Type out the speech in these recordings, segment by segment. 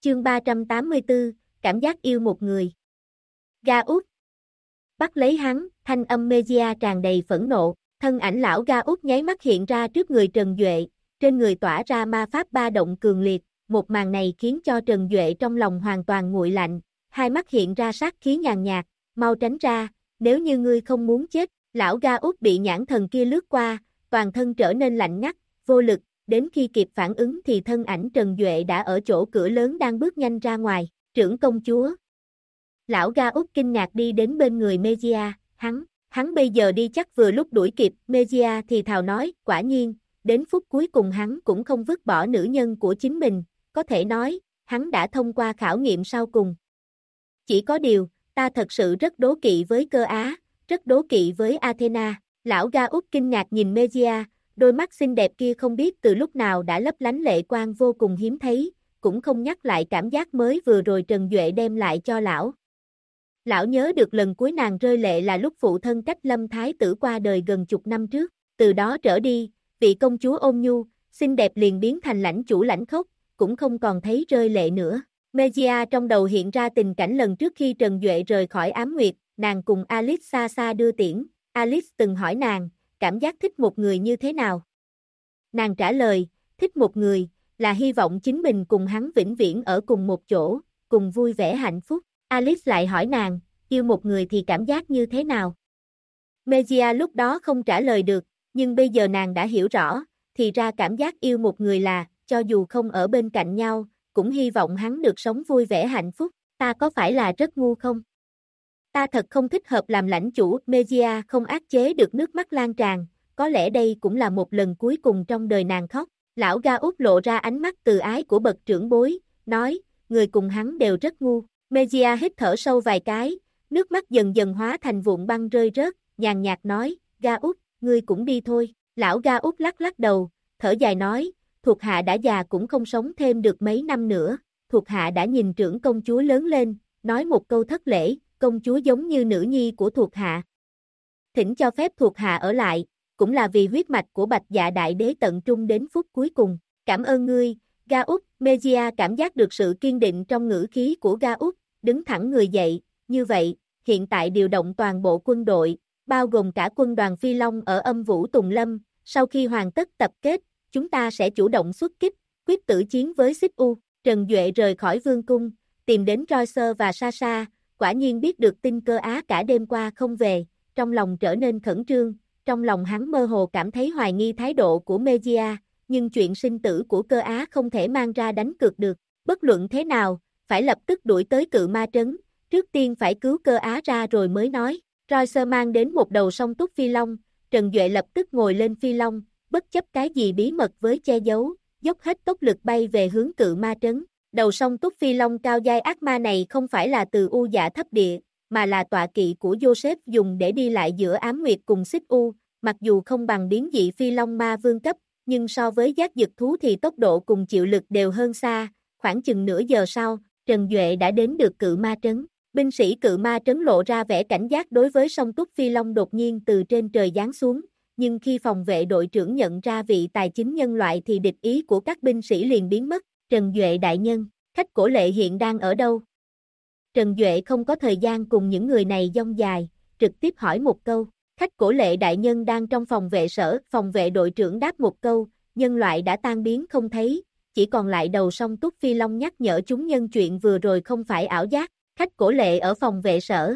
Chương 384, cảm giác yêu một người. Ga út. Bắt lấy hắn, thanh âm Megia tràn đầy phẫn nộ, thân ảnh lão Ga út nháy mắt hiện ra trước người Trần Duệ, trên người tỏa ra ma pháp ba động cường liệt, một màn này khiến cho Trần Duệ trong lòng hoàn toàn nguội lạnh, hai mắt hiện ra sát khí nhàn nhạt, mau tránh ra, nếu như ngươi không muốn chết. Lão Ga út bị nhãn thần kia lướt qua, toàn thân trở nên lạnh ngắt, vô lực, đến khi kịp phản ứng thì thân ảnh Trần Duệ đã ở chỗ cửa lớn đang bước nhanh ra ngoài, trưởng công chúa. Lão Ga út kinh ngạc đi đến bên người Megia, hắn bây giờ đi chắc vừa lúc đuổi kịp. Megia thì thào nói, quả nhiên, đến phút cuối cùng hắn cũng không vứt bỏ nữ nhân của chính mình, có thể nói, hắn đã thông qua khảo nghiệm sau cùng. Chỉ có điều, ta thật sự rất đố kỵ với Cơ Á, rất đố kỵ với Athena. Lão Ga út kinh ngạc nhìn Megia, đôi mắt xinh đẹp kia không biết từ lúc nào đã lấp lánh lệ quang vô cùng hiếm thấy, cũng không nhắc lại cảm giác mới vừa rồi Trần Duệ đem lại cho lão. Lão nhớ được lần cuối nàng rơi lệ là lúc phụ thân Cách Lâm Thái tử qua đời gần chục năm trước, từ đó trở đi, vị công chúa ôn nhu, xinh đẹp liền biến thành lãnh chủ lãnh khốc, cũng không còn thấy rơi lệ nữa. Megia trong đầu hiện ra tình cảnh lần trước khi Trần Duệ rời khỏi Ám Nguyệt, nàng cùng Alice xa xa đưa tiễn, Alice từng hỏi nàng, cảm giác thích một người như thế nào? Nàng trả lời, thích một người, là hy vọng chính mình cùng hắn vĩnh viễn ở cùng một chỗ, cùng vui vẻ hạnh phúc. Alice lại hỏi nàng, yêu một người thì cảm giác như thế nào? Megia lúc đó không trả lời được, nhưng bây giờ nàng đã hiểu rõ, thì ra cảm giác yêu một người là, cho dù không ở bên cạnh nhau, cũng hy vọng hắn được sống vui vẻ hạnh phúc. Ta có phải là rất ngu không? Ta thật không thích hợp làm lãnh chủ. Megia không áp chế được nước mắt lan tràn, có lẽ đây cũng là một lần cuối cùng trong đời nàng khóc. Lão Ga út lộ ra ánh mắt từ ái của bậc trưởng bối, nói, người cùng hắn đều rất ngu. Megia hít thở sâu vài cái, nước mắt dần dần hóa thành vụn băng rơi rớt, nhàn nhạt nói, Ga út, ngươi cũng đi thôi. Lão Ga út lắc lắc đầu, thở dài nói, thuộc hạ đã già cũng không sống thêm được mấy năm nữa, thuộc hạ đã nhìn trưởng công chúa lớn lên, nói một câu thất lễ, công chúa giống như nữ nhi của thuộc hạ. Thỉnh cho phép thuộc hạ ở lại, cũng là vì huyết mạch của Bạch Dạ Đại Đế tận trung đến phút cuối cùng. Cảm ơn ngươi, Ga út. Megia cảm giác được sự kiên định trong ngữ khí của Ga út, đứng thẳng người dậy, như vậy, hiện tại điều động toàn bộ quân đội, bao gồm cả quân đoàn Phi Long ở Âm Vũ Tùng Lâm, sau khi hoàn tất tập kết, chúng ta sẽ chủ động xuất kích, quyết tử chiến với Xích U. Trần Duệ rời khỏi vương cung, tìm đến Royce và Sasha, quả nhiên biết được tin Cơ Á cả đêm qua không về, trong lòng trở nên khẩn trương, trong lòng hắn mơ hồ cảm thấy hoài nghi thái độ của Megia, nhưng chuyện sinh tử của Cơ Á không thể mang ra đánh cược được, bất luận thế nào, phải lập tức đuổi tới Cự Ma Trấn, trước tiên phải cứu Cơ Á ra rồi mới nói. Royce mang đến một đầu song túc phi long, Trần Duệ lập tức ngồi lên phi long, bất chấp cái gì bí mật với che giấu, dốc hết tốc lực bay về hướng Cự Ma Trấn. Đầu song túc phi long cao giai ác ma này không phải là từ U Dạ thấp địa, mà là tọa kỵ của Joseph dùng để đi lại giữa Ám Nguyệt cùng Xích U, mặc dù không bằng biến dị phi long ma vương cấp, nhưng so với giác dực thú thì tốc độ cùng chịu lực đều hơn xa, khoảng chừng nửa giờ sau, Trần Duệ đã đến được Cự Ma Trấn. Binh sĩ Cự Ma Trấn lộ ra vẻ cảnh giác đối với song túc phi long đột nhiên từ trên trời giáng xuống, nhưng khi phòng vệ đội trưởng nhận ra vị tài chính nhân loại thì địch ý của các binh sĩ liền biến mất. Trần Duệ đại nhân, khách Cổ Lệ hiện đang ở đâu? Trần Duệ không có thời gian cùng những người này dông dài, trực tiếp hỏi một câu. Khách Cổ Lệ đại nhân đang trong phòng vệ sở, phòng vệ đội trưởng đáp một câu, nhân loại đã tan biến không thấy, chỉ còn lại đầu song túc phi long nhắc nhở chúng nhân chuyện vừa rồi không phải ảo giác. Khách Cổ Lệ ở phòng vệ sở.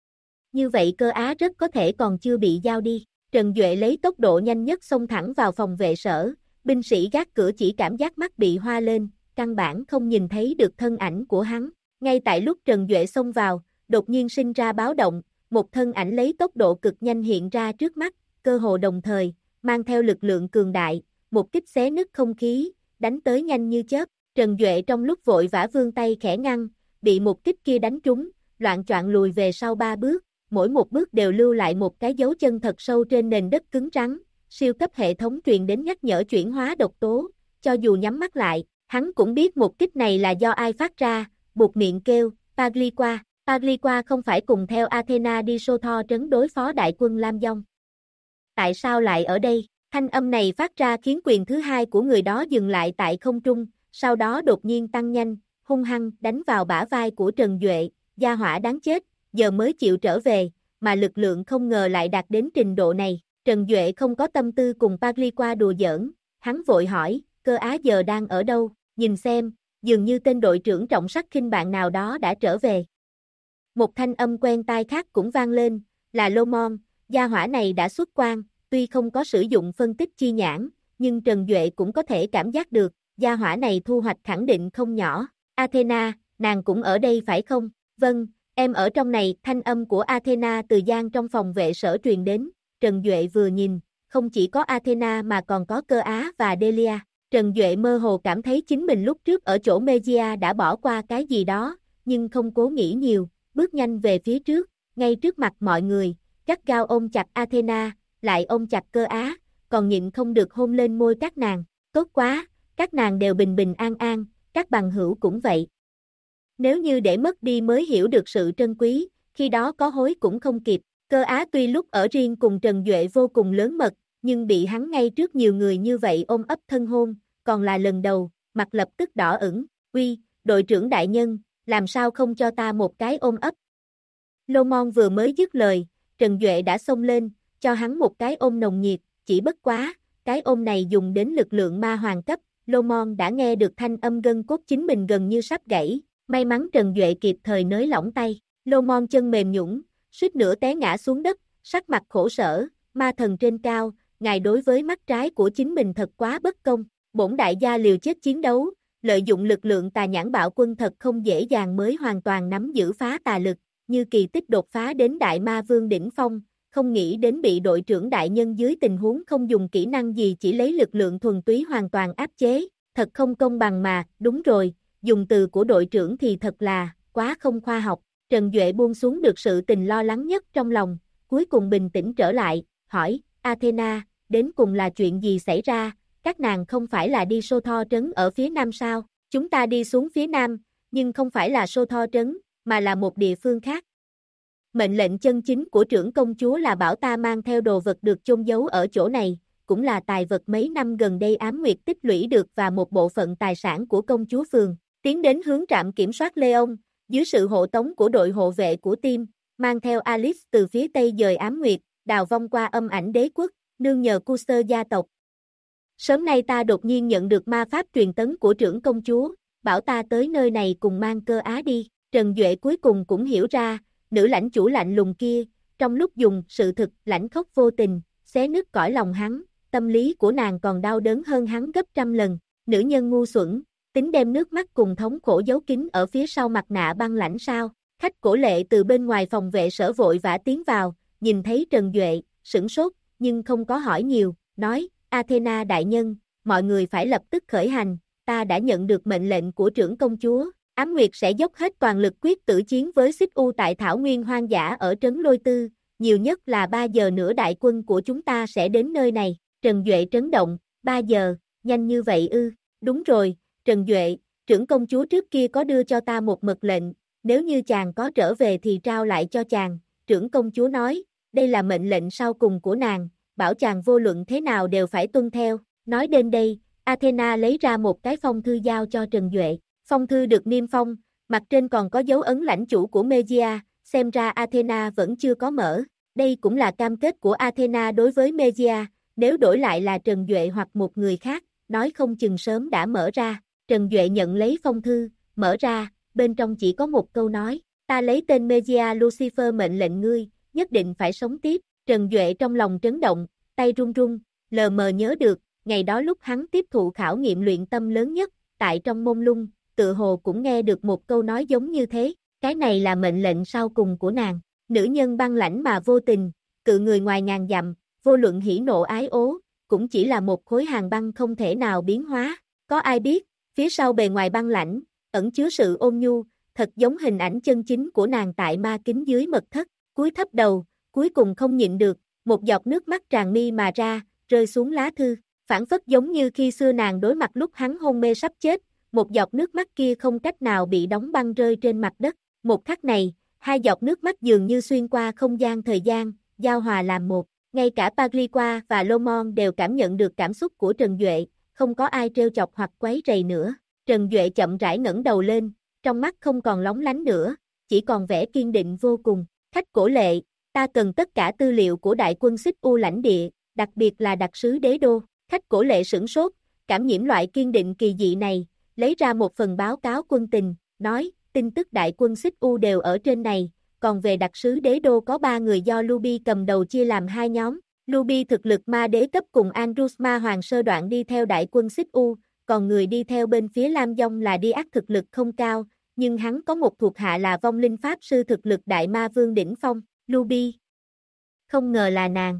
Như vậy Cơ Á rất có thể còn chưa bị giao đi. Trần Duệ lấy tốc độ nhanh nhất xông thẳng vào phòng vệ sở, binh sĩ gác cửa chỉ cảm giác mắt bị hoa lên, căn bản không nhìn thấy được thân ảnh của hắn. Ngay tại lúc Trần Duệ xông vào, đột nhiên sinh ra báo động, một thân ảnh lấy tốc độ cực nhanh hiện ra trước mắt, cơ hồ đồng thời, mang theo lực lượng cường đại, một kích xé nứt không khí, đánh tới nhanh như chớp. Trần Duệ trong lúc vội vã vươn tay khẽ ngăn, bị một kích kia đánh trúng, loạng choạng lùi về sau 3 bước, mỗi một bước đều lưu lại một cái dấu chân thật sâu trên nền đất cứng rắn. Siêu cấp hệ thống truyền đến nhắc nhở chuyển hóa độc tố, cho dù nhắm mắt lại, hắn cũng biết một kích này là do ai phát ra, buột miệng kêu, Pagliqua. Pagliqua không phải cùng theo Athena đi Sotho trấn đối phó đại quân Lam Dông. Tại sao lại ở đây? Thanh âm này phát ra khiến quyền thứ hai của người đó dừng lại tại không trung, sau đó đột nhiên tăng nhanh, hung hăng đánh vào bả vai của Trần Duệ, gia hỏa đáng chết, giờ mới chịu trở về, mà lực lượng không ngờ lại đạt đến trình độ này. Trần Duệ không có tâm tư cùng Pagliqua đùa giỡn, hắn vội hỏi, Cơ Á giờ đang ở đâu, nhìn xem, dường như tên đội trưởng trọng sắc khinh bạn nào đó đã trở về. Một thanh âm quen tai khác cũng vang lên, là Lô Mon, gia hỏa này đã xuất quan, tuy không có sử dụng phân tích chi nhãn, nhưng Trần Duệ cũng có thể cảm giác được, gia hỏa này thu hoạch khẳng định không nhỏ. Athena, nàng cũng ở đây phải không? Vâng, em ở trong này, thanh âm của Athena từ gian trong phòng vệ sở truyền đến, Trần Duệ vừa nhìn, không chỉ có Athena mà còn có Cơ Á và Delia. Trần Duệ mơ hồ cảm thấy chính mình lúc trước ở chỗ Mejia đã bỏ qua cái gì đó, nhưng không cố nghĩ nhiều, bước nhanh về phía trước, ngay trước mặt mọi người, gắt gao ôm chặt Athena, lại ôm chặt Cơ Á, còn nhịn không được hôn lên môi các nàng. Tốt quá, các nàng đều bình bình an an, các bằng hữu cũng vậy. Nếu như để mất đi mới hiểu được sự trân quý, khi đó có hối cũng không kịp. Cơ Á tuy lúc ở riêng cùng Trần Duệ vô cùng lớn mật, nhưng bị hắn ngay trước nhiều người như vậy ôm ấp thân hôn, còn là lần đầu, mặt lập tức đỏ ửng. Uy, đội trưởng đại nhân, làm sao không cho ta một cái ôm ấp? Lô Mon vừa mới dứt lời, Trần Duệ đã xông lên, cho hắn một cái ôm nồng nhiệt, chỉ bất quá, cái ôm này dùng đến lực lượng ma hoàng cấp, Lô Mon đã nghe được thanh âm gân cốt chính mình gần như sắp gãy, may mắn Trần Duệ kịp thời nới lỏng tay, Lô Mon chân mềm nhũn, suýt nữa té ngã xuống đất, sắc mặt khổ sở, ma thần trên cao, ngài đối với mắt trái của chính mình thật quá bất công, bổn đại gia liều chết chiến đấu, lợi dụng lực lượng tà nhãn bạo quân thật không dễ dàng mới hoàn toàn nắm giữ phá tà lực, như kỳ tích đột phá đến đại ma vương đỉnh phong, không nghĩ đến bị đội trưởng đại nhân dưới tình huống không dùng kỹ năng gì chỉ lấy lực lượng thuần túy hoàn toàn áp chế, thật không công bằng mà, đúng rồi, dùng từ của đội trưởng thì thật là, quá không khoa học. Trần Duệ buông xuống được sự tình lo lắng nhất trong lòng, cuối cùng bình tĩnh trở lại, hỏi, Athena, đến cùng là chuyện gì xảy ra, các nàng không phải là đi Sô Tho trấn ở phía nam sao, chúng ta đi xuống phía nam, nhưng không phải là Sô Tho trấn, mà là một địa phương khác. Mệnh lệnh chân chính của trưởng công chúa là bảo ta mang theo đồ vật được chôn giấu ở chỗ này, cũng là tài vật mấy năm gần đây Ám Nguyệt tích lũy được và một bộ phận tài sản của công chúa phường, tiến đến hướng trạm kiểm soát Leon, dưới sự hộ tống của đội hộ vệ của team, mang theo Alice từ phía tây dời Ám Nguyệt, đào vong qua âm ảnh đế quốc, nương nhờ Cursor gia tộc. Sớm nay ta đột nhiên nhận được ma pháp truyền tấn của trưởng công chúa, bảo ta tới nơi này cùng mang Cơ Á đi. Trần Duệ cuối cùng cũng hiểu ra, nữ lãnh chủ lạnh lùng kia, trong lúc dùng sự thực lãnh khốc vô tình, xé nứt cõi lòng hắn, tâm lý của nàng còn đau đớn hơn hắn gấp trăm lần. Nữ nhân ngu xuẩn, tính đem nước mắt cùng thống khổ giấu kín ở phía sau mặt nạ băng lãnh sao. Khách cổ lệ từ bên ngoài phòng vệ sở vội vã tiến vào, nhìn thấy Trần Duệ, sửng sốt, nhưng không có hỏi nhiều, nói, Athena đại nhân, mọi người phải lập tức khởi hành, ta đã nhận được mệnh lệnh của trưởng công chúa, Ám Nguyệt sẽ dốc hết toàn lực quyết tử chiến với Xích U tại Thảo Nguyên hoang dã ở trấn Lôi Tư, nhiều nhất là 3 giờ nữa đại quân của chúng ta sẽ đến nơi này. Trần Duệ trấn động, 3 giờ, nhanh như vậy ư? Đúng rồi, Trần Duệ, trưởng công chúa trước kia có đưa cho ta một mật lệnh, nếu như chàng có trở về thì trao lại cho chàng, trưởng công chúa nói, đây là mệnh lệnh sau cùng của nàng, bảo chàng vô luận thế nào đều phải tuân theo. Nói đến đây, Athena lấy ra một cái phong thư giao cho Trần Duệ. Phong thư được niêm phong, mặt trên còn có dấu ấn lãnh chủ của Mejia, xem ra Athena vẫn chưa có mở. Đây cũng là cam kết của Athena đối với Mejia, nếu đổi lại là Trần Duệ hoặc một người khác, nói không chừng sớm đã mở ra. Trần Duệ nhận lấy phong thư, mở ra, bên trong chỉ có một câu nói, ta lấy tên Mejia Lucifer mệnh lệnh ngươi, nhất định phải sống tiếp. Trần Duệ trong lòng trấn động, tay run run, lờ mờ nhớ được, ngày đó lúc hắn tiếp thụ khảo nghiệm luyện tâm lớn nhất, tại trong mông lung, tự hồ cũng nghe được một câu nói giống như thế, cái này là mệnh lệnh sau cùng của nàng. Nữ nhân băng lãnh mà vô tình, cự người ngoài ngàn dặm, vô luận hỉ nộ ái ố, cũng chỉ là một khối hàng băng không thể nào biến hóa. Có ai biết, phía sau bề ngoài băng lãnh, ẩn chứa sự ôn nhu, thật giống hình ảnh chân chính của nàng tại ma kính dưới mật thất, cúi thấp đầu, cuối cùng không nhịn được, một giọt nước mắt tràn mi mà ra, rơi xuống lá thư, phản phất giống như khi xưa nàng đối mặt lúc hắn hôn mê sắp chết, một giọt nước mắt kia không cách nào bị đóng băng rơi trên mặt đất. Một khắc này, hai giọt nước mắt dường như xuyên qua không gian thời gian, giao hòa làm một. Ngay cả Pagliqua và Lomon đều cảm nhận được cảm xúc của Trần Duệ, không có ai trêu chọc hoặc quấy rầy nữa. Trần Duệ chậm rãi ngẩng đầu lên, trong mắt không còn lóng lánh nữa, chỉ còn vẻ kiên định vô cùng. Khách cổ lệ, ta cần tất cả tư liệu của đại quân Xích U lãnh địa, đặc biệt là đặc sứ đế đô. Khách cổ lệ sửng sốt, cảm nhiễm loại kiên định kỳ dị này, lấy ra một phần báo cáo quân tình, nói, tin tức đại quân Xích U đều ở trên này, còn về đặc sứ đế đô có 3 người do Luby cầm đầu chia làm 2 nhóm. Luby thực lực ma đế cấp cùng Andrus ma hoàng sơ đoạn đi theo đại quân Xích U, còn người đi theo bên phía Lam Dông là đi ác thực lực không cao, nhưng hắn có một thuộc hạ là vong linh pháp sư thực lực đại ma vương đỉnh phong, Luby. Không ngờ là nàng.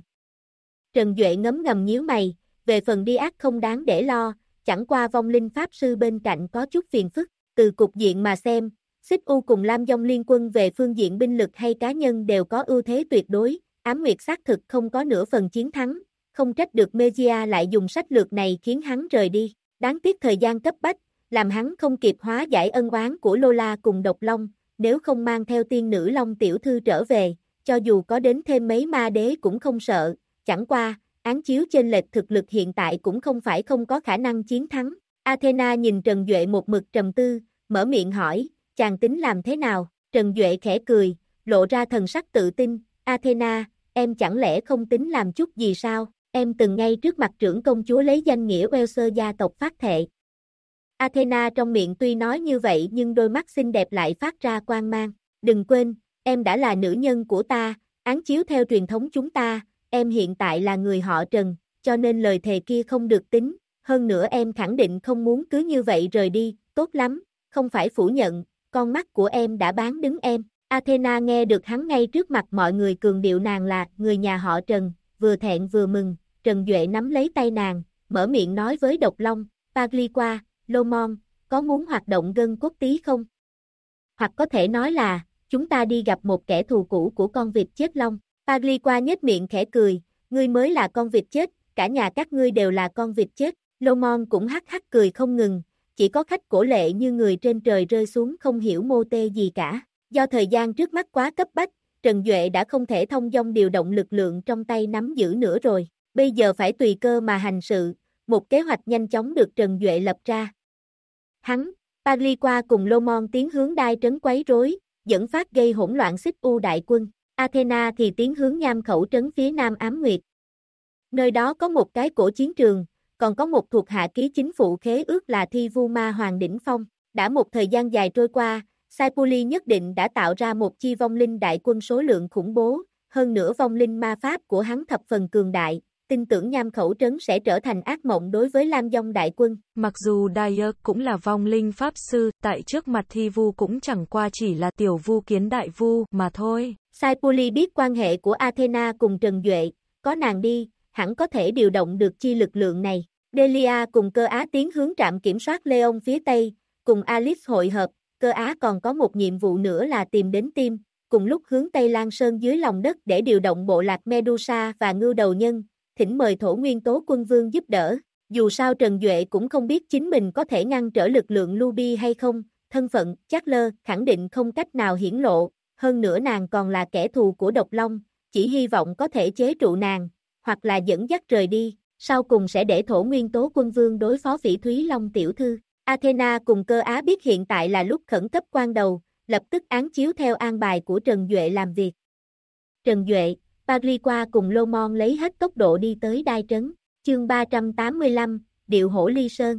Trần Duệ ngấm ngầm nhíu mày, về phần đi ác không đáng để lo, chẳng qua vong linh pháp sư bên cạnh có chút phiền phức, từ cục diện mà xem, Xích U cùng Lam Dông liên quân về phương diện binh lực hay cá nhân đều có ưu thế tuyệt đối, Ám Nguyệt xác thực không có nửa phần chiến thắng, không trách được Mejia lại dùng sách lược này khiến hắn rời đi, đáng tiếc thời gian cấp bách, làm hắn không kịp hóa giải ân oán của Lola cùng Độc Long, nếu không mang theo tiên nữ Long tiểu thư trở về, cho dù có đến thêm mấy ma đế cũng không sợ, chẳng qua, án chiếu chênh lệch thực lực hiện tại cũng không phải không có khả năng chiến thắng. Athena nhìn Trần Duệ một mực trầm tư, mở miệng hỏi, chàng tính làm thế nào? Trần Duệ khẽ cười, lộ ra thần sắc tự tin, Athena, em chẳng lẽ không tính làm chút gì sao? Em từng ngay trước mặt trưởng công chúa lấy danh nghĩa Welser gia tộc phát thệ. Athena trong miệng tuy nói như vậy nhưng đôi mắt xinh đẹp lại phát ra quang mang. Đừng quên, em đã là nữ nhân của ta, án chiếu theo truyền thống chúng ta, em hiện tại là người họ Trần, cho nên lời thề kia không được tính. Hơn nữa em khẳng định không muốn cứ như vậy rời đi, tốt lắm, không phải phủ nhận, con mắt của em đã bán đứng em. Athena nghe được hắn ngay trước mặt mọi người cường điệu nàng là người nhà họ Trần, vừa thẹn vừa mừng, Trần Duệ nắm lấy tay nàng, mở miệng nói với Độc Long, Pagliqua, Lomon, có muốn hoạt động gân cốt tí không? Hoặc có thể nói là, chúng ta đi gặp một kẻ thù cũ của con vịt chết Long. Pagliqua nhếch miệng khẽ cười, ngươi mới là con vịt chết, cả nhà các ngươi đều là con vịt chết. Lomon cũng hắc hắc cười không ngừng, chỉ có khách cổ lệ như người trên trời rơi xuống không hiểu mô tê gì cả. Do thời gian trước mắt quá cấp bách, Trần Duệ đã không thể thông dong điều động lực lượng trong tay nắm giữ nữa rồi. Bây giờ phải tùy cơ mà hành sự, một kế hoạch nhanh chóng được Trần Duệ lập ra. Hắn, Pagliqua cùng Lomon tiến hướng đai trấn quấy rối, dẫn phát gây hỗn loạn Xích U đại quân. Athena thì tiến hướng Nham khẩu trấn phía nam Ám Nguyệt. Nơi đó có một cái cổ chiến trường, còn có một thuộc hạ ký chính phụ khế ước là Thi Vu Ma Hoàng đỉnh phong. Đã một thời gian dài trôi qua, Saipuli nhất định đã tạo ra một chi vong linh đại quân số lượng khủng bố, hơn nữa vong linh ma pháp của hắn thập phần cường đại, tin tưởng Nham khẩu trấn sẽ trở thành ác mộng đối với Lam Dông đại quân. Mặc dù Dyer cũng là vong linh pháp sư, tại trước mặt Thi Vu cũng chẳng qua chỉ là tiểu vu kiến đại vu mà thôi. Saipuli biết quan hệ của Athena cùng Trần Duệ, có nàng đi, hẳn có thể điều động được chi lực lượng này. Delia cùng Cơ Á tiến hướng trạm kiểm soát Leon phía Tây, cùng Alice hội hợp, Cơ Á còn có một nhiệm vụ nữa là tìm đến Tim, cùng lúc hướng Tây Lan Sơn dưới lòng đất để điều động bộ lạc Medusa và Ngưu Đầu Nhân, thỉnh mời Thổ Nguyên Tố Quân Vương giúp đỡ. Dù sao Trần Duệ cũng không biết chính mình có thể ngăn trở lực lượng Luby hay không, thân phận, Chatler khẳng định không cách nào hiển lộ, hơn nữa nàng còn là kẻ thù của Độc Long, chỉ hy vọng có thể chế trụ nàng, hoặc là dẫn dắt rời đi, sau cùng sẽ để Thổ Nguyên Tố Quân Vương đối phó Phỉ Thúy Long tiểu thư. Athena cùng Cơ Á biết hiện tại là lúc khẩn cấp quan đầu, lập tức án chiếu theo an bài của Trần Duệ làm việc. Trần Duệ, Pagliqua cùng Lomon lấy hết tốc độ đi tới đai trấn, chương 385, Điệu Hổ Ly Sơn.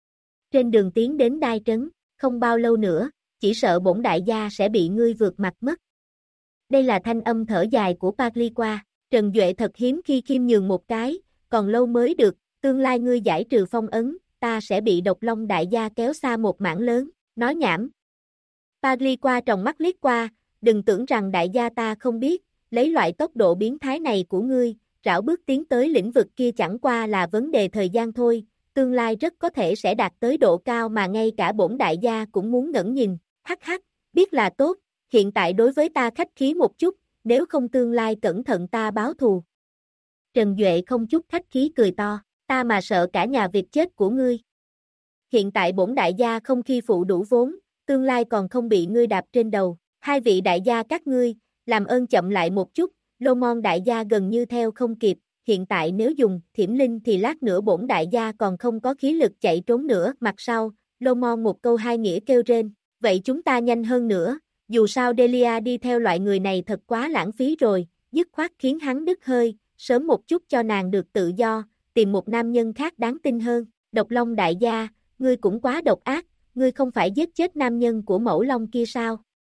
Trên đường tiến đến đai trấn, không bao lâu nữa, chỉ sợ bổn đại gia sẽ bị ngươi vượt mặt mất. Đây là thanh âm thở dài của Pagliqua, Trần Duệ thật hiếm khi khiêm nhường một cái, còn lâu mới được, tương lai ngươi giải trừ phong ấn, ta sẽ bị Độc Long đại gia kéo xa một mảng lớn, nói nhảm. Pagliqua tròng mắt liếc qua, đừng tưởng rằng đại gia ta không biết, lấy loại tốc độ biến thái này của ngươi, rảo bước tiến tới lĩnh vực kia chẳng qua là vấn đề thời gian thôi, tương lai rất có thể sẽ đạt tới độ cao mà ngay cả bổn đại gia cũng muốn ngẩn nhìn, hắc hắc, biết là tốt, hiện tại đối với ta khách khí một chút, nếu không tương lai cẩn thận ta báo thù. Trần Duệ không chút khách khí cười to, ta mà sợ cả nhà việc chết của ngươi. Hiện tại bổn đại gia không khi phụ đủ vốn, tương lai còn không bị ngươi đạp trên đầu, hai vị đại gia các ngươi, làm ơn chậm lại một chút, Lomon đại gia gần như theo không kịp, hiện tại nếu dùng thiểm linh thì lát nữa bổn đại gia còn không có khí lực chạy trốn nữa, mặt sau, Lomon một câu hai nghĩa kêu rên, Vậy chúng ta nhanh hơn nữa, dù sao Delia đi theo loại người này thật quá lãng phí rồi, dứt khoát khiến hắn đứt hơi, sớm một chút cho nàng được tự do, tìm một nam nhân khác đáng tin hơn. Độc Long đại gia, ngươi cũng quá độc ác, ngươi không phải giết chết nam nhân của Mẫu Long kia sao?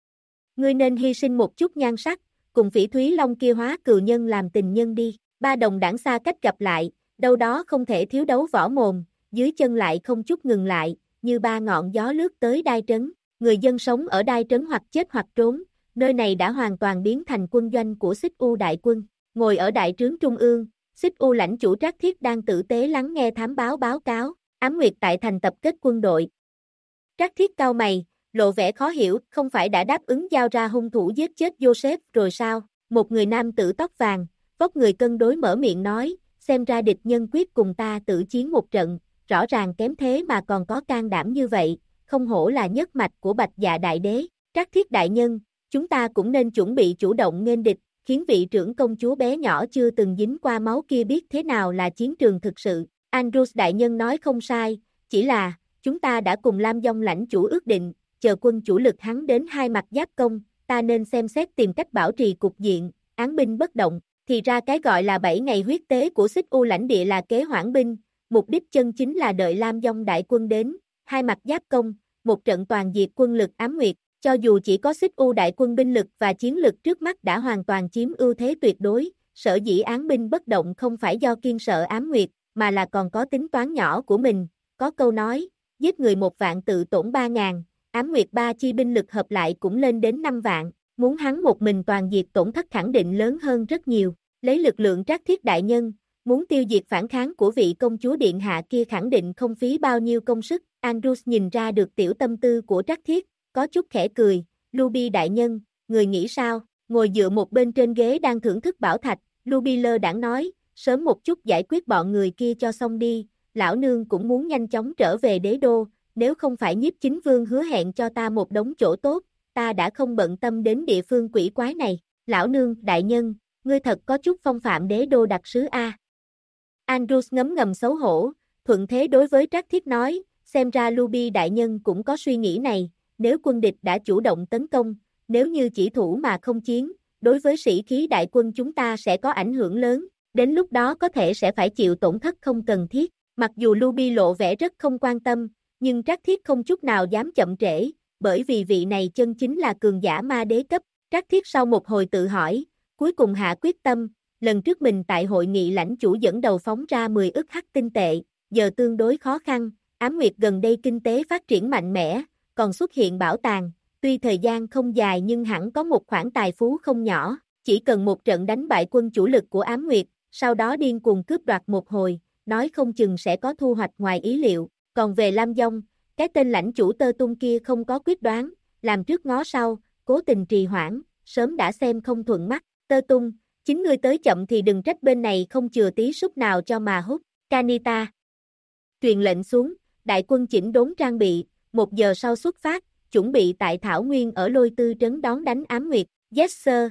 Ngươi nên hy sinh một chút nhan sắc, cùng Phỉ Thúy Long kia hóa cừu nhân làm tình nhân đi. Ba đồng đảng xa cách gặp lại, đâu đó không thể thiếu đấu võ mồm, dưới chân lại không chút ngừng lại, như ba ngọn gió lướt tới Đai Trấn. Người dân sống ở Đai Trấn hoặc chết hoặc trốn, nơi này đã hoàn toàn biến thành quân doanh của Xích U đại quân. Ngồi ở đại trướng trung ương, Xích U lãnh chủ Trác Thiết đang tử tế lắng nghe thám báo báo cáo, Ám Nguyệt tại thành tập kết quân đội. Trác Thiết cau mày, lộ vẻ khó hiểu, không phải đã đáp ứng giao ra hung thủ giết chết Joseph rồi sao? Một người nam tử tóc vàng, vóc người cân đối mở miệng nói, xem ra địch nhân quyết cùng ta tử chiến một trận, rõ ràng kém thế mà còn có can đảm như vậy, không hổ là nhất mạch của Bạch Dạ Đại Đế. Trác Thiết đại nhân, chúng ta cũng nên chuẩn bị chủ động nghênh địch, khiến vị trưởng công chúa bé nhỏ chưa từng dính qua máu kia biết thế nào là chiến trường thực sự. Andrews đại nhân nói không sai, chỉ là, chúng ta đã cùng Lam Dông lãnh chủ ước định, chờ quân chủ lực hắn đến hai mặt giáp công, ta nên xem xét tìm cách bảo trì cục diện, án binh bất động. Thì ra cái gọi là 7 ngày huyết tế của Xích U lãnh địa là kế hoãn binh, mục đích chân chính là đợi Lam Dông đại quân đến, hai mặt giáp công, một trận toàn diệt quân lực Ám Nguyệt. Cho dù chỉ có Xích U đại quân binh lực và chiến lực trước mắt đã hoàn toàn chiếm ưu thế tuyệt đối, sở dĩ án binh bất động không phải do kiên sợ Ám Nguyệt, mà là còn có tính toán nhỏ của mình. Có câu nói, giết người 1 vạn tự tổn 3.000, Ám Nguyệt 3 chi binh lực hợp lại cũng lên đến 5 vạn, muốn hắn một mình toàn diệt tổn thất khẳng định lớn hơn rất nhiều. Lấy lực lượng Trác Thiết đại nhân, muốn tiêu diệt phản kháng của vị công chúa điện hạ kia khẳng định không phí bao nhiêu công sức. Andrews nhìn ra được tiểu tâm tư của Trác Thiết, có chút khẽ cười, Luby đại nhân, người nghĩ sao? Ngồi dựa một bên trên ghế đang thưởng thức bảo thạch, Luby lơ đãng nói, sớm một chút giải quyết bọn người kia cho xong đi, lão nương cũng muốn nhanh chóng trở về đế đô, nếu không phải Nhiếp Chính Vương hứa hẹn cho ta một đống chỗ tốt, ta đã không bận tâm đến địa phương quỷ quái này. Lão nương, đại nhân, ngươi thật có chút phong phạm đế đô đặc sứ A. Andrews ngấm ngầm xấu hổ, thuận thế đối với Trác Thiết nói, xem ra Luby đại nhân cũng có suy nghĩ này, nếu quân địch đã chủ động tấn công, nếu như chỉ thủ mà không chiến, đối với sĩ khí đại quân chúng ta sẽ có ảnh hưởng lớn, đến lúc đó có thể sẽ phải chịu tổn thất không cần thiết. Mặc dù Luby lộ vẻ rất không quan tâm, nhưng Trác Thiết không chút nào dám chậm trễ, bởi vì vị này chân chính là cường giả ma đế cấp. Trác Thiết sau một hồi tự hỏi, cuối cùng hạ quyết tâm, lần trước mình tại hội nghị lãnh chủ dẫn đầu phóng ra 10 ức hắc tinh tệ, giờ tương đối khó khăn, Ám Nguyệt gần đây kinh tế phát triển mạnh mẽ, còn xuất hiện bảo tàng, tuy thời gian không dài nhưng hẳn có một khoản tài phú không nhỏ, chỉ cần một trận đánh bại quân chủ lực của Ám Nguyệt, sau đó điên cuồng cướp đoạt một hồi, nói không chừng sẽ có thu hoạch ngoài ý liệu. Còn về Lam Dông, cái tên lãnh chủ Tơ Tung kia không có quyết đoán, làm trước ngó sau, cố tình trì hoãn, sớm đã xem không thuận mắt. Tơ Tung, chính ngươi tới chậm thì đừng trách bên này không chừa tí sút nào cho mà hút. Canita truyền lệnh xuống, đại quân chỉnh đốn trang bị, 1 giờ sau xuất phát, chuẩn bị tại Thảo Nguyên ở Lôi Tư trấn đón đánh Ám Nguyệt. Yes sir.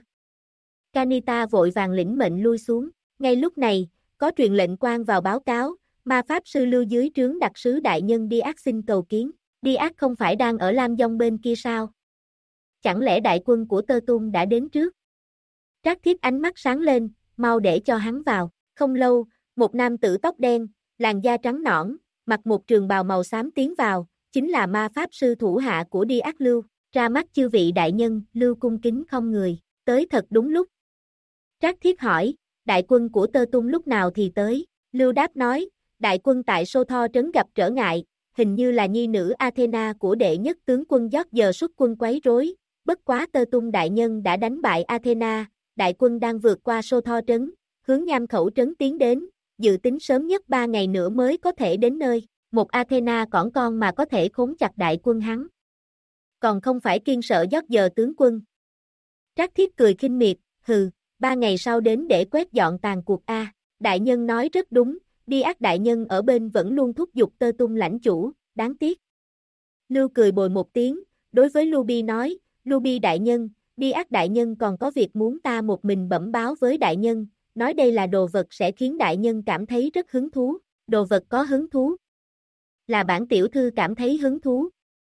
Canita vội vàng lĩnh mệnh lui xuống. Ngay lúc này, có truyền lệnh quan vào báo cáo, ma pháp sư Lưu dưới trướng đặc sứ đại nhân Diaz xin cầu kiến. Diaz không phải đang ở Lam Dông bên kia sao? Chẳng lẽ đại quân của Tơ Tung đã đến trước? Trác Thiết ánh mắt sáng lên, mau để cho hắn vào. Không lâu, một nam tử tóc đen, làn da trắng nõn, mặc một trường bào màu xám tiến vào, chính là ma pháp sư thủ hạ của Diaz Lưu. Ra mắt chư vị đại nhân, Lưu cung kính không người, tới thật đúng lúc. Trác Thiết hỏi, đại quân của Tơ Tung lúc nào thì tới? Lưu đáp nói, đại quân tại Sô Tho trấn gặp trở ngại, hình như là nhi nữ Athena của đệ nhất tướng quân giờ xuất quân quấy rối, bất quá Tơ Tung đại nhân đã đánh bại Athena, đại quân đang vượt qua Sô Tho trấn, hướng Nham Khẩu trấn tiến đến, dự tính sớm nhất 3 ngày nữa mới có thể đến nơi. Một Athena cỏn con mà có thể khống chặt đại quân hắn. Còn không phải kiên sợ giờ tướng quân. Trác Thiết cười khinh miệt, hừ, 3 ngày sau đến để quét dọn tàn cuộc A. Đại nhân nói rất đúng, Diaz đại nhân ở bên vẫn luôn thúc giục Tơ Tung lãnh chủ, đáng tiếc. Lưu cười bồi một tiếng, đối với Luby nói, Luby đại nhân, Diaz đại nhân còn có việc muốn ta một mình bẩm báo với đại nhân, nói đây là đồ vật sẽ khiến đại nhân cảm thấy rất hứng thú. Đồ vật có hứng thú? Là bản tiểu thư cảm thấy hứng thú.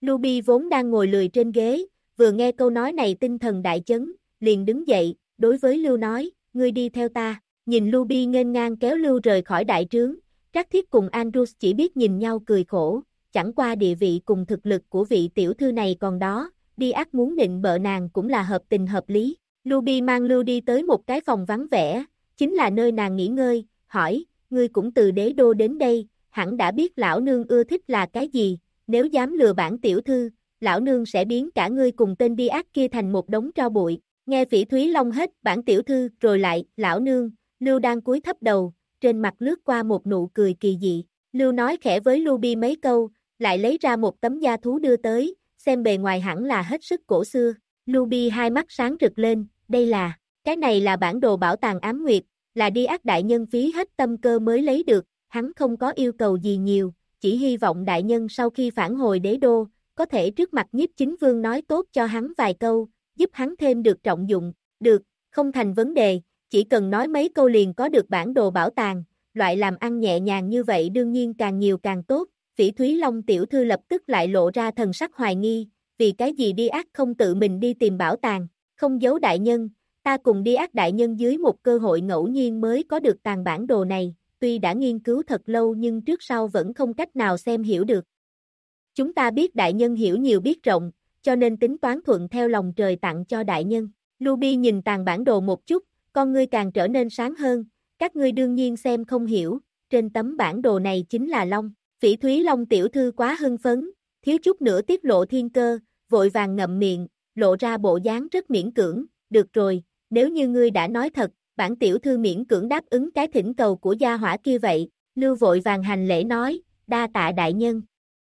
Ruby vốn đang ngồi lười trên ghế, vừa nghe câu nói này tinh thần đại chấn, liền đứng dậy, đối với Lưu nói, ngươi đi theo ta, nhìn Ruby nghênh ngang kéo Lưu rời khỏi đại trướng, Trác Thiết cùng Andrews chỉ biết nhìn nhau cười khổ, chẳng qua địa vị cùng thực lực của vị tiểu thư này còn đó, đi ác muốn định bợ nàng cũng là hợp tình hợp lý. Ruby mang Lưu đi tới một cái phòng vắng vẻ, chính là nơi nàng nghỉ ngơi, hỏi, ngươi cũng từ đế đô đến đây, hẳn đã biết lão nương ưa thích là cái gì, nếu dám lừa bản tiểu thư, lão nương sẽ biến cả ngươi cùng tên đi ác kia thành một đống tro bụi. Nghe Phỉ Thúy Long hết bản tiểu thư rồi lại, lão nương, Lưu đang cúi thấp đầu, trên mặt lướt qua một nụ cười kỳ dị. Lưu nói khẽ với Ruby mấy câu, lại lấy ra một tấm da thú đưa tới, xem bề ngoài hẳn là hết sức cổ xưa. Ruby hai mắt sáng rực lên, đây là, cái này là bản đồ bảo tàng ám nguyệt, là đi ác đại nhân phí hết tâm cơ mới lấy được, hắn không có yêu cầu gì nhiều, chỉ hy vọng đại nhân sau khi phản hồi đế đô, có thể trước mặt Nhiếp Chính Vương nói tốt cho hắn vài câu, giúp hắn thêm được trọng dụng, được, không thành vấn đề, chỉ cần nói mấy câu liền có được bản đồ bảo tàng, loại làm ăn nhẹ nhàng như vậy đương nhiên càng nhiều càng tốt. Phỉ Thúy Long tiểu thư lập tức lại lộ ra thần sắc hoài nghi, vì cái gì đi ác không tự mình đi tìm bảo tàng, không giấu đại nhân, ta cùng đi ác đại nhân dưới một cơ hội ngẫu nhiên mới có được tàng bản đồ này, tuy đã nghiên cứu thật lâu nhưng trước sau vẫn không cách nào xem hiểu được. Chúng ta biết đại nhân hiểu nhiều biết rộng, cho nên tính toán thuận theo lòng trời tặng cho đại nhân. Ruby nhìn tàng bản đồ một chút, con ngươi càng trở nên sáng hơn, các ngươi đương nhiên xem không hiểu, trên tấm bản đồ này chính là Long. Phỉ Thúy Long tiểu thư quá hưng phấn, thiếu chút nữa tiết lộ thiên cơ, vội vàng ngậm miệng, lộ ra bộ dáng rất miễn cưỡng, được rồi, nếu như ngươi đã nói thật, bản tiểu thư miễn cưỡng đáp ứng cái thỉnh cầu của gia hỏa kia vậy. Lưu vội vàng hành lễ nói, đa tạ đại nhân.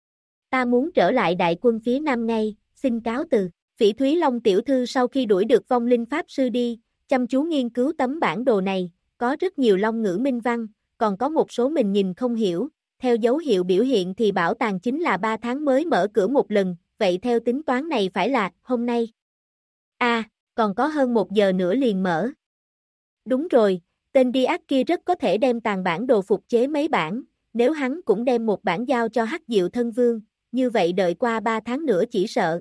Ta muốn trở lại đại quân phía Nam ngay, xin cáo từ. Phỉ Thúy Long tiểu thư sau khi đuổi được vong linh pháp sư đi, chăm chú nghiên cứu tấm bản đồ này, có rất nhiều long ngữ minh văn, còn có một số mình nhìn không hiểu, theo dấu hiệu biểu hiện thì bảo tàng chính là 3 tháng mới mở cửa một lần, vậy theo tính toán này phải là hôm nay. Còn có hơn 1 giờ nữa liền mở. Đúng rồi, tên đi ác kia rất có thể đem tàng bản đồ phục chế mấy bản, nếu hắn cũng đem một bản giao cho Hắc Diệu Thân Vương, như vậy đợi qua 3 tháng nữa chỉ sợ.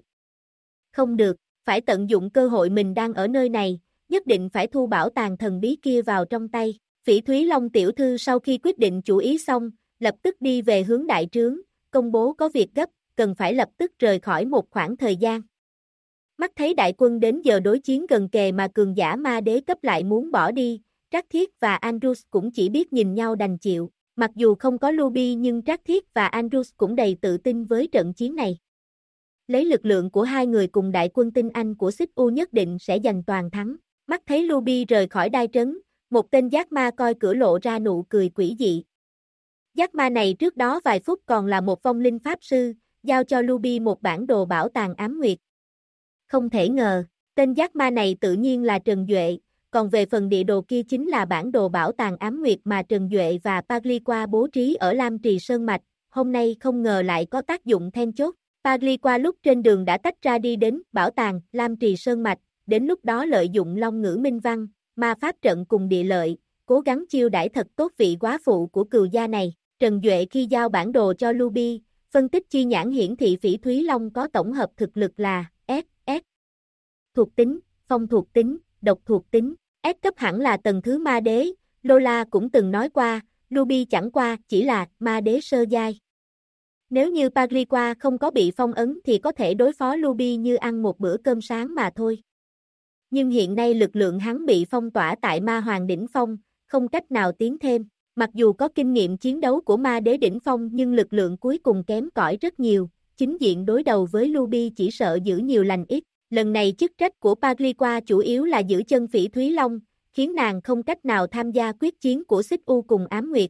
Không được, phải tận dụng cơ hội mình đang ở nơi này, nhất định phải thu bảo tàng thần bí kia vào trong tay. Phỉ Thúy Long tiểu thư sau khi quyết định chủ ý xong, lập tức đi về hướng đại trướng, công bố có việc gấp, cần phải lập tức rời khỏi một khoảng thời gian. Mắt thấy đại quân đến giờ đối chiến gần kề mà cường giả ma đế cấp lại muốn bỏ đi, Trác Thiết và Andrews cũng chỉ biết nhìn nhau đành chịu. Mặc dù không có Ruby nhưng Trác Thiết và Andrews cũng đầy tự tin với trận chiến này. Lấy lực lượng của hai người cùng đại quân tinh anh của Xích U nhất định sẽ giành toàn thắng. Mắt thấy Ruby rời khỏi đai trấn, một tên giác ma coi cửa lộ ra nụ cười quỷ dị. Giác ma này trước đó vài phút còn là một vong linh pháp sư, giao cho Ruby một bản đồ bảo tàng ám nguyệt. Không thể ngờ, tên giác ma này tự nhiên là Trần Duệ, còn về phần địa đồ kia chính là bản đồ bảo tàng ám nguyệt mà Trần Duệ và Pagliqua bố trí ở Lam Trì Sơn Mạch, hôm nay không ngờ lại có tác dụng then chốt. Pagliqua lúc trên đường đã tách ra đi đến bảo tàng Lam Trì Sơn Mạch, đến lúc đó lợi dụng long ngữ minh văn, ma pháp trận cùng địa lợi, cố gắng chiêu đãi thật tốt vị góa phụ của cừu gia này. Trần Duệ khi giao bản đồ cho Ruby, phân tích chi nhãn hiển thị Phỉ Thúy Long có tổng hợp thực lực là S thuộc tính, phong thuộc tính, độc thuộc tính, S cấp hẳn là tầng thứ ma đế, Lola cũng từng nói qua, Ruby chẳng qua chỉ là ma đế sơ giai. Nếu như Pagliqua không có bị phong ấn thì có thể đối phó Ruby như ăn một bữa cơm sáng mà thôi. Nhưng hiện nay lực lượng hắn bị phong tỏa tại ma hoàng đỉnh phong, không cách nào tiến thêm. Mặc dù có kinh nghiệm chiến đấu của ma đế đỉnh phong nhưng lực lượng cuối cùng kém cỏi rất nhiều, chính diện đối đầu với Ruby chỉ sợ giữ nhiều lành ít. Lần này chức trách của Pagliqua chủ yếu là giữ chân Phỉ Thúy Long, khiến nàng không cách nào tham gia quyết chiến của Xích U cùng Ám Nguyệt.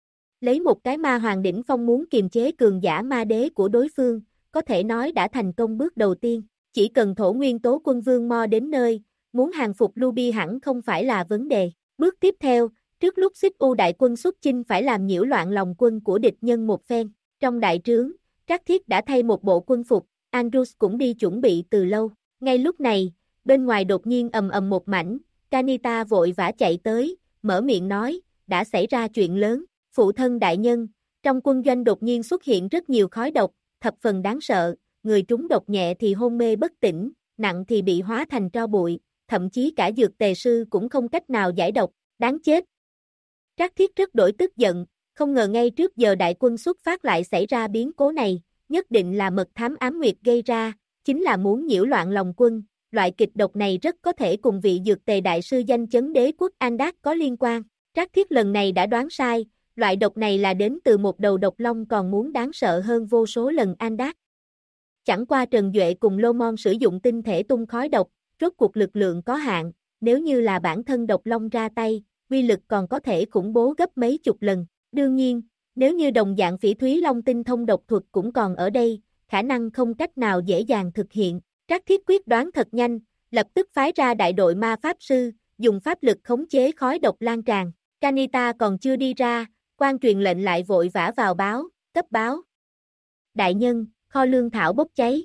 Lấy một cái ma hoàng đỉnh phong muốn kiềm chế cường giả ma đế của đối phương, có thể nói đã thành công bước đầu tiên. Chỉ cần thổ nguyên tố quân vương Mo đến nơi, muốn hàng phục Ruby hẳn không phải là vấn đề. Bước tiếp theo, trước lúc Xích U đại quân xuất chinh phải làm nhiễu loạn lòng quân của địch nhân một phen. Trong đại trướng, Trác Thiết đã thay một bộ quân phục, Andrews cũng đi chuẩn bị từ lâu. Ngay lúc này, bên ngoài đột nhiên ầm ầm một mảnh, Kanita vội vã chạy tới, mở miệng nói, đã xảy ra chuyện lớn, phụ thân đại nhân, trong quân doanh đột nhiên xuất hiện rất nhiều khói độc, thập phần đáng sợ, người trúng độc nhẹ thì hôn mê bất tỉnh, nặng thì bị hóa thành tro bụi, thậm chí cả dược tề sư cũng không cách nào giải độc, đáng chết. Trác Thiết rất đổi tức giận, không ngờ ngay trước giờ đại quân xuất phát lại xảy ra biến cố này, nhất định là mật thám ám nguyệt gây ra, chính là muốn nhiễu loạn lòng quân, loại kịch độc này rất có thể cùng vị dược tề đại sư danh chấn đế quốc Andak có liên quan. Trác Thiết lần này đã đoán sai, loại độc này là đến từ một đầu độc long còn muốn đáng sợ hơn vô số lần Andak. Chẳng qua Trần Duệ cùng Lô Mon sử dụng tinh thể tung khói độc, rốt cuộc lực lượng có hạn, nếu như là bản thân độc long ra tay, uy lực còn có thể khủng bố gấp mấy chục lần. Đương nhiên, nếu như đồng dạng Phỉ Thúy Long tinh thông độc thuật cũng còn ở đây, khả năng không cách nào dễ dàng thực hiện. Trác Thiết quyết đoán thật nhanh, lập tức phái ra đại đội ma pháp sư, dùng pháp lực khống chế khói độc lan tràn. Kanita còn chưa đi ra, quan truyền lệnh lại vội vã vào cấp báo. Đại nhân, kho lương thảo bốc cháy.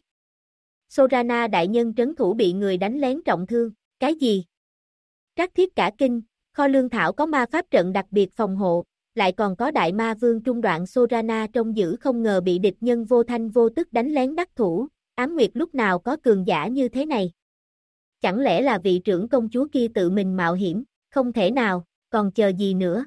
Sorana đại nhân trấn thủ bị người đánh lén trọng thương. Cái gì? Trác Thiết cả kinh, kho lương thảo có ma pháp trận đặc biệt phòng hộ, lại còn có đại ma vương trung đoạn Sorana trông giữ không ngờ bị địch nhân vô thanh vô tức đánh lén đắc thủ, Ám Nguyệt lúc nào có cường giả như thế này? Chẳng lẽ là vị trưởng công chúa kia tự mình mạo hiểm? Không thể nào, còn chờ gì nữa?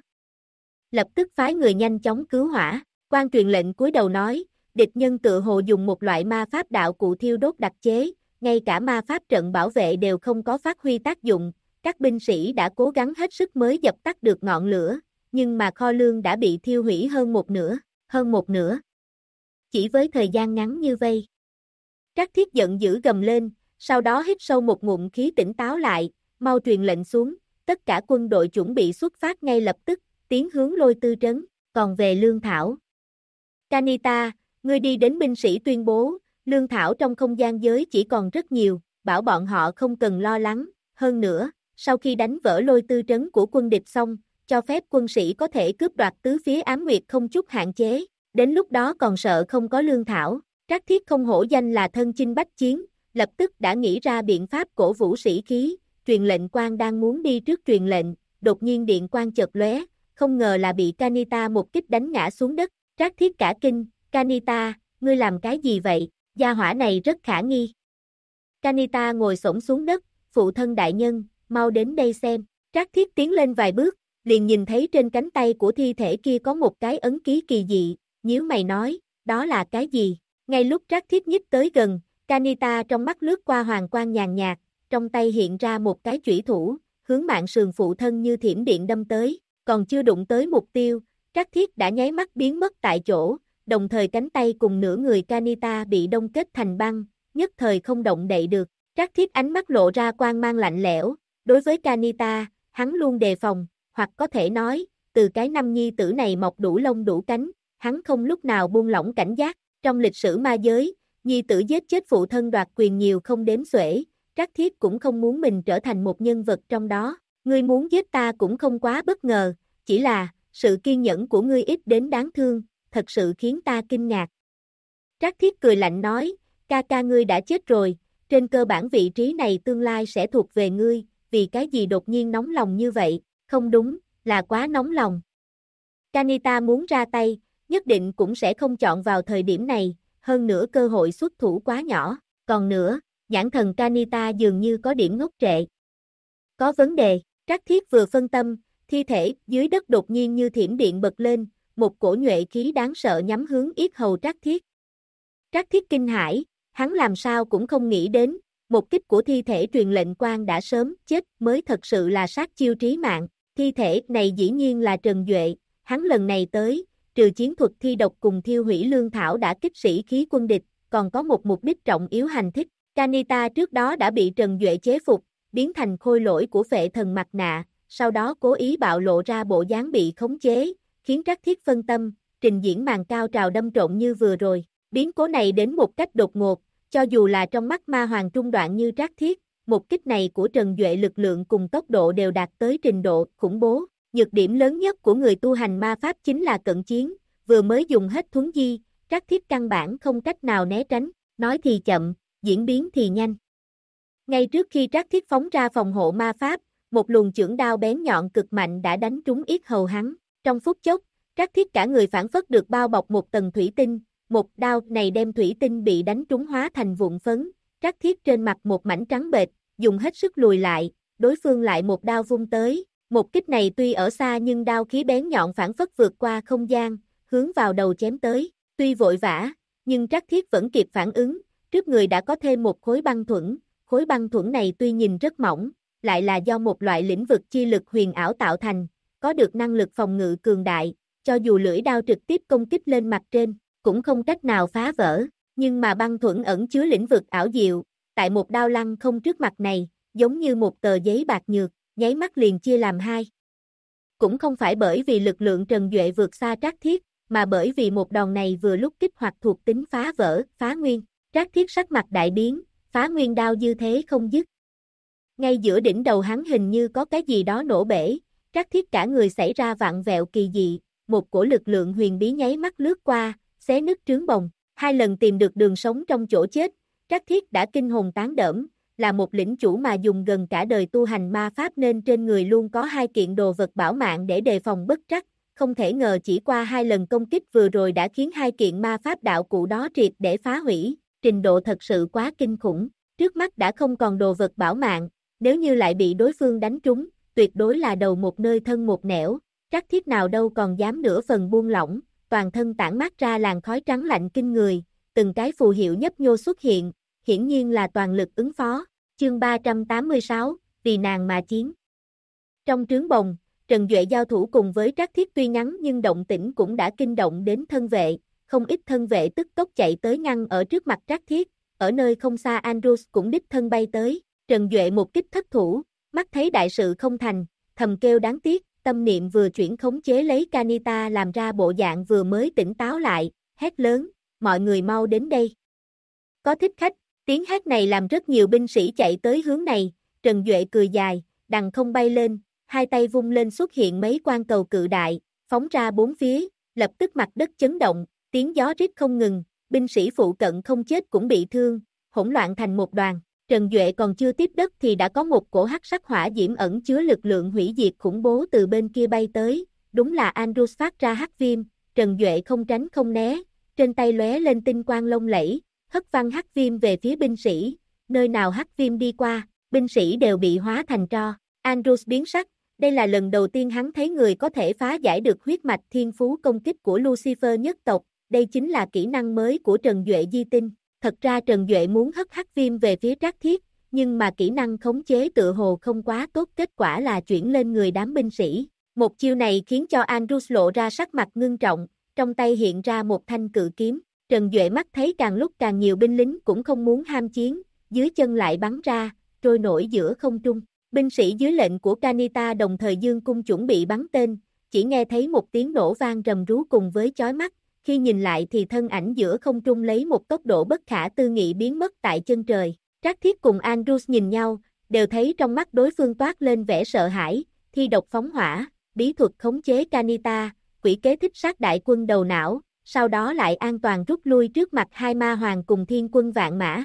Lập tức phái người nhanh chóng cứu hỏa, quan truyền lệnh cúi đầu nói, địch nhân tự hồ dùng một loại ma pháp đạo cụ thiêu đốt đặc chế, ngay cả ma pháp trận bảo vệ đều không có phát huy tác dụng, các binh sĩ đã cố gắng hết sức mới dập tắt được ngọn lửa, nhưng mà kho lương đã bị thiêu hủy hơn một nửa. Chỉ với thời gian ngắn như vây. Trác Thiết giận dữ gầm lên, sau đó hít sâu một ngụm khí tỉnh táo lại, mau truyền lệnh xuống, tất cả quân đội chuẩn bị xuất phát ngay lập tức, tiến hướng Lôi Tư trấn, còn về lương thảo. Kanita, ngươi đi đến binh sĩ tuyên bố, lương thảo trong không gian giới chỉ còn rất nhiều, bảo bọn họ không cần lo lắng, hơn nữa, sau khi đánh vỡ Lôi Tư trấn của quân địch xong, cho phép quân sĩ có thể cướp đoạt tứ phía Ám Nguyệt không chút hạn chế, đến lúc đó còn sợ không có lương thảo. Trác Thiết không hổ danh là thân chinh bách chiến, lập tức đã nghĩ ra biện pháp cổ vũ sĩ khí, truyền lệnh quan đang muốn đi trước truyền lệnh, đột nhiên điện quang chợt lóe, không ngờ là bị Kanita một kích đánh ngã xuống đất. Trác Thiết cả kinh, Kanita, ngươi làm cái gì vậy? Gia hỏa này rất khả nghi. Kanita ngồi xổm xuống đất, phụ thân đại nhân, mau đến đây xem. Trác Thiết tiến lên vài bước, liền nhìn thấy trên cánh tay của thi thể kia có một cái ấn ký kỳ dị, nhíu mày nói, đó là cái gì? Ngay lúc Trác Thiết nhích tới gần, Kanita trong mắt lướt qua hoàng quang nhàn nhạt, trong tay hiện ra một cái chủy thủ, hướng mạng sườn phụ thân như thiểm điện đâm tới, còn chưa đụng tới mục tiêu, Trác Thiết đã nháy mắt biến mất tại chỗ, đồng thời cánh tay cùng nửa người Kanita bị đông kết thành băng, nhất thời không động đậy được. Trác Thiết ánh mắt lộ ra quang mang lạnh lẽo, đối với Kanita, hắn luôn đề phòng, hoặc có thể nói, từ cái năm nhi tử này mọc đủ lông đủ cánh, hắn không lúc nào buông lỏng cảnh giác. Trong lịch sử ma giới, nhi tử giết chết phụ thân đoạt quyền nhiều không đếm xuể, Trác Thiết cũng không muốn mình trở thành một nhân vật trong đó. Ngươi muốn giết ta cũng không quá bất ngờ, chỉ là, sự kiên nhẫn của ngươi ít đến đáng thương, thật sự khiến ta kinh ngạc. Trác Thiết cười lạnh nói, ca ca ngươi đã chết rồi, trên cơ bản vị trí này tương lai sẽ thuộc về ngươi, vì cái gì đột nhiên nóng lòng như vậy, không đúng, là quá nóng lòng. Kanita muốn ra tay, nhất định cũng sẽ không chọn vào thời điểm này, hơn nữa cơ hội xuất thủ quá nhỏ, còn nữa, nhãn thần Kanita dường như có điểm ngốc trệ. Có vấn đề, Trác Thiết vừa phân tâm, thi thể dưới đất đột nhiên như thiểm điện bật lên, một cổ nhuệ khí đáng sợ nhắm hướng yết hầu Trác Thiết. Trác Thiết kinh hãi, hắn làm sao cũng không nghĩ đến, một kích của thi thể truyền lệnh quan đã sớm chết mới thật sự là sát chiêu trí mạng, thi thể này dĩ nhiên là Trần Duệ, hắn lần này tới, trừ chiến thuật thi độc cùng thiêu hủy lương thảo đã kích sĩ khí quân địch, còn có một mục đích trọng yếu hành thích. Kanita trước đó đã bị Trần Duệ chế phục, biến thành khôi lỗi của phệ thần mặt nạ, sau đó cố ý bạo lộ ra bộ dáng bị khống chế, khiến Trác Thiết phân tâm, trình diễn màn cao trào đâm trộn như vừa rồi. Biến cố này đến một cách đột ngột, cho dù là trong mắt ma hoàng trung đoạn như Trác Thiết, một kích này của Trần Duệ lực lượng cùng tốc độ đều đạt tới trình độ khủng bố. Nhược điểm lớn nhất của người tu hành ma pháp chính là cận chiến, vừa mới dùng hết thuấn di, Trác Thiết căn bản không cách nào né tránh, nói thì chậm, diễn biến thì nhanh. Ngay trước khi Trác Thiết phóng ra phòng hộ ma pháp, một luồng chưởng đao bén nhọn cực mạnh đã đánh trúng yết hầu hắn, trong phút chốc, Trác Thiết cả người phảng phất được bao bọc một tầng thủy tinh, một đao này đem thủy tinh bị đánh trúng hóa thành vụn phấn, Trác Thiết trên mặt một mảnh trắng bệch, dùng hết sức lùi lại, đối phương lại một đao vung tới, một kích này tuy ở xa nhưng đao khí bén nhọn phảng phất vượt qua không gian, hướng vào đầu chém tới, tuy vội vã, nhưng Trác Thiết vẫn kịp phản ứng, trước người đã có thêm một khối băng thuẫn này tuy nhìn rất mỏng, lại là do một loại lĩnh vực chi lực huyền ảo tạo thành, có được năng lực phòng ngự cường đại, cho dù lưỡi đao trực tiếp công kích lên mặt trên, cũng không cách nào phá vỡ, nhưng mà băng thuẫn ẩn chứa lĩnh vực ảo diệu, tại một đao lăng không trước mặt này, giống như một tờ giấy bạc nhược, nháy mắt liền chia làm hai. Cũng không phải bởi vì lực lượng Trần Duệ vượt xa Trác Thiết, mà bởi vì một đòn này vừa lúc kích hoạt thuộc tính phá vỡ, phá nguyên, Trác Thiết sắc mặt đại biến, phá nguyên đao dư thế không dứt. Ngay giữa đỉnh đầu hắn hình như có cái gì đó nổ bể, Trác Thiết cả người xảy ra vặn vẹo kỳ dị, một cổ lực lượng huyền bí nháy mắt lướt qua, xé nứt trướng bồng, hai lần tìm được đường sống trong chỗ chết, Trác Thiết đã kinh hồn tán đỡm, là một lĩnh chủ mà dùng gần cả đời tu hành ma pháp nên trên người luôn có hai kiện đồ vật bảo mạng để đề phòng bất trắc, không thể ngờ chỉ qua hai lần công kích vừa rồi đã khiến hai kiện ma pháp đạo cụ đó triệt để phá hủy, trình độ thật sự quá kinh khủng, trước mắt đã không còn đồ vật bảo mạng, nếu như lại bị đối phương đánh trúng, tuyệt đối là đầu một nơi thân một nẻo, Trác Thiết nào đâu còn dám nửa phần buông lỏng, toàn thân tản mát ra làn khói trắng lạnh kinh người, từng cái phù hiệu nhấp nhô xuất hiện, hiển nhiên là toàn lực ứng phó. Chương 386, vì nàng mà chiến. Trong trướng bồng, Trần Duệ giao thủ cùng với Trác Thiết tuy ngắn nhưng động tĩnh cũng đã kinh động đến thân vệ, không ít thân vệ tức tốc chạy tới ngăn ở trước mặt Trác Thiết, ở nơi không xa Andrews cũng đích thân bay tới, Trần Duệ một kích thất thủ, mắt thấy đại sự không thành, thầm kêu đáng tiếc, tâm niệm vừa chuyển khống chế lấy Kanita làm ra bộ dạng vừa mới tỉnh táo lại, hét lớn, mọi người mau đến đây. Có thích khách. Tiếng hét này làm rất nhiều binh sĩ chạy tới hướng này, Trần Duệ cười dài, đằng không bay lên, hai tay vung lên xuất hiện mấy quan cầu cự đại, phóng ra bốn phía, lập tức mặt đất chấn động, tiếng gió rít không ngừng, binh sĩ phụ cận không chết cũng bị thương, hỗn loạn thành một đoàn. Trần Duệ còn chưa tiếp đất thì đã có một cổ hắc sắc hỏa diễm ẩn chứa lực lượng hủy diệt khủng bố từ bên kia bay tới, đúng là Andrews phát ra hắc viêm, Trần Duệ không tránh không né, trên tay lóe lên tinh quang lông lẫy, hất văng hắc viêm về phía binh sĩ, nơi nào hắc viêm đi qua, binh sĩ đều bị hóa thành tro. Andrews biến sắc, đây là lần đầu tiên hắn thấy người có thể phá giải được huyết mạch thiên phú công kích của Lucifer nhất tộc, đây chính là kỹ năng mới của Trần Duệ di tinh. Thật ra Trần Duệ muốn hất hắc viêm về phía Trác Thiết, nhưng mà kỹ năng khống chế tự hồ không quá tốt, kết quả là chuyển lên người đám binh sĩ. Một chiêu này khiến cho Andrews lộ ra sắc mặt ngưng trọng, trong tay hiện ra một thanh cự kiếm. Trần Duệ mắt thấy càng lúc càng nhiều binh lính cũng không muốn ham chiến, dưới chân lại bắn ra, trôi nổi giữa không trung. Binh sĩ dưới lệnh của Kanita đồng thời dương cung chuẩn bị bắn tên, chỉ nghe thấy một tiếng nổ vang rầm rú cùng với chói mắt, khi nhìn lại thì thân ảnh giữa không trung lấy một tốc độ bất khả tư nghị biến mất tại chân trời. Trác Thiết cùng Andrews nhìn nhau, đều thấy trong mắt đối phương toát lên vẻ sợ hãi, thi độc phóng hỏa, bí thuật khống chế Kanita, quỷ kế thích sát đại quân đầu não, sau đó lại an toàn rút lui trước mặt hai ma hoàng cùng thiên quân vạn mã.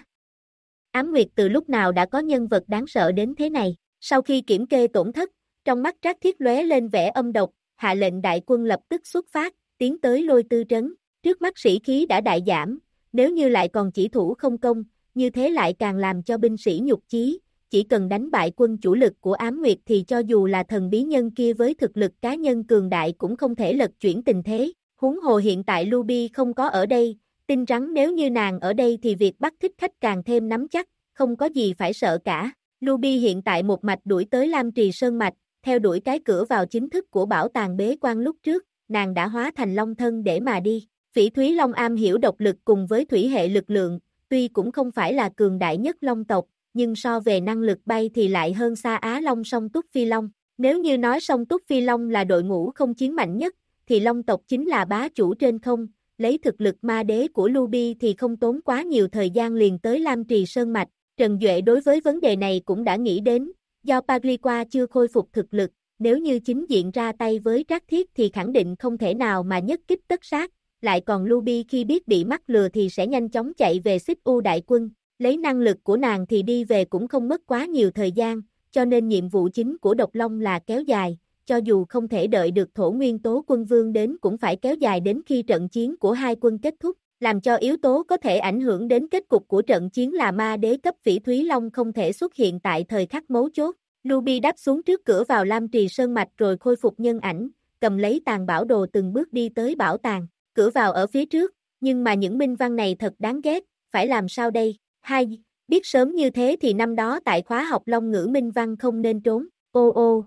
Ám Nguyệt từ lúc nào đã có nhân vật đáng sợ đến thế này, sau khi kiểm kê tổn thất, trong mắt Trác Thiết lóe lên vẻ âm độc, hạ lệnh đại quân lập tức xuất phát, tiến tới Lôi Tư trấn, trước mắt sĩ khí đã đại giảm, nếu như lại còn chỉ thủ không công, như thế lại càng làm cho binh sĩ nhục chí, chỉ cần đánh bại quân chủ lực của Ám Nguyệt thì cho dù là thần bí nhân kia với thực lực cá nhân cường đại cũng không thể lật chuyển tình thế. Huống hồ hiện tại Luby không có ở đây, tin rằng nếu như nàng ở đây thì việc bắt thích khách càng thêm nắm chắc, không có gì phải sợ cả. Luby hiện tại một mạch đuổi tới Lam Trì Sơn Mạch, theo đuổi cái cửa vào chính thức của bảo tàng bế quan lúc trước, nàng đã hóa thành long thân để mà đi. Phỉ Thúy Long am hiểu độc lực cùng với thủy hệ lực lượng, tuy cũng không phải là cường đại nhất long tộc, nhưng so về năng lực bay thì lại hơn xa Á Long Song Túc Phi Long. Nếu như nói Song Túc Phi Long là đội ngũ không chiến mạnh nhất, thì Long tộc chính là bá chủ trên không, lấy thực lực ma đế của Luby thì không tốn quá nhiều thời gian liền tới Lam Trì Sơn Mạch. Trần Duệ đối với vấn đề này cũng đã nghĩ đến, do Pagliqua chưa khôi phục thực lực, nếu như chính diện ra tay với Trác Thiết thì khẳng định không thể nào mà nhất kích tất sát, lại còn Luby khi biết bị mắc lừa thì sẽ nhanh chóng chạy về Xích U đại quân, lấy năng lực của nàng thì đi về cũng không mất quá nhiều thời gian, cho nên nhiệm vụ chính của Độc Long là kéo dài. Cho dù không thể đợi được Thổ Nguyên Tố Quân Vương đến cũng phải kéo dài đến khi trận chiến của hai quân kết thúc. làm cho yếu tố có thể ảnh hưởng đến kết cục của trận chiến là ma đế cấp Phỉ Thúy Long không thể xuất hiện tại thời khắc mấu chốt. Ruby đáp xuống trước cửa vào Lam Trì Sơn Mạch rồi khôi phục nhân ảnh, cầm lấy tàn bảo đồ từng bước đi tới bảo tàng. Cửa vào ở phía trước, nhưng mà những minh văn này thật đáng ghét, phải làm sao đây? Biết sớm như thế thì năm đó tại khóa học Long ngữ minh văn không nên trốn. Ô,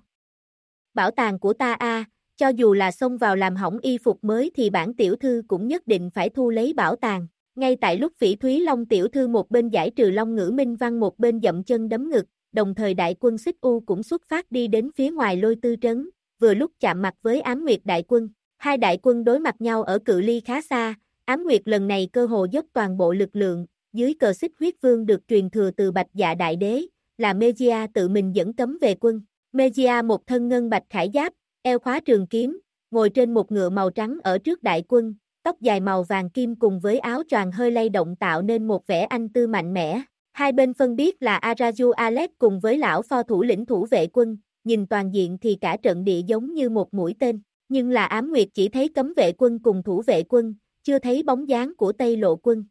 bảo tàng của ta a, cho dù là xông vào làm hỏng y phục mới thì bản tiểu thư cũng nhất định phải thu lấy bảo tàng. Ngay tại lúc Phỉ Thúy Long tiểu thư một bên giải trừ Long ngữ minh văn một bên dậm chân đấm ngực, đồng thời đại quân Xích U cũng xuất phát đi đến phía ngoài Lôi Tư trấn, vừa lúc chạm mặt với Ám Nguyệt đại quân. Hai đại quân đối mặt nhau ở cự ly khá xa, Ám Nguyệt lần này cơ hồ dốc toàn bộ lực lượng, dưới cờ Xích Huyết Vương được truyền thừa từ Bạch Dạ đại đế, là Megia tự mình dẫn cấm về quân. Megia một thân ngân bạch khải giáp, eo khóa trường kiếm, ngồi trên một ngựa màu trắng ở trước đại quân, tóc dài màu vàng kim cùng với áo choàng hơi lay động tạo nên một vẻ anh tư mạnh mẽ. Hai bên phân biệt là Araju Alex cùng với lão pho thủ lĩnh thủ vệ quân, nhìn toàn diện thì cả trận địa giống như một mũi tên, nhưng là Ám Nguyệt chỉ thấy cấm vệ quân cùng thủ vệ quân, chưa thấy bóng dáng của Tây Lộ quân.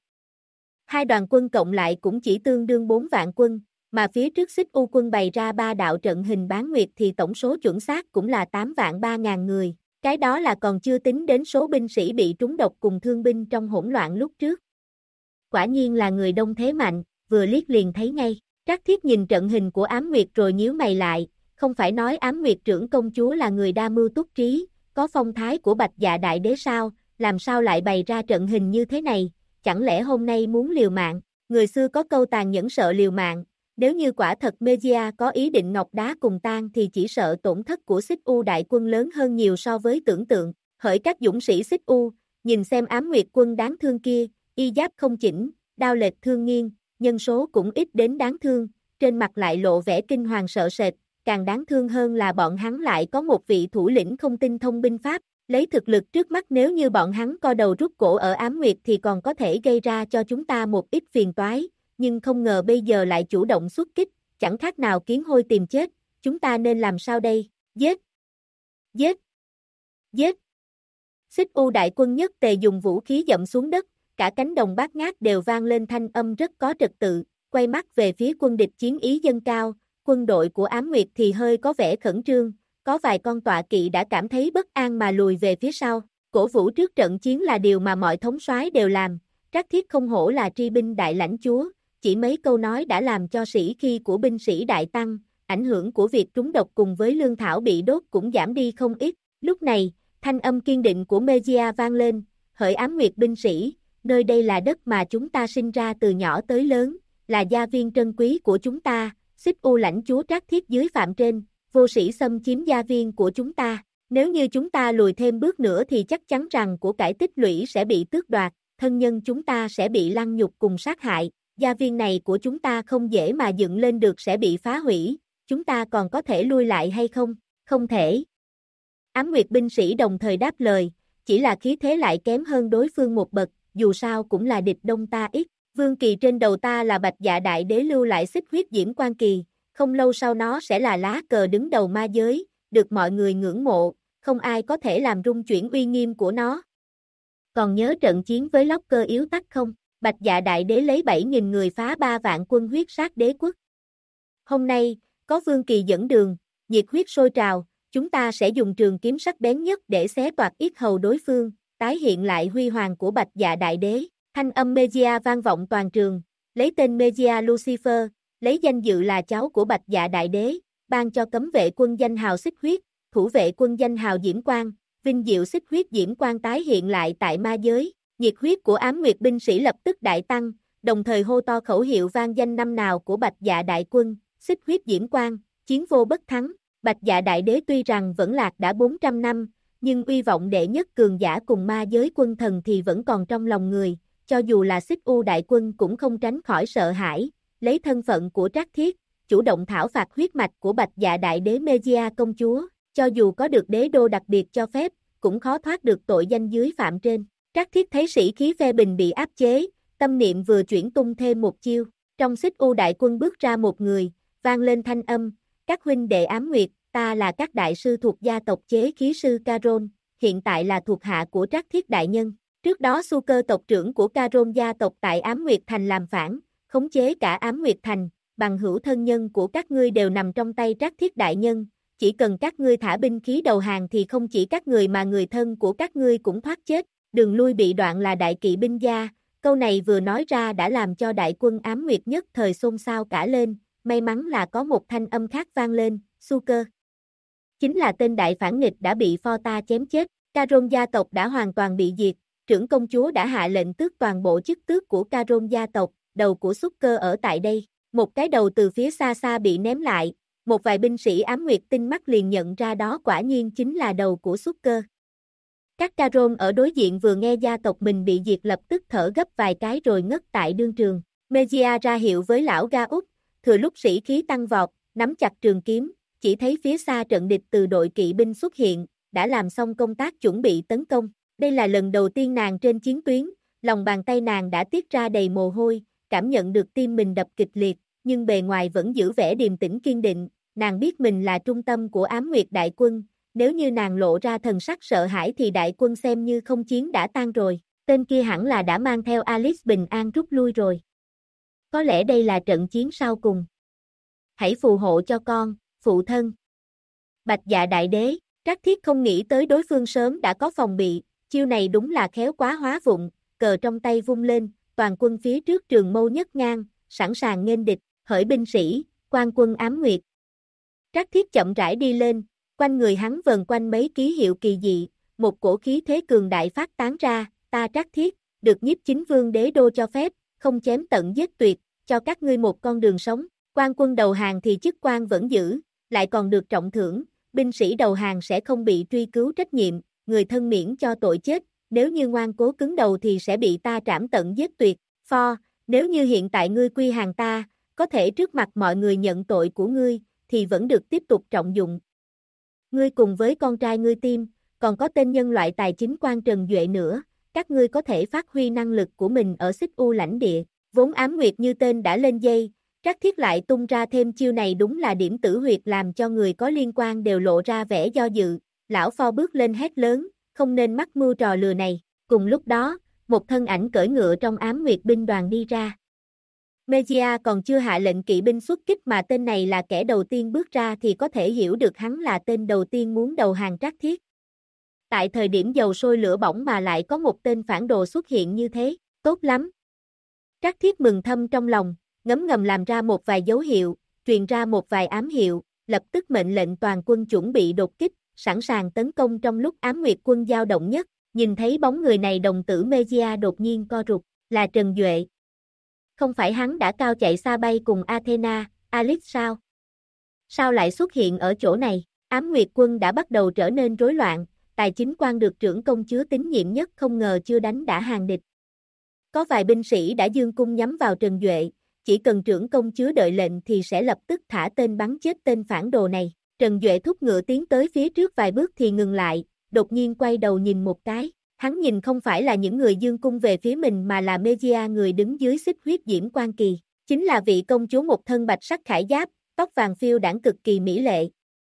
Hai đoàn quân cộng lại cũng chỉ tương đương 4 vạn quân, mà phía trước Xích U quân bày ra 3 đạo trận hình bán nguyệt thì tổng số chuẩn xác cũng là 8 vạn 3.000 người, cái đó là còn chưa tính đến số binh sĩ bị trúng độc cùng thương binh trong hỗn loạn lúc trước. Quả nhiên là người đông thế mạnh, vừa liếc liền thấy ngay. Trác Thiết nhìn trận hình của Ám Nguyệt rồi nhíu mày lại, không phải nói Ám Nguyệt trưởng công chúa là người đa mưu túc trí, có phong thái của Bạch Dạ đại đế sao, làm sao lại bày ra trận hình như thế này, chẳng lẽ hôm nay muốn liều mạng? Người xưa có câu tàn nhẫn sợ liều mạng, nếu như quả thật Megia có ý định ngọc đá cùng tan thì chỉ sợ tổn thất của Xích U đại quân lớn hơn nhiều so với tưởng tượng. Hỡi các dũng sĩ Xích U, nhìn xem Ám Nguyệt quân đáng thương kia, y giáp không chỉnh, đao lệch thương nghiêng, nhân số cũng ít đến đáng thương, trên mặt lại lộ vẻ kinh hoàng sợ sệt, càng đáng thương hơn là bọn hắn lại có một vị thủ lĩnh không tinh thông binh pháp, lấy thực lực trước mắt nếu như bọn hắn co đầu rút cổ ở Ám Nguyệt thì còn có thể gây ra cho chúng ta một ít phiền toái, nhưng không ngờ bây giờ lại chủ động xuất kích, chẳng khác nào kiến hôi tìm chết, chúng ta nên làm sao đây? Giết! Giết! Giết! Xích U đại quân nhất tề dùng vũ khí dậm xuống đất, cả cánh đồng bát ngát đều vang lên thanh âm rất có trật tự, quay mắt về phía quân địch chiến ý dâng cao, quân đội của Ám Nguyệt thì hơi có vẻ khẩn trương, có vài con tọa kỵ đã cảm thấy bất an mà lùi về phía sau, cổ vũ trước trận chiến là điều mà mọi thống soái đều làm, Trác Thiết không hổ là tri binh đại lãnh chúa, chỉ mấy câu nói đã làm cho sĩ khí của binh sĩ đại tăng, ảnh hưởng của việc trúng độc cùng với lương thảo bị đốt cũng giảm đi không ít, lúc này, thanh âm kiên định của Megia vang lên, hỡi Ám Nguyệt binh sĩ, nơi đây là đất mà chúng ta sinh ra từ nhỏ tới lớn, là gia viên trân quý của chúng ta, Xích U lãnh chúa Trác Thiết dưới phạm trên, vô sĩ xâm chiếm gia viên của chúng ta, nếu như chúng ta lùi thêm bước nữa thì chắc chắn rằng của cải tích lũy sẽ bị tước đoạt, thân nhân chúng ta sẽ bị lăng nhục cùng sát hại, gia viên này của chúng ta không dễ mà dựng lên được sẽ bị phá hủy, chúng ta còn có thể lui lại hay không? Không thể. Ám Nguyệt binh sĩ đồng thời đáp lời, chỉ là khí thế lại kém hơn đối phương một bậc, dù sao cũng là địch đông ta ít, vương kỳ trên đầu ta là Bạch Dạ đại đế lưu lại Xích Huyết Diễm Quan kỳ, không lâu sau nó sẽ là lá cờ đứng đầu ma giới, được mọi người ngưỡng mộ, không ai có thể làm rung chuyển uy nghiêm của nó. Còn nhớ trận chiến với Locker yếu tắc không? Bạch Dạ đại đế lấy 7.000 người phá 3 vạn quân huyết sát đế quốc. Hôm nay, có vương kỳ dẫn đường, nhiệt huyết sôi trào, chúng ta sẽ dùng trường kiếm sắc bén nhất để xé toạc yết hầu đối phương, tái hiện lại huy hoàng của Bạch Dạ đại đế. Thanh âm Megia vang vọng toàn trường, lấy tên Megia Lucifer, lấy danh dự là cháu của Bạch Dạ đại đế, ban cho cấm vệ quân danh hào Xích Huyết, thủ vệ quân danh hào Diễm Quang, vinh diệu Xích Huyết Diễm Quang tái hiện lại tại ma giới. Nhiệt huyết của Ám Nguyệt binh sĩ lập tức đại tăng, đồng thời hô to khẩu hiệu vang danh năm nào của Bạch Dạ đại quân, Xích Huyết Diễm Quang, chiến vô bất thắng. Bạch Dạ đại đế tuy rằng vẫn lạc đã 400 năm, nhưng uy vọng đệ nhất cường giả cùng ma giới quân thần thì vẫn còn trong lòng người, cho dù là Xích U đại quân cũng không tránh khỏi sợ hãi, lấy thân phận của Trác Thiết, chủ động thảo phạt huyết mạch của Bạch Dạ đại đế Megia công chúa, cho dù có được đế đô đặc biệt cho phép, cũng khó thoát được tội danh dưới phạm trên. Trác Thiết thấy sĩ khí phe bình bị áp chế, tâm niệm vừa chuyển tung thêm một chiêu, trong Xích U đại quân bước ra một người, vang lên thanh âm, các huynh đệ Ám Nguyệt, ta là các đại sư thuộc gia tộc chế khí sư Caron, hiện tại là thuộc hạ của Trác Thiết đại nhân, Trước đó Su-cơ tộc trưởng của Caron gia tộc tại Ám Nguyệt Thành làm phản, khống chế cả Ám Nguyệt Thành, bằng hữu thân nhân của các ngươi đều nằm trong tay Trác Thiết đại nhân, chỉ cần các ngươi thả binh khí đầu hàng thì không chỉ các người mà người thân của các ngươi cũng thoát chết, đường lui bị đoạn là đại kỵ binh gia. Câu này vừa nói ra đã làm cho đại quân Ám Nguyệt nhất thời xôn xao cả lên, may mắn là có một thanh âm khác vang lên, Su-cơ. Chính là tên đại phản nghịch đã bị pho ta chém chết, Caron gia tộc đã hoàn toàn bị diệt, trưởng công chúa đã hạ lệnh tước toàn bộ chức tước của Caron gia tộc, đầu của Su-cơ ở tại đây, một cái đầu từ phía xa xa bị ném lại, một vài binh sĩ Ám Nguyệt tinh mắt liền nhận ra đó quả nhiên chính là đầu của Su-cơ. Các Caron ở đối diện vừa nghe gia tộc mình bị diệt lập tức thở gấp vài cái rồi ngất tại đương trường. Mejia ra hiệu với lão Ga-út, thừa lúc sĩ khí tăng vọt, nắm chặt trường kiếm, chỉ thấy phía xa trận địch từ đội kỵ binh xuất hiện, đã làm xong công tác chuẩn bị tấn công. Đây là lần đầu tiên nàng trên chiến tuyến, lòng bàn tay nàng đã tiết ra đầy mồ hôi, cảm nhận được tim mình đập kịch liệt, nhưng bề ngoài vẫn giữ vẻ điềm tĩnh kiên định, nàng biết mình là trung tâm của Ám Nguyệt đại quân. Nếu như nàng lộ ra thần sắc sợ hãi thì đại quân xem như không chiến đã tan rồi, tên kia hẳn là đã mang theo Alice bình an rút lui rồi. Có lẽ đây là trận chiến sau cùng. Hãy phù hộ cho con, phụ thân. Bạch Dạ đại đế, Trác Thiết không nghĩ tới đối phương sớm đã có phòng bị, chiêu này đúng là khéo quá hóa vụng, cờ trong tay vung lên, toàn quân phía trước trường mâu nhất ngang, sẵn sàng nghênh địch, hỡi binh sĩ, quan quân Ám Nguyệt. Trác Thiết chậm rãi đi lên. Quanh người hắn vần quanh mấy ký hiệu kỳ dị, một cổ khí thế cường đại phát tán ra, ta Trác Thiết, được Nhiếp Chính Vương đế đô cho phép, không chém tận giết tuyệt, cho các ngươi một con đường sống, quan quân đầu hàng thì chức quan vẫn giữ, lại còn được trọng thưởng, binh sĩ đầu hàng sẽ không bị truy cứu trách nhiệm, người thân miễn cho tội chết, nếu như ngoan cố cứng đầu thì sẽ bị ta trảm tận giết tuyệt, nếu như hiện tại ngươi quy hàng ta, có thể trước mặt mọi người nhận tội của ngươi, thì vẫn được tiếp tục trọng dụng. Ngươi cùng với con trai ngươi Tim, còn có tên nhân loại tài chính quan Trần Duệ nữa, các ngươi có thể phát huy năng lực của mình ở Xích U lãnh địa, vốn Ám Nguyệt như tên đã lên dây, Trác Thiết lại tung ra thêm chiêu này đúng là điểm tử huyệt làm cho người có liên quan đều lộ ra vẻ do dự, lão Pho bước lên hét lớn, không nên mắc mưu trò lừa này, cùng lúc đó, một thân ảnh cưỡi ngựa trong Ám Nguyệt binh đoàn đi ra. Mejia còn chưa hạ lệnh kỵ binh xuất kích mà tên này là kẻ đầu tiên bước ra thì có thể hiểu được hắn là tên đầu tiên muốn đầu hàng Trác Thiết. Tại thời điểm dầu sôi lửa bỏng mà lại có một tên phản đồ xuất hiện như thế, tốt lắm. Trác Thiết mừng thầm trong lòng, ngấm ngầm làm ra một vài dấu hiệu, truyền ra một vài ám hiệu, lập tức mệnh lệnh toàn quân chuẩn bị đột kích, sẵn sàng tấn công trong lúc Ám Nguyệt quân dao động nhất, nhìn thấy bóng người này đồng tử Mejia đột nhiên co rụt, là Trần Duệ. Không phải hắn đã cao chạy xa bay cùng Athena, Alice sao? Sao lại xuất hiện ở chỗ này? Ám Nguyệt quân đã bắt đầu trở nên rối loạn, tài chính quan được trưởng công chứa tín nhiệm nhất không ngờ chưa đánh đã hàng địch. Có vài binh sĩ đã dương cung nhắm vào Trần Duệ, chỉ cần trưởng công chứa đợi lệnh thì sẽ lập tức thả tên bắn chết tên phản đồ này. Trần Duệ thúc ngựa tiến tới phía trước vài bước thì ngừng lại, đột nhiên quay đầu nhìn một cái. Hắn nhìn không phải là những người dương cung về phía mình mà là Mejia người đứng dưới xích huyết diễm quan kỳ. Chính là vị công chúa một thân bạch sắc khải giáp, tóc vàng phiêu đãng cực kỳ mỹ lệ.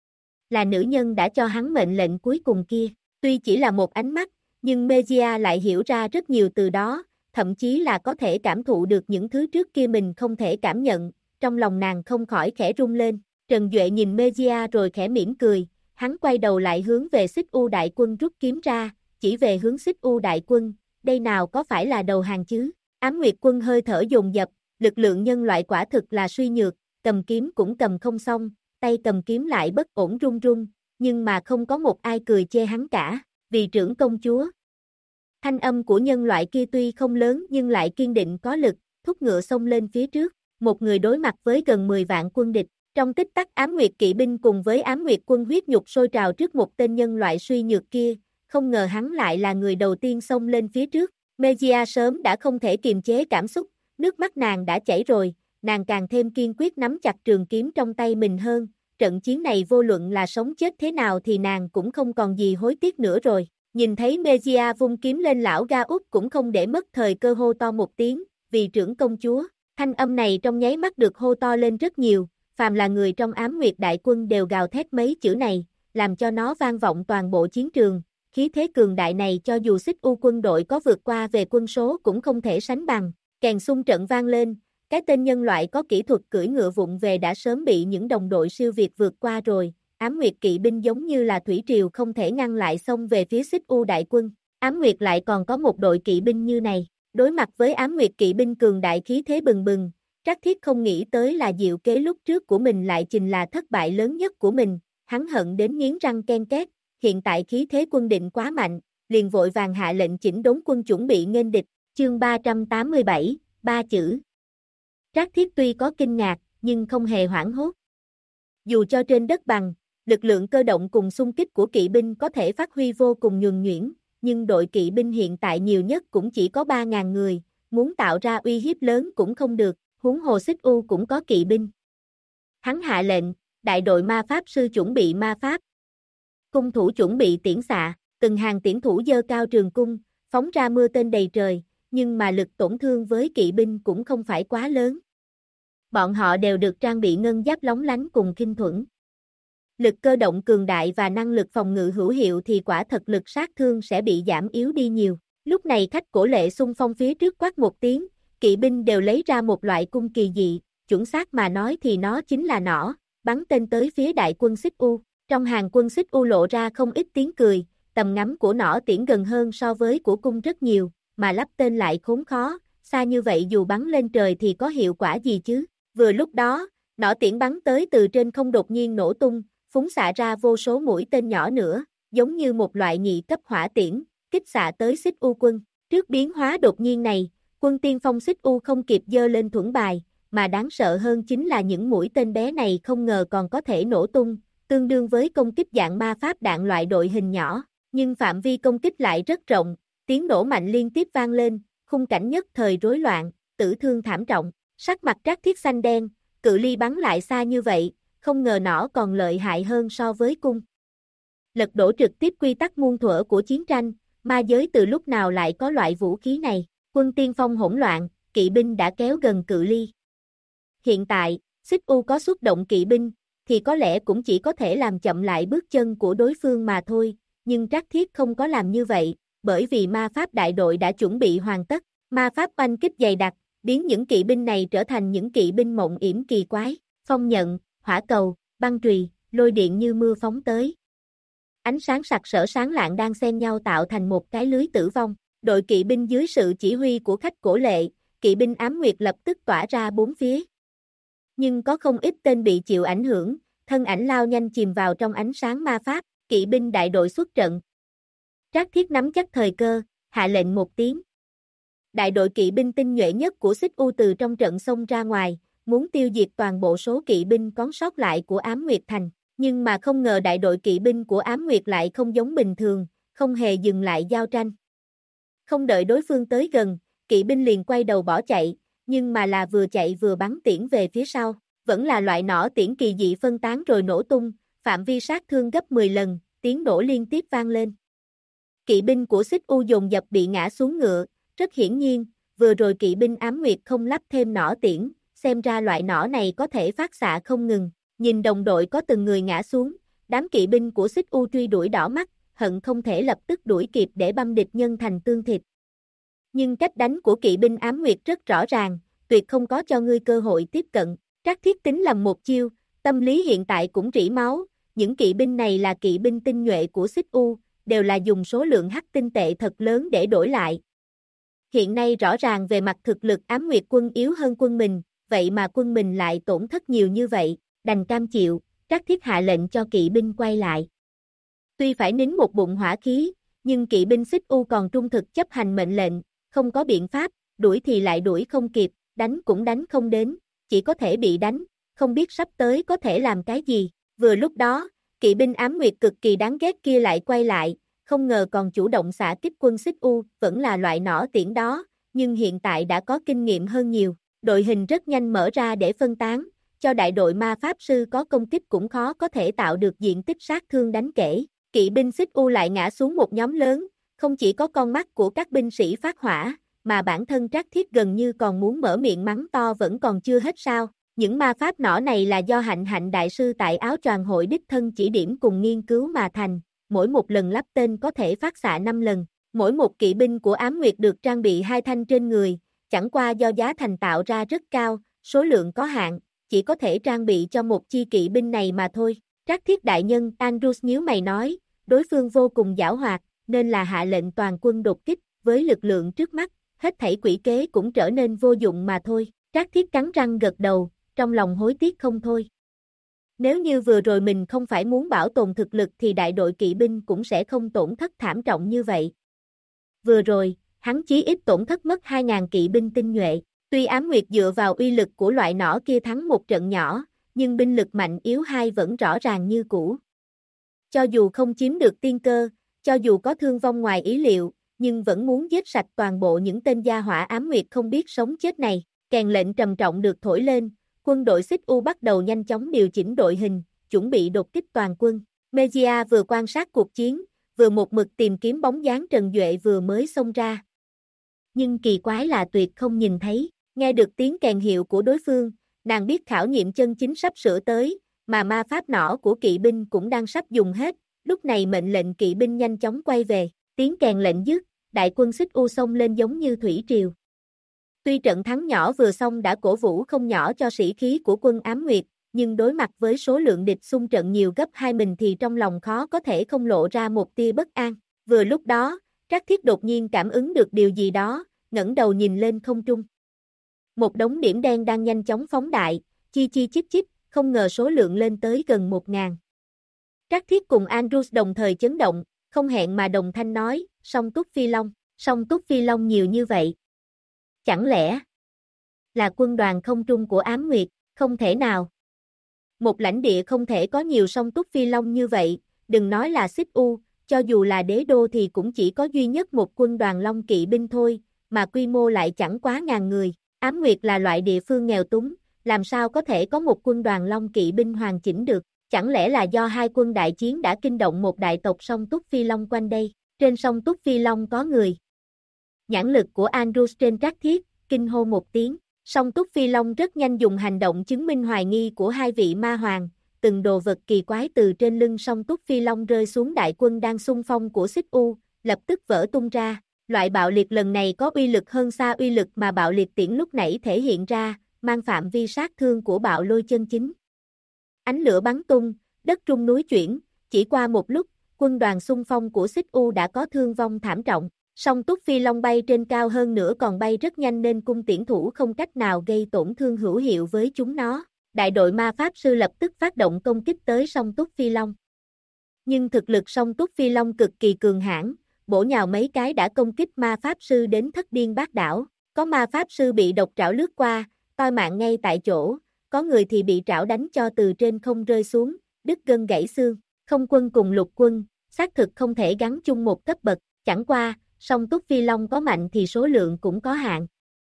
Là nữ nhân đã cho hắn mệnh lệnh cuối cùng kia. Tuy chỉ là một ánh mắt, nhưng Mejia lại hiểu ra rất nhiều từ đó, thậm chí là có thể cảm thụ được những thứ trước kia mình không thể cảm nhận, trong lòng nàng không khỏi khẽ rung lên. Trần Duệ nhìn Mejia rồi khẽ mỉm cười, hắn quay đầu lại hướng về Xích U đại quân rút kiếm ra, chỉ về hướng Xích U đại quân, đây nào có phải là đầu hàng chứ? Ám Nguyệt quân hơi thở dồn dập, lực lượng nhân loại quả thực là suy nhược, cầm kiếm cũng cầm không xong, tay cầm kiếm lại bất ổn run run, nhưng mà không có một ai cười chê hắn cả, vì trưởng công chúa. Thanh âm của nhân loại kia tuy không lớn nhưng lại kiên định có lực, thúc ngựa xông lên phía trước, một người đối mặt với gần 10 vạn quân địch. Trong tích tắc Ám Nguyệt kỵ binh cùng với Ám Nguyệt quân huyết nhục sôi trào trước một tên nhân loại suy nhược kia, không ngờ hắn lại là người đầu tiên xông lên phía trước. Mejia sớm đã không thể kiềm chế cảm xúc, nước mắt nàng đã chảy rồi, nàng càng thêm kiên quyết nắm chặt trường kiếm trong tay mình hơn, trận chiến này vô luận là sống chết thế nào thì nàng cũng không còn gì hối tiếc nữa rồi. Nhìn thấy Mejia vung kiếm lên lão Ga-út cũng không để mất thời cơ hô to một tiếng, vì trưởng công chúa. Thanh âm này trong nháy mắt được hô to lên rất nhiều, phàm là người trong Ám Nguyệt đại quân đều gào thét mấy chữ này, làm cho nó vang vọng toàn bộ chiến trường. khí thế cường đại này cho dù Xích U quân đội có vượt qua về quân số cũng không thể sánh bằng. Kèn xung trận vang lên, cái tên nhân loại có kỹ thuật cưỡi ngựa vụng về đã sớm bị những đồng đội siêu việt vượt qua rồi. Ám Nguyệt kỵ binh giống như là thủy triều không thể ngăn lại xông về phía Xích U đại quân. Ám Nguyệt lại còn có một đội kỵ binh như này. Đối mặt với Ám Nguyệt kỵ binh cường đại khí thế bừng bừng, Trác Thiết không nghĩ tới là diệu kế lúc trước của mình lại chính là thất bại lớn nhất của mình. Hắn hận đến nghiến răng ken két, hiện tại khí thế quân định quá mạnh, liền vội vàng hạ lệnh chỉnh đốn quân chuẩn bị nghênh địch. Chương 387, ba chữ. Trác Thiết tuy có kinh ngạc, nhưng không hề hoảng hốt. Dù cho trên đất bằng, lực lượng cơ động cùng xung kích của kỵ binh có thể phát huy vô cùng nhuần nhuyễn, nhưng đội kỵ binh hiện tại nhiều nhất cũng chỉ có 3.000 người, muốn tạo ra uy hiếp lớn cũng không được, huống hồ Xích U cũng có kỵ binh. Hắn hạ lệnh, đại đội ma pháp sư chuẩn bị ma pháp. Cung thủ chuẩn bị tiễn xạ, từng hàng tiễn thủ giơ cao trường cung, phóng ra mưa tên đầy trời, nhưng mà lực tổn thương với kỵ binh cũng không phải quá lớn. Bọn họ đều được trang bị ngân giáp lóng lánh cùng khinh thuẫn. Lực cơ động cường đại và năng lực phòng ngự hữu hiệu thì quả thật lực sát thương sẽ bị giảm yếu đi nhiều. Lúc này Khách Cổ Lệ xung phong phía trước quát một tiếng, kỵ binh đều lấy ra một loại cung kỳ dị, chuẩn xác mà nói thì nó chính là nỏ, bắn tên tới phía đại quân Xích U. Trong hàng quân Xích U lộ ra không ít tiếng cười, tầm ngắm của nỏ tiễn gần hơn so với của cung rất nhiều, mà lắp tên lại khốn khó, xa như vậy dù bắn lên trời thì có hiệu quả gì chứ. Vừa lúc đó, nỏ tiễn bắn tới từ trên không đột nhiên nổ tung, phúng xạ ra vô số mũi tên nhỏ nữa, giống như một loại nhị cấp hỏa tiễn, kích xạ tới Xích U quân. Trước biến hóa đột nhiên này, quân tiên phong Xích U không kịp giơ lên thuẫn bài, mà đáng sợ hơn chính là những mũi tên bé này không ngờ còn có thể nổ tung, tương đương với công kích dạng ma pháp đạn loại đội hình nhỏ, nhưng phạm vi công kích lại rất rộng, tiếng nổ mạnh liên tiếp vang lên, khung cảnh nhất thời rối loạn, tử thương thảm trọng. Sắc mặt Trác Thiết xanh đen, cự ly bắn lại xa như vậy, không ngờ nỏ còn lợi hại hơn so với cung. Lật đổ trực tiếp quy tắc muôn thuở của chiến tranh, ma giới từ lúc nào lại có loại vũ khí này, quân tiên phong hỗn loạn, kỵ binh đã kéo gần cự ly. Hiện tại, Xích U có xuất động kỵ binh, thì có lẽ cũng chỉ có thể làm chậm lại bước chân của đối phương mà thôi, nhưng Trác Thiết không có làm như vậy, bởi vì ma pháp đại đội đã chuẩn bị hoàn tất, ma pháp oanh kích dày đặc, biến những kỵ binh này trở thành những kỵ binh mộng yểm kỳ quái, phong nhận, hỏa cầu, băng chùy, lôi điện như mưa phóng tới. Ánh sáng sặc sỡ sáng lạng đang xen nhau tạo thành một cái lưới tử vong, đội kỵ binh dưới sự chỉ huy của Khách Cổ Lệ, kỵ binh ám nguyệt lập tức tỏa ra bốn phía. Nhưng có không ít tên bị chịu ảnh hưởng, thân ảnh lao nhanh chìm vào trong ánh sáng ma pháp, kỵ binh đại đội xuất trận. Trác Thiết nắm chắc thời cơ, hạ lệnh một tiếng. Đại đội kỵ binh tinh nhuệ nhất của Xích U từ trong trận xông ra ngoài, muốn tiêu diệt toàn bộ số kỵ binh còn sót lại của Ám Nguyệt Thành, nhưng mà không ngờ đại đội kỵ binh của Ám Nguyệt lại không giống bình thường, không hề dừng lại giao tranh. Không đợi đối phương tới gần, kỵ binh liền quay đầu bỏ chạy, nhưng mà là vừa chạy vừa bắn tiễn về phía sau, vẫn là loại nỏ tiễn kỳ dị phân tán rồi nổ tung, phạm vi sát thương gấp 10 lần, tiếng nổ liên tiếp vang lên. Kỵ binh của Xích U dồn dập bị ngã xuống ngựa, rất hiển nhiên, vừa rồi kỵ binh Ám Nguyệt không lắp thêm nỏ tiễn, xem ra loại nỏ này có thể phát xạ không ngừng, nhìn đồng đội có từng người ngã xuống, đám kỵ binh của Xích U truy đuổi đỏ mắt, hận không thể lập tức đuổi kịp để băm địch nhân thành tương thịt. Nhưng cách đánh của kỵ binh Ám Nguyệt rất rõ ràng, tuyệt không có cho ngươi cơ hội tiếp cận. Trác Thiết tính lầm một chiêu, tâm lý hiện tại cũng rỉ máu, những kỵ binh này là kỵ binh tinh nhuệ của Xích U, đều là dùng số lượng hắc tinh tệ thật lớn để đổi lại. Hiện nay rõ ràng về mặt thực lực Ám Nguyệt quân yếu hơn quân mình, vậy mà quân mình lại tổn thất nhiều như vậy, đành cam chịu, Trác Thiết hạ lệnh cho kỵ binh quay lại. Tuy phải nín một bụng hỏa khí, nhưng kỵ binh Xích U còn trung thực chấp hành mệnh lệnh, không có biện pháp, đuổi thì lại đuổi không kịp, đánh cũng đánh không đến, chỉ có thể bị đánh, không biết sắp tới có thể làm cái gì. Vừa lúc đó, kỵ binh Ám Nguyệt cực kỳ đáng ghét kia lại quay lại, không ngờ còn chủ động xạ kích quân Xích U, vẫn là loại nỏ tiễn đó, nhưng hiện tại đã có kinh nghiệm hơn nhiều, đội hình rất nhanh mở ra để phân tán, cho đại đội ma pháp sư có công kích cũng khó có thể tạo được diện tích sát thương đáng kể. Kỵ binh Xích U lại ngã xuống một nhóm lớn, không chỉ có con mắt của các binh sĩ phát hỏa, mà bản thân Trác Thiết gần như còn muốn mở miệng mắng to vẫn còn chưa hết sao. Những ma pháp nỏ này là do Hạnh Hạnh đại sư tại Áo Choàng hội đích thân chỉ điểm cùng nghiên cứu mà thành, mỗi một lần lắp tên có thể phát xạ 5 lần. Mỗi một kỵ binh của Ám Nguyệt được trang bị 2 thanh trên người, chẳng qua do giá thành tạo ra rất cao, số lượng có hạn, chỉ có thể trang bị cho một chi kỵ binh này mà thôi. Trác Thiết đại nhân, Andrews nhíu mày nói, đối phương vô cùng giảo hoạt, nên là hạ lệnh toàn quân đột kích, với lực lượng trước mắt, hết thảy quỷ kế cũng trở nên vô dụng mà thôi. Trác Thiết cắn răng gật đầu, trong lòng hối tiếc không thôi. Nếu như vừa rồi mình không phải muốn bảo tồn thực lực thì đại đội kỵ binh cũng sẽ không tổn thất thảm trọng như vậy. Vừa rồi, hắn chí ít tổn thất mất 2.000 kỵ binh tinh nhuệ. Tuy Ám Nguyệt dựa vào uy lực của loại nỏ kia thắng một trận nhỏ, nhưng binh lực mạnh yếu hai vẫn rõ ràng như cũ. Cho dù không chiếm được tiên cơ, cho dù có thương vong ngoài ý liệu, nhưng vẫn muốn giết sạch toàn bộ những tên gia hỏa Ám Nguyệt không biết sống chết này. Kèn lệnh trầm trọng được thổi lên, quân đội Xích U bắt đầu nhanh chóng điều chỉnh đội hình, chuẩn bị đột kích toàn quân. Mejia vừa quan sát cuộc chiến, vừa một mực tìm kiếm bóng dáng Trần Duệ vừa mới xông ra. Nhưng kỳ quái là tuyệt không nhìn thấy, nghe được tiếng kèn hiệu của đối phương, nàng biết khảo nghiệm chân chính sắp sửa tới, mà ma pháp nỏ của kỵ binh cũng đang sắp dùng hết, lúc này mệnh lệnh kỵ binh nhanh chóng quay về, tiếng kèn lệnh dứt, đại quân Xích U xông lên giống như thủy triều. Tuy trận thắng nhỏ vừa xong đã cổ vũ không nhỏ cho sĩ khí của quân Ám Nguyệt, nhưng đối mặt với số lượng địch xung trận nhiều gấp 2 mình thì trong lòng khó có thể không lộ ra một tia bất an. Vừa lúc đó, Trác Thiết đột nhiên cảm ứng được điều gì đó, ngẩng đầu nhìn lên không trung. Một đống điểm đen đang nhanh chóng phóng đại, chi chi chít chít, không ngờ số lượng lên tới gần 1.000. Trác Thiết cùng Andrews đồng thời chấn động, không hẹn mà đồng thanh nói, song túc phi long nhiều như vậy. Chẳng lẽ là quân đoàn không trung của Ám Nguyệt, không thể nào. Một lãnh địa không thể có nhiều song túc phi long như vậy, đừng nói là Xích U, cho dù là đế đô thì cũng chỉ có duy nhất một quân đoàn long kỵ binh thôi, mà quy mô lại chẳng quá 1.000 người. Ám Nguyệt là loại địa phương nghèo túng, làm sao có thể có một quân đoàn long kỵ binh hoàn chỉnh được, chẳng lẽ là do hai quân đại chiến đã kinh động một đại tộc song túc phi long quanh đây, trên song túc phi long có người. Nhãn lực của Andrews trên Trác Thiết, kinh hô một tiếng, song túc phi long rất nhanh dùng hành động chứng minh hoài nghi của hai vị ma hoàng, từng đồ vật kỳ quái từ trên lưng song túc phi long rơi xuống đại quân đang xung phong của Xích U, lập tức vỡ tung ra. Loại bạo liệt lần này có uy lực hơn xa uy lực mà bạo liệt tiễn lúc nãy thể hiện ra, mang phạm vi sát thương của bạo lôi chân chính. Ánh lửa bắn tung, đất rung núi chuyển, chỉ qua một lúc, quân đoàn xung phong của Xích U đã có thương vong thảm trọng. Song túc phi long bay trên cao hơn nữa còn bay rất nhanh nên cung tiễn thủ không cách nào gây tổn thương hữu hiệu với chúng nó. Đại đội ma pháp sư lập tức phát động công kích tới song túc phi long. Nhưng thực lực song túc phi long cực kỳ cường hãn, bổ nhào mấy cái đã công kích ma pháp sư đến thất điên bát đảo. Có ma pháp sư bị độc trảo lướt qua, toi mạng ngay tại chỗ, có người thì bị trảo đánh cho từ trên không rơi xuống, đứt gân gãy xương. Không quân cùng lục quân, xác thực không thể gắn chung một cấp bậc, chẳng qua, song túc phi long có mạnh thì số lượng cũng có hạn.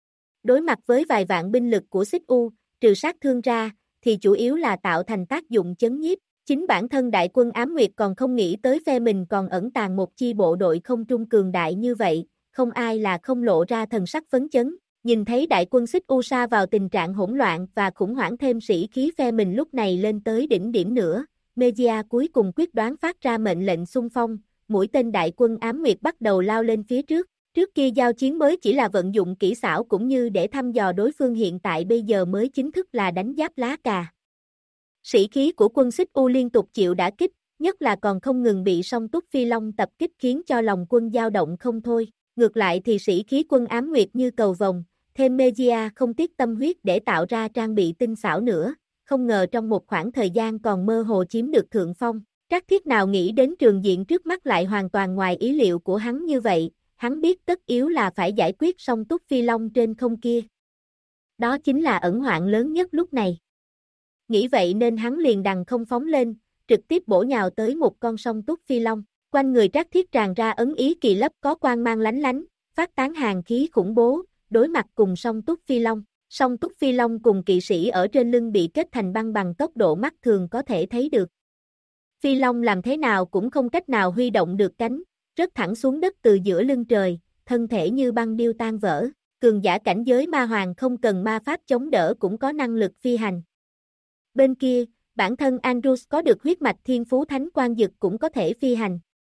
Đối mặt với vài vạn binh lực của Xích U, trừ sát thương ra, thì chủ yếu là tạo thành tác dụng chấn nhiếp. Chính bản thân đại quân Ám Nguyệt còn không nghĩ tới phe mình còn ẩn tàng một chi bộ đội không trung cường đại như vậy, không ai là không lộ ra thần sắc phấn chấn. Nhìn thấy đại quân Xích U sa vào tình trạng hỗn loạn và khủng hoảng thêm sĩ khí phe mình lúc này lên tới đỉnh điểm nữa, Mejia cuối cùng quyết đoán phát ra mệnh lệnh xung phong, mũi tên đại quân Ám Nguyệt bắt đầu lao lên phía trước. Trước kia giao chiến mới chỉ là vận dụng kỹ xảo cũng như để thăm dò đối phương, hiện tại bây giờ mới chính thức là đánh giáp lá cà. Sĩ khí của quân Xích U liên tục chịu đả kích, nhất là còn không ngừng bị song túc phi long tập kích khiến cho lòng quân dao động không thôi. Ngược lại thì sĩ khí quân Ám Nguyệt như cầu vồng, thêm Mejia không tiếc tâm huyết để tạo ra trang bị tinh xảo nữa, không ngờ trong một khoảng thời gian còn mơ hồ chiếm được thượng phong. Trác Thiết nào nghĩ đến trường diện trước mắt lại hoàn toàn ngoài ý liệu của hắn như vậy, hắn biết tất yếu là phải giải quyết song túc phi long trên không kia. Đó chính là ẩn hoạn lớn nhất lúc này. Nghĩ vậy nên hắn liền đằng không phóng lên, trực tiếp bổ nhào tới một con song túc phi long. Quanh người Trác Thiết tràn ra ấn ý kỳ lấp có quang mang lánh lánh, phát tán hàn khí khủng bố, đối mặt cùng song túc phi long. Song túc phi long cùng kỵ sĩ ở trên lưng bị kết thành băng bằng tốc độ mắt thường có thể thấy được. Phi long làm thế nào cũng không cách nào huy động được cánh, rớt thẳng xuống đất từ giữa lưng trời, thân thể như băng điêu tan vỡ. Cường giả cảnh giới ma hoàng không cần ma pháp chống đỡ cũng có năng lực phi hành. Bên kia, bản thân Andrews có được huyết mạch thiên phú thánh quan dực cũng có thể phi hành.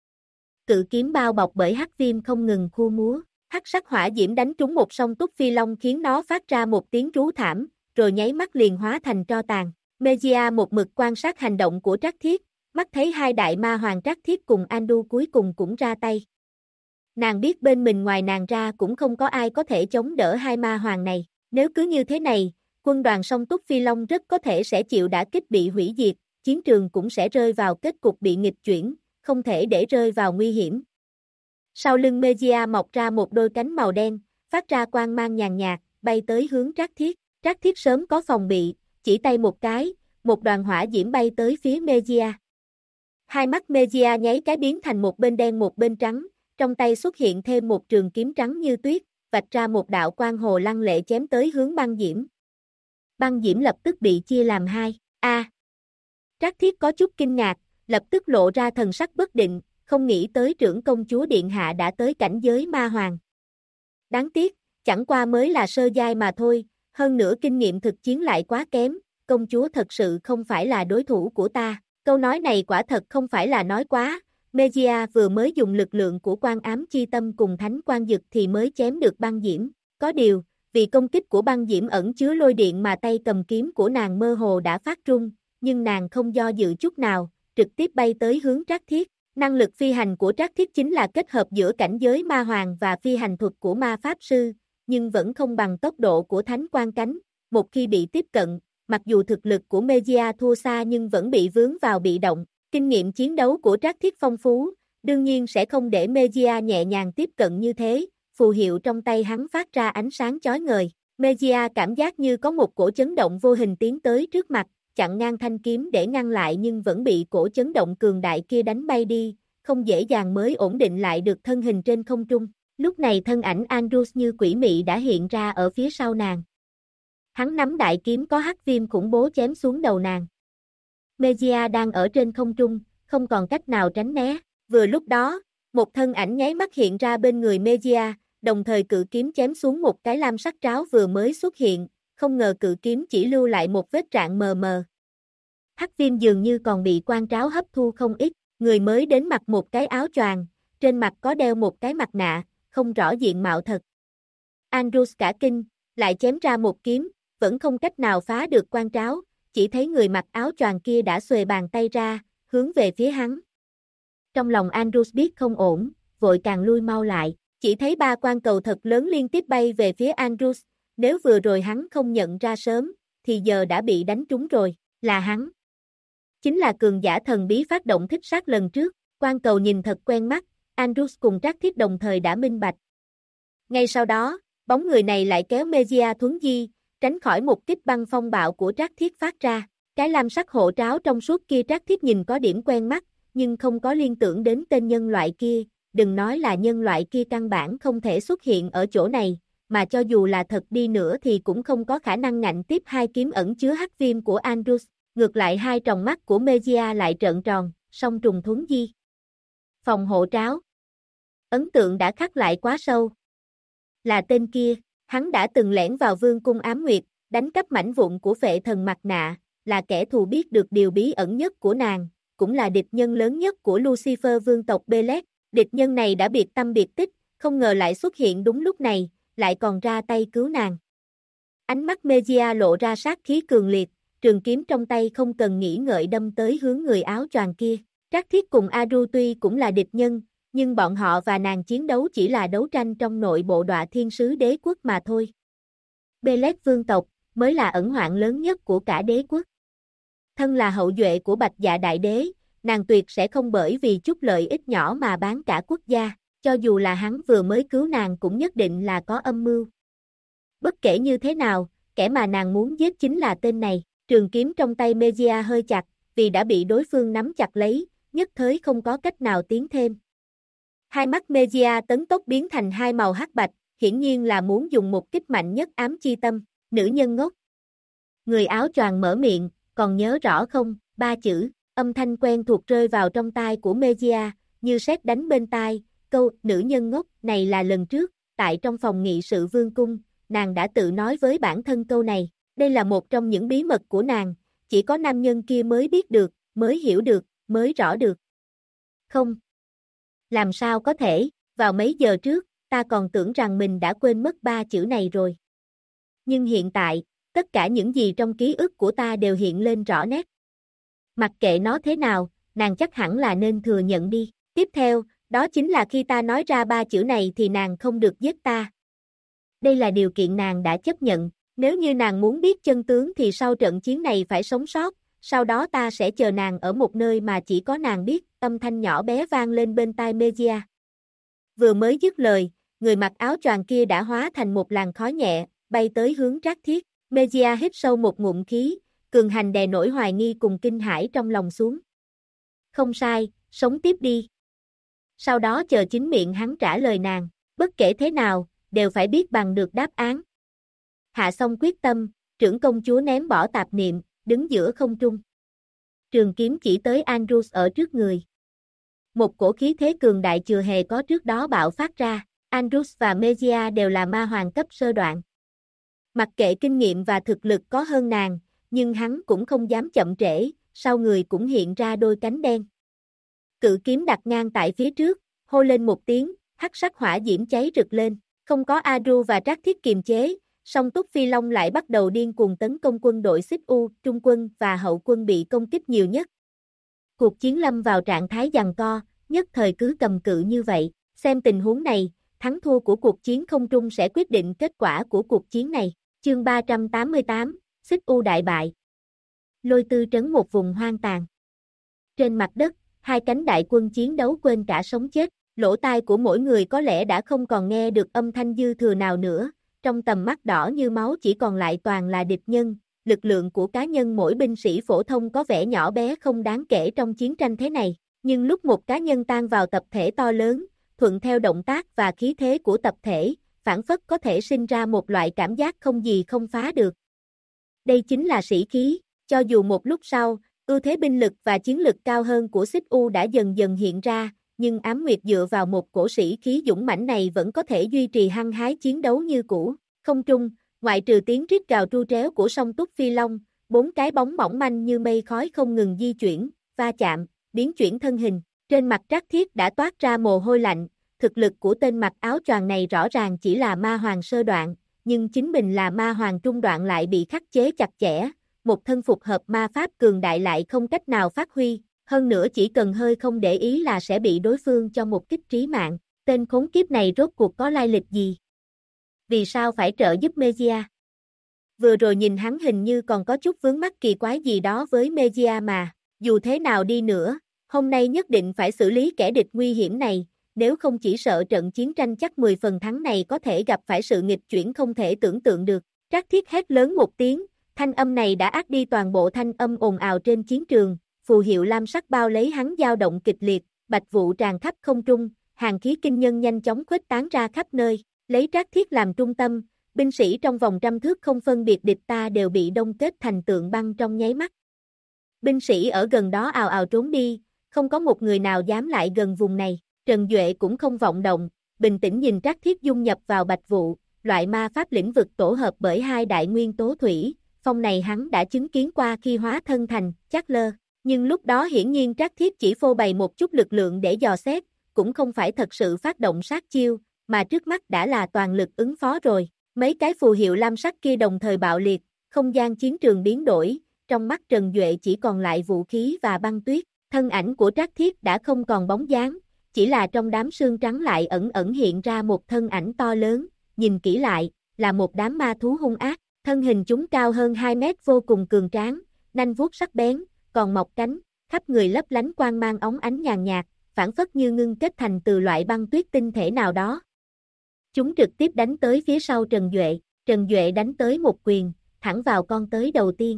cự kiếm bao bọc bởi hắc viêm không ngừng khu múa. Hắc sắc hỏa diễm đánh trúng một song túc phi long khiến nó phát ra một tiếng rú thảm, rồi nháy mắt liền hóa thành tro tàn. Mejia một mực quan sát hành động của Trác Thiết, mắt thấy hai đại ma hoàng Trác Thiết cùng Andu cuối cùng cũng ra tay. Nàng biết bên mình ngoài nàng ra cũng không có ai có thể chống đỡ hai ma hoàng này. Nếu cứ như thế này, quân đoàn song túc phi long rất có thể sẽ chịu đả kích bị hủy diệt, chiến trường cũng sẽ rơi vào kết cục bị nghịch chuyển, không thể để rơi vào nguy hiểm. Sau lưng Mejia mọc ra một đôi cánh màu đen, phát ra quang mang nhàn nhạt, bay tới hướng Trác Thiết. Trác Thiết sớm có phòng bị, chỉ tay một cái, một đoàn hỏa diễm bay tới phía Mejia. Hai mắt Mejia nháy cái biến thành một bên đen một bên trắng, trong tay xuất hiện thêm một trường kiếm trắng như tuyết, vạch ra một đạo quang hồ lăng lệ chém tới hướng băng diễm. Băng diễm lập tức bị chia làm hai. Trác Thiết có chút kinh ngạc, lập tức lộ ra thần sắc bất định, không nghĩ tới trưởng công chúa điện hạ đã tới cảnh giới ma hoàng. Đáng tiếc, chẳng qua mới là sơ giai mà thôi, hơn nữa kinh nghiệm thực chiến lại quá kém, công chúa thật sự không phải là đối thủ của ta. Câu nói này quả thật không phải là nói quá, Mejia vừa mới dùng lực lượng của Quan Ám Chi Tâm cùng Thánh Quan Dực thì mới chém được băng diễm. Có điều, vì công kích của băng diễm ẩn chứa lôi điện mà tay cầm kiếm của nàng mơ hồ đã phát run, nhưng nàng không do dự chút nào, trực tiếp bay tới hướng Trác Thiết. Năng lực phi hành của Trác Thiết chính là kết hợp giữa cảnh giới ma hoàng và phi hành thuật của ma pháp sư, nhưng vẫn không bằng tốc độ của Thánh Quan Cánh. Một khi bị tiếp cận, mặc dù thực lực của Mejia thua xa nhưng vẫn bị vướng vào bị động. Kinh nghiệm chiến đấu của Trác Thiết phong phú, đương nhiên sẽ không để Mejia nhẹ nhàng tiếp cận như thế. Phù hiệu trong tay hắn phát ra ánh sáng chói ngời. Mejia cảm giác như có một cổ chấn động vô hình tiến tới trước mặt, chặn ngang thanh kiếm để ngăn lại nhưng vẫn bị cổ chấn động cường đại kia đánh bay đi, không dễ dàng mới ổn định lại được thân hình trên không trung. Lúc này thân ảnh Andrews như quỷ mị đã hiện ra ở phía sau nàng. Hắn nắm đại kiếm có hắc viêm khủng bố chém xuống đầu nàng. Mejia đang ở trên không trung, không còn cách nào tránh né. Vừa lúc đó, một thân ảnh nháy mắt hiện ra bên người Mejia, đồng thời cự kiếm chém xuống một cái lam sắc tráo vừa mới xuất hiện, không ngờ cự kiếm chỉ lưu lại một vết rạn mờ mờ. Hắc viêm dường như còn bị quan tráo hấp thu không ít, người mới đến mặc một cái áo choàng, trên mặt có đeo một cái mặt nạ, không rõ diện mạo thật. Andrews cả kinh, lại chém ra một kiếm, vẫn không cách nào phá được quan tráo, chỉ thấy người mặc áo choàng kia đã xuề bàn tay ra, hướng về phía hắn. Trong lòng Andrews biết không ổn, vội càng lui mau lại, chỉ thấy ba quan cầu thật lớn liên tiếp bay về phía Andrews, nếu vừa rồi hắn không nhận ra sớm, thì giờ đã bị đánh trúng rồi, là hắn. Chính là cường giả thần bí phát động thích sát lần trước, quan cầu nhìn thật quen mắt, Andrews cùng Trác Thiết đồng thời đã minh bạch. Ngay sau đó, bóng người này lại kéo Mejia thuấn di, tránh khỏi một kích băng phong bạo của Trác Thiết phát ra. Cái lam sắc hộ tráo trong suốt kia Trác Thiết nhìn có điểm quen mắt, nhưng không có liên tưởng đến tên nhân loại kia, đừng nói là nhân loại kia căn bản không thể xuất hiện ở chỗ này, mà cho dù là thật đi nữa thì cũng không có khả năng ngạnh tiếp hai kiếm ẩn chứa hắc viêm của Andrews. Ngược lại hai tròng mắt của Mejia lại trợn tròn, song trùng thuấn di. Phòng hộ tráo. Ấn tượng đã khắc lại quá sâu. Là tên kia, hắn đã từng lẻn vào vương cung ám nguyệt, đánh cắp mảnh vụn của phệ thần mặt nạ, là kẻ thù biết được điều bí ẩn nhất của nàng, cũng là địch nhân lớn nhất của Lucifer vương tộc Belek. Địch nhân này đã biệt tâm biệt tích, không ngờ lại xuất hiện đúng lúc này, lại còn ra tay cứu nàng. Ánh mắt Mejia lộ ra sát khí cường liệt, trường kiếm trong tay không cần nghĩ ngợi đâm tới hướng người áo choàng kia. Trác Thiết cùng Aru tuy cũng là địch nhân, nhưng bọn họ và nàng chiến đấu chỉ là đấu tranh trong nội bộ Đọa Thiên Sứ Đế Quốc mà thôi. Belek vương tộc mới là ẩn hoạn lớn nhất của cả đế quốc. Thân là hậu duệ của Bạch Dạ Đại Đế, nàng tuyệt sẽ không bởi vì chút lợi ích nhỏ mà bán cả quốc gia, cho dù là hắn vừa mới cứu nàng cũng nhất định là có âm mưu. Bất kể như thế nào, kẻ mà nàng muốn giết chính là tên này. Trường kiếm trong tay Mejia hơi chặt, vì đã bị đối phương nắm chặt lấy, nhất thời không có cách nào tiến thêm. Hai mắt Mejia tấn tốc biến thành hai màu hắc bạch, hiển nhiên là muốn dùng một kích mạnh nhất ám chi tâm. Nữ nhân ngốc. Người áo choàng mở miệng, còn nhớ rõ không? Ba chữ, âm thanh quen thuộc rơi vào trong tai của Mejia, như sét đánh bên tai. Câu nữ nhân ngốc này là lần trước, tại trong phòng nghị sự vương cung, nàng đã tự nói với bản thân câu này. Đây là một trong những bí mật của nàng, chỉ có nam nhân kia mới biết được, mới hiểu được, mới rõ được. Không. Làm sao có thể, vào mấy giờ trước, ta còn tưởng rằng mình đã quên mất 3 chữ này rồi. Nhưng hiện tại, tất cả những gì trong ký ức của ta đều hiện lên rõ nét. Mặc kệ nó thế nào, nàng chắc hẳn là nên thừa nhận đi. Tiếp theo, đó chính là khi ta nói ra 3 chữ này thì nàng không được giết ta. Đây là điều kiện nàng đã chấp nhận. Nếu như nàng muốn biết chân tướng thì sau trận chiến này phải sống sót, sau đó ta sẽ chờ nàng ở một nơi mà chỉ có nàng biết, âm thanh nhỏ bé vang lên bên tai Mejia. Vừa mới dứt lời, người mặc áo choàng kia đã hóa thành một làn khói nhẹ, bay tới hướng Trác Thiết. Mejia hít sâu một ngụm khí, cường hành đè nổi hoài nghi cùng kinh hãi trong lòng xuống. Không sai, sống tiếp đi. Sau đó chờ chính miệng hắn trả lời nàng, bất kể thế nào, đều phải biết bằng được đáp án. Hạ xong quyết tâm, trưởng công chúa ném bỏ tạp niệm, đứng giữa không trung. Trường kiếm chỉ tới Andrews ở trước người. Một cổ khí thế cường đại chưa hề có trước đó bạo phát ra, Andrews và Mejia đều là ma hoàng cấp sơ đoạn. Mặc kệ kinh nghiệm và thực lực có hơn nàng, nhưng hắn cũng không dám chậm trễ, sau người cũng hiện ra đôi cánh đen. Cự kiếm đặt ngang tại phía trước, hô lên một tiếng, hắc sắc hỏa diễm cháy rực lên, không có Aru và Trác Thiết kiềm chế, song Túc Phi Long lại bắt đầu điên cuồng tấn công quân đội Xích U, trung quân và hậu quân bị công kích nhiều nhất. Cuộc chiến lâm vào trạng thái giằng co, nhất thời cứ cầm cự như vậy, xem tình huống này, thắng thua của cuộc chiến không trung sẽ quyết định kết quả của cuộc chiến này. Chương 388, Xích U đại bại. Lôi Tư trấn một vùng hoang tàn. Trên mặt đất, hai cánh đại quân chiến đấu quên cả sống chết, lỗ tai của mỗi người có lẽ đã không còn nghe được âm thanh dư thừa nào nữa, trong tầm mắt đỏ như máu chỉ còn lại toàn là địch nhân, lực lượng của cá nhân mỗi binh sĩ phổ thông có vẻ nhỏ bé không đáng kể trong chiến tranh thế này, nhưng lúc một cá nhân tan vào tập thể to lớn, thuận theo động tác và khí thế của tập thể, phản phất có thể sinh ra một loại cảm giác không gì không phá được. Đây chính là sĩ khí, cho dù một lúc sau, ưu thế binh lực và chiến lực cao hơn của Xích U đã dần dần hiện ra, nhưng Ám Nguyệt dựa vào một cổ sĩ khí dũng mãnh này vẫn có thể duy trì hăng hái chiến đấu như cũ. Không trung, ngoại trừ tiếng rít gào tru tréo của song Túc Phi Long, 4 cái bóng mỏng manh như mây khói không ngừng di chuyển, va chạm, biến chuyển thân hình. Trên mặt Trác Thiết đã toát ra mồ hôi lạnh, thực lực của tên mặc áo choàng này rõ ràng chỉ là ma hoàng sơ đoạn, nhưng chính mình là ma hoàng trung đoạn lại bị khắc chế chặt chẽ, một thân phục hợp ma pháp cường đại lại không cách nào phát huy, hơn nữa chỉ cần hơi không để ý là sẽ bị đối phương cho một kích trí mạng. Tên khốn kiếp này rốt cuộc có lai lịch gì? Vì sao phải trợ giúp Mejia? Vừa rồi nhìn hắn hình như còn có chút vướng mắc kỳ quái gì đó với Mejia mà, dù thế nào đi nữa, hôm nay nhất định phải xử lý kẻ địch nguy hiểm này, nếu không chỉ sợ trận chiến tranh chắc 10 phần thắng này có thể gặp phải sự nghịch chuyển không thể tưởng tượng được. Trác Thiết hét lớn một tiếng, thanh âm này đã át đi toàn bộ thanh âm ồn ào trên chiến trường, phù hiệu lam sắc bao lấy hắn dao động kịch liệt, bạch vụ tràn khắp không trung, hàn khí kinh nhân nhanh chóng khuếch tán ra khắp nơi, lấy Trác Thiết làm trung tâm, binh sĩ trong vòng trăm thước không phân biệt địch ta đều bị đông kết thành tượng băng trong nháy mắt. Binh sĩ ở gần đó ào ào trốn đi, không có một người nào dám lại gần vùng này. Trần Duệ cũng không vọng động, bình tĩnh nhìn Trác Thiết dung nhập vào bạch vụ, loại ma pháp lĩnh vực tổ hợp bởi hai đại nguyên tố thủy, phong này hắn đã chứng kiến qua khi hóa thân thành Chatler, nhưng lúc đó hiển nhiên Trác Thiết chỉ phô bày một chút lực lượng để dò xét, cũng không phải thật sự phát động sát chiêu, mà trước mắt đã là toàn lực ứng phó rồi. Mấy cái phù hiệu lam sắc kia đồng thời bạo liệt, không gian chiến trường biến đổi, trong mắt Trần Duệ chỉ còn lại vũ khí và băng tuyết, thân ảnh của Trác Thiết đã không còn bóng dáng. Chỉ là trong đám sương trắng lại ẩn ẩn hiện ra một thân ảnh to lớn, nhìn kỹ lại, là một đám ma thú hung ác, thân hình chúng cao hơn 2 mét vô cùng cường tráng, nanh vuốt sắc bén, còn mọc cánh, khắp người lấp lánh quang mang óng ánh nhàn nhạt, phản phất như ngưng kết thành từ loại băng tuyết tinh thể nào đó. Chúng trực tiếp đánh tới phía sau Trần Duệ đánh tới một quyền, thẳng vào con tới đầu tiên.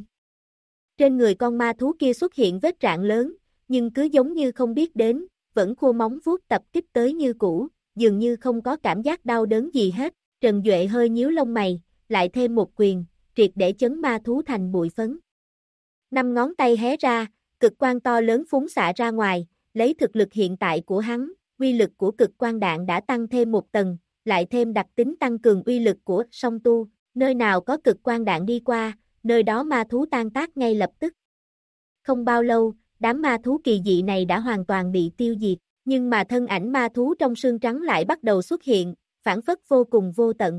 Trên người con ma thú kia xuất hiện vết rạn lớn, nhưng cứ giống như không biết đến, vẫn khua móng vuốt tập kích tới như cũ, dường như không có cảm giác đau đớn gì hết. Trần Duệ hơi nhíu lông mày, lại thêm một quyền, triệt để chấn ma thú thành bụi phấn. 5 ngón tay hé ra, cực quang to lớn phúng xạ ra ngoài, lấy thực lực hiện tại của hắn, uy lực của cực quang đạn đã tăng thêm một tầng, lại thêm đặc tính tăng cường uy lực của song tu, nơi nào có cực quang đạn đi qua, nơi đó ma thú tan tác ngay lập tức. Không bao lâu, đám ma thú kỳ dị này đã hoàn toàn bị tiêu diệt. Nhưng mà thân ảnh ma thú trong xương trắng lại bắt đầu xuất hiện, phản phất vô cùng vô tận.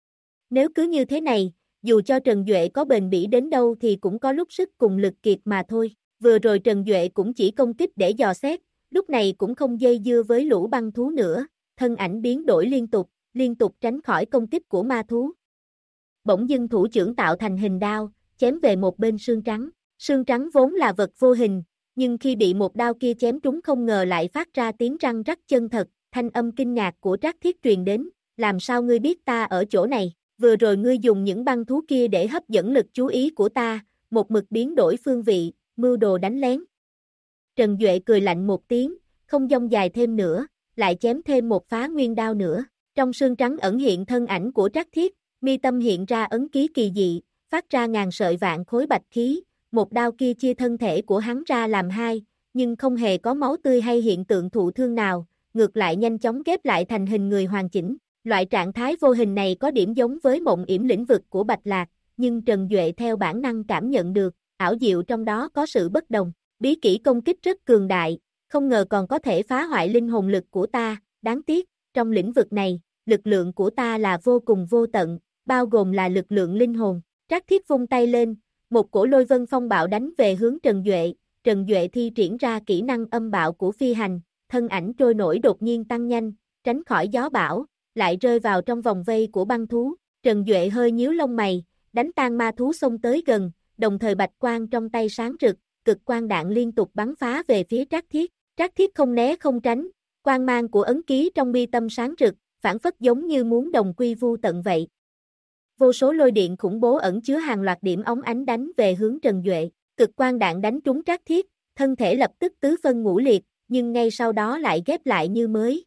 Nếu cứ như thế này, dù cho Trần Duệ có bền bỉ đến đâu thì cũng có lúc sức cùng lực kiệt mà thôi. Vừa rồi Trần Duệ cũng chỉ công kích để dò xét, lúc này cũng không dây dưa với lũ băng thú nữa, thân ảnh biến đổi liên tục tránh khỏi công kích của ma thú. Bỗng dưng thủ trưởng tạo thành hình đao, chém về một bên xương trắng. Xương trắng vốn là vật vô hình, nhưng khi bị một đao kia chém trúng không ngờ lại phát ra tiếng răng rắc chân thật, thanh âm kinh ngạc của Trác Thiết truyền đến, làm sao ngươi biết ta ở chỗ này, vừa rồi ngươi dùng những băng thú kia để hấp dẫn lực chú ý của ta, một mực biến đổi phương vị, mưu đồ đánh lén. Trần Duệ cười lạnh một tiếng, không dông dài thêm nữa, lại chém thêm một phá nguyên đao nữa, trong xương trắng ẩn hiện thân ảnh của Trác Thiết, mi tâm hiện ra ấn ký kỳ dị, phát ra ngàn sợi vạn khối bạch khí, một đao kia chia thân thể của hắn ra làm hai, nhưng không hề có máu tươi hay hiện tượng thụ thương nào, ngược lại nhanh chóng ghép lại thành hình người hoàn chỉnh. Loại trạng thái vô hình này có điểm giống với mộng yểm lĩnh vực của Bạch Lạc, nhưng Trần Duệ theo bản năng cảm nhận được, ảo diệu trong đó có sự bất đồng. Bí kỹ công kích rất cường đại, không ngờ còn có thể phá hoại linh hồn lực của ta, đáng tiếc, trong lĩnh vực này, lực lượng của ta là vô cùng vô tận, bao gồm là lực lượng linh hồn. Trác Thiết vung tay lên, một cổ lôi vân phong bạo đánh về hướng Trần Duệ thi triển ra kỹ năng âm bạo của phi hành, thân ảnh trôi nổi đột nhiên tăng nhanh, tránh khỏi gió bão, lại rơi vào trong vòng vây của băng thú. Trần Duệ hơi nhíu lông mày, đánh tan ma thú xông tới gần, đồng thời bạch quang trong tay sáng rực, cực quang đạn liên tục bắn phá về phía Trác Thiết. Trác Thiết không né không tránh, quang mang của ấn ký trong mi tâm sáng rực, phản phất giống như muốn đồng quy vu tận vậy. Vô số lôi điện khủng bố ẩn chứa hàng loạt điểm óng ánh đánh về hướng Trần Duệ, cực quang đạn đánh trúng Trác Thiết, thân thể lập tức tứ phân ngũ liệt, nhưng ngay sau đó lại ghép lại như mới.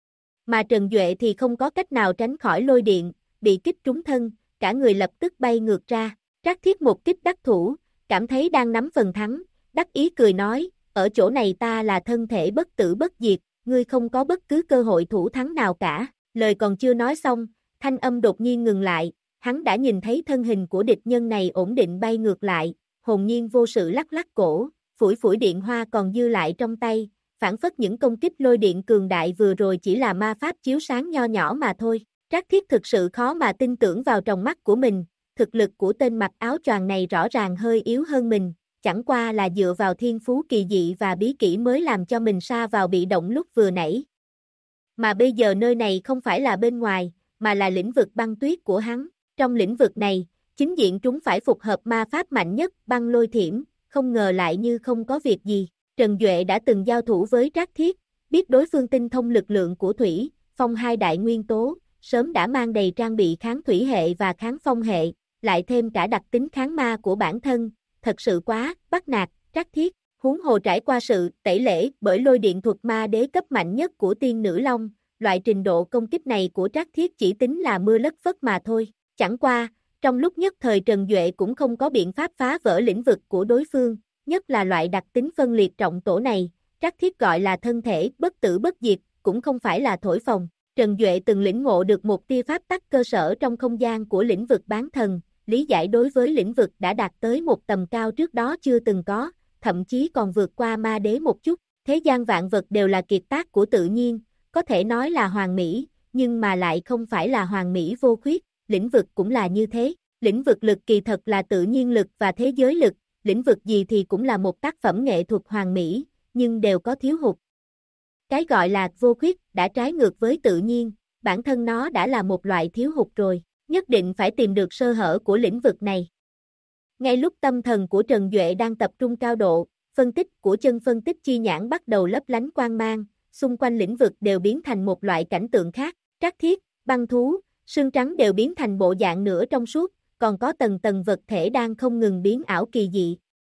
Mà Trần Duệ thì không có cách nào tránh khỏi lôi điện, bị kích trúng thân, cả người lập tức bay ngược ra. Trác Thiết một kích đắc thủ, cảm thấy đang nắm phần thắng, đắc ý cười nói, ở chỗ này ta là thân thể bất tử bất diệt, ngươi không có bất cứ cơ hội thủ thắng nào cả. Lời còn chưa nói xong, thanh âm đột nhiên ngừng lại, hắn đã nhìn thấy thân hình của địch nhân này ổn định bay ngược lại, hồn nhiên vô sự lắc lắc cổ, phủi phủi điện hoa còn dư lại trong tay, phản phất những công kích lôi điện cường đại vừa rồi chỉ là ma pháp chiếu sáng nho nhỏ mà thôi. Trác Thiết thực sự khó mà tin tưởng vào tròng mắt của mình, thực lực của tên mặc áo choàng này rõ ràng hơi yếu hơn mình, chẳng qua là dựa vào thiên phú kỳ dị và bí kỹ mới làm cho mình sa vào bị động lúc vừa nãy. Mà bây giờ nơi này không phải là bên ngoài, mà là lĩnh vực băng tuyết của hắn. Trong lĩnh vực này, chính diện chúng phải phục hợp ma pháp mạnh nhất, băng lôi thiểm, không ngờ lại như không có việc gì. Trần Duệ đã từng giao thủ với Trác Thiết, biết đối phương tinh thông lực lượng của thủy, phong hai đại nguyên tố, sớm đã mang đầy trang bị kháng thủy hệ và kháng phong hệ, lại thêm cả đặc tính kháng ma của bản thân, thật sự quá, bắt nạt, Trác Thiết, huống hồ trải qua sự tẩy lễ bởi lôi điện thuật ma đế cấp mạnh nhất của tiên nữ long, loại trình độ công kích này của Trác Thiết chỉ tính là mưa lất phất mà thôi, chẳng qua, trong lúc nhất thời Trần Duệ cũng không có biện pháp phá vỡ lĩnh vực của đối phương, nhất là loại đặc tính phân liệt trọng tổ này, Trác Thiết gọi là thân thể bất tử bất diệt, cũng không phải là thổi phồng. Trần Duệ từng lĩnh ngộ được một tia pháp tắc cơ sở trong không gian của lĩnh vực bán thần, lý giải đối với lĩnh vực đã đạt tới một tầm cao trước đó chưa từng có, thậm chí còn vượt qua ma đế một chút. Thế gian vạn vật đều là kiệt tác của tự nhiên, có thể nói là hoàn mỹ, nhưng mà lại không phải là hoàn mỹ vô khuyết, lĩnh vực cũng là như thế. Lĩnh vực lực kỳ thật là tự nhiên lực và thế giới lực, lĩnh vực gì thì cũng là một tác phẩm nghệ thuật hoàn mỹ, nhưng đều có thiếu hụt. Cái gọi là vô khuyết đã trái ngược với tự nhiên, bản thân nó đã là một loại thiếu hụt rồi, nhất định phải tìm được sơ hở của lĩnh vực này. Ngay lúc tâm thần của Trần Duệ đang tập trung cao độ, phân tích của chân phân tích chi nhãn bắt đầu lấp lánh quang mang, xung quanh lĩnh vực đều biến thành một loại cảnh tượng khác, Trác Thiết, băng thú, xương trắng đều biến thành bộ dạng nửa trong suốt, còn có tầng tầng vật thể đang không ngừng biến ảo kỳ dị.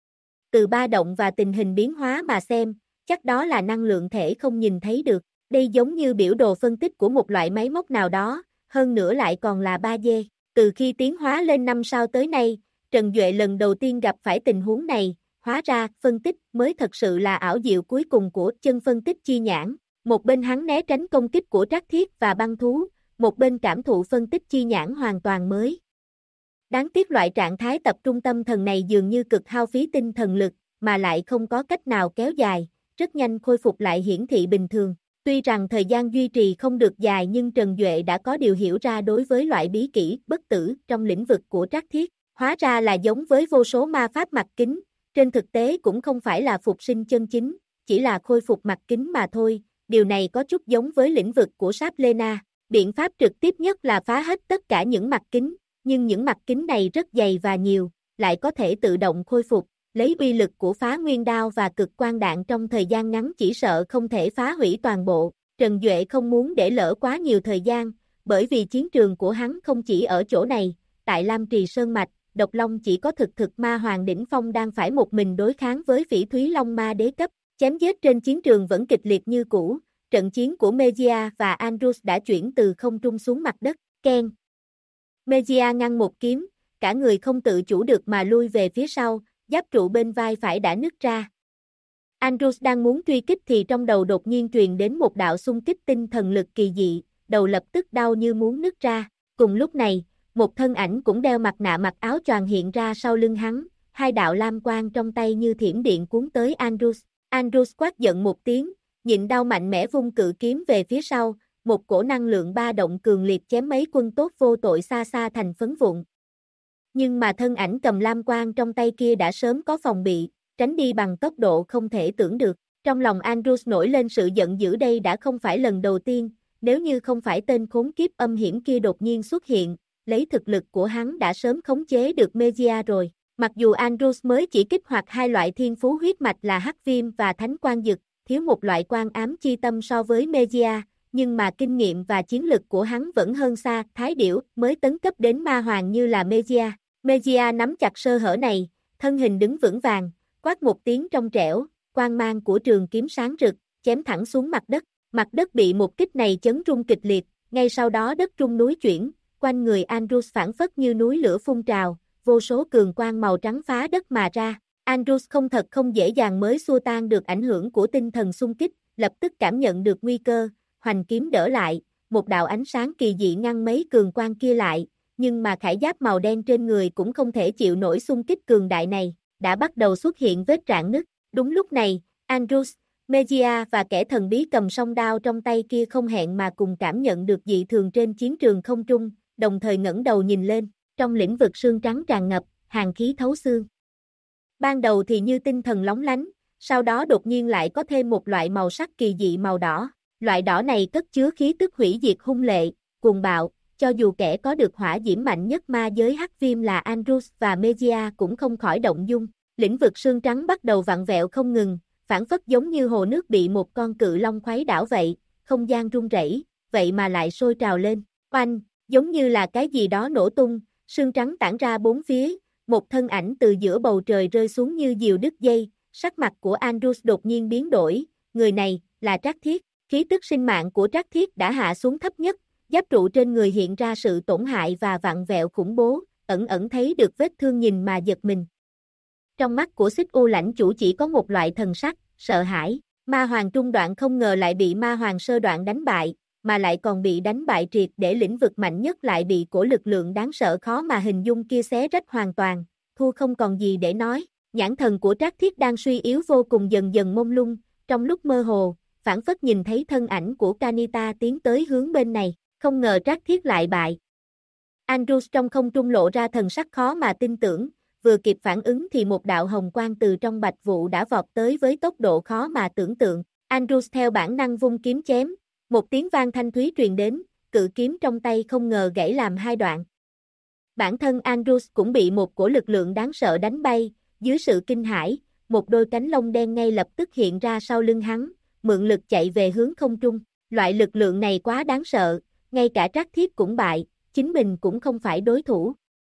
Từ ba động và tình hình biến hóa mà xem, chắc đó là năng lượng thể không nhìn thấy được. Đây giống như biểu đồ phân tích của một loại máy móc nào đó, hơn nữa lại còn là 3D. Từ khi tiến hóa lên 5 sao tới nay, Trần Duệ lần đầu tiên gặp phải tình huống này, hóa ra phân tích mới thật sự là ảo diệu cuối cùng của chân phân tích chi nhãn. Một bên hắn né tránh công kích của Trác Thiết và băng thú, một bên cảm thụ phân tích chi nhãn hoàn toàn mới. Đáng tiếc loại trạng thái tập trung tâm thần này dường như cực hao phí tinh thần lực, mà lại không có cách nào kéo dài, rất nhanh khôi phục lại hiển thị bình thường. Tuy rằng thời gian duy trì không được dài nhưng Trần Duệ đã có điều hiểu ra đối với loại bí kỹ bất tử trong lĩnh vực của Trác Thiết. Hóa ra là giống với vô số ma pháp mặt kính, trên thực tế cũng không phải là phục sinh chân chính, chỉ là khôi phục mặt kính mà thôi. Điều này có chút giống với lĩnh vực của Sáp Lena. Biện pháp trực tiếp nhất là phá hết tất cả những mặt kính, nhưng những mặt kính này rất dày và nhiều, lại có thể tự động khôi phục, lấy uy lực của phá nguyên đao và cực quang đạn trong thời gian ngắn chỉ sợ không thể phá hủy toàn bộ. Trần Duệ không muốn để lỡ quá nhiều thời gian, bởi vì chiến trường của hắn không chỉ ở chỗ này, tại Lam Trì Sơn Mạch, Độc Long chỉ có thực ma hoàng đỉnh phong đang phải một mình đối kháng với Phỉ Thúy Long ma đế cấp, chém giết trên chiến trường vẫn kịch liệt như cũ. Trận chiến của Mejia và Andrews đã chuyển từ không trung xuống mặt đất, keng. Mejia ngăn một kiếm, cả người không tự chủ được mà lui về phía sau, giáp trụ bên vai phải đã nứt ra. Andrews đang muốn truy kích thì trong đầu đột nhiên truyền đến một đạo xung kích tinh thần lực kỳ dị, đầu lập tức đau như muốn nứt ra. Cùng lúc này, một thân ảnh cũng đeo mặt nạ mặc áo choàng hiện ra sau lưng hắn, hai đạo lam quang trong tay như thiểm điện cuốn tới Andrews. Andrews quát giận một tiếng, nhịn đau mạnh mẽ vung cự kiếm về phía sau, một cổ năng lượng ba động cường liệt chém mấy quân tốt vô tội xa xa thành phấn vụn. Nhưng mà thân ảnh cầm lam quang trong tay kia đã sớm có phòng bị, tránh đi bằng tốc độ không thể tưởng được. Trong lòng Andrews nổi lên sự giận dữ, đây đã không phải lần đầu tiên, nếu như không phải tên khốn kiếp âm hiểm kia đột nhiên xuất hiện, lấy thực lực của hắn đã sớm khống chế được Mejia rồi. Mặc dù Andrews mới chỉ kích hoạt hai loại thiên phú huyết mạch là hắc viêm và thánh quang dực, thiếu một loại quan ám chi tâm so với Mejia, nhưng mà kinh nghiệm và chiến lực của hắn vẫn hơn xa Thái Điểu mới tấn cấp đến ma hoàng như là Mejia. Mejia nắm chặt sơ hở này, thân hình đứng vững vàng, quát một tiếng trong trẻo, quang mang của trường kiếm sáng rực, chém thẳng xuống mặt đất. Mặt đất bị một kích này chấn rung kịch liệt, ngay sau đó đất rung núi chuyển, quanh người Andrews phản phất như núi lửa phun trào, vô số cường quang màu trắng phá đất mà ra. Andrews không dễ dàng mới xua tan được ảnh hưởng của tinh thần xung kích, lập tức cảm nhận được nguy cơ, hoành kiếm đỡ lại, một đạo ánh sáng kỳ dị ngăn mấy cường quang kia lại, nhưng mà khải giáp màu đen trên người cũng không thể chịu nổi xung kích cường đại này, đã bắt đầu xuất hiện vết rạn nứt. Đúng lúc này, Andrews, Mejia và kẻ thần bí cầm song đao trong tay kia không hẹn mà cùng cảm nhận được dị thường trên chiến trường không trung, đồng thời ngẩng đầu nhìn lên, trong lĩnh vực sương trắng tràn ngập, hàn khí thấu xương. Ban đầu thì như tinh thần lóng lánh, sau đó đột nhiên lại có thêm một loại màu sắc kỳ dị màu đỏ. Loại đỏ này cất chứa khí tức hủy diệt hung lệ, cuồng bạo, cho dù kẻ có được hỏa diễm mạnh nhất ma giới hắc viêm là Andrews và Mejia cũng không khỏi động dung. Lĩnh vực sương trắng bắt đầu vặn vẹo không ngừng, phản phất giống như hồ nước bị một con cự long khuấy đảo vậy, không gian rung rẩy, vậy mà lại sôi trào lên. Oanh, giống như là cái gì đó nổ tung, sương trắng tản ra bốn phía, một thân ảnh từ giữa bầu trời rơi xuống như diều đứt dây, sắc mặt của Andrews đột nhiên biến đổi, người này là Trác Thiết. Khí tức sinh mạng của Trác Thiết đã hạ xuống thấp nhất, giáp trụ trên người hiện ra sự tổn hại và vặn vẹo khủng bố, ẩn ẩn thấy được vết thương nhìn mà giật mình. Trong mắt của Xích U lãnh chủ chỉ có một loại thần sắc, sợ hãi. Ma hoàng trung đoạn không ngờ lại bị ma hoàng sơ đoạn đánh bại, mà lại còn bị đánh bại triệt để, lĩnh vực mạnh nhất lại bị cổ lực lượng đáng sợ khó mà hình dung kia xé rách hoàn toàn, thua không còn gì để nói. Nhãn thần của Trác Thiết đang suy yếu vô cùng dần dần mông lung, trong lúc mơ hồ, phản phất nhìn thấy thân ảnh của Kanita tiến tới hướng bên này, không ngờ Trác Thiết lại bại. Andrews trong không trung lộ ra thần sắc khó mà tin tưởng, vừa kịp phản ứng thì một đạo hồng quang từ trong bạch vụ đã vọt tới với tốc độ khó mà tưởng tượng. Andrews theo bản năng vung kiếm chém, một tiếng vang thanh thúy truyền đến, cự kiếm trong tay không ngờ gãy làm hai đoạn. Bản thân Andrews cũng bị một cổ lực lượng đáng sợ đánh bay, dưới sự kinh hãi, một đôi cánh lông đen ngay lập tức hiện ra sau lưng hắn, mượn lực chạy về hướng không trung. Loại lực lượng này quá đáng sợ, ngay cả Trác Thiết cũng bại, chính mình cũng không phải đối thủ.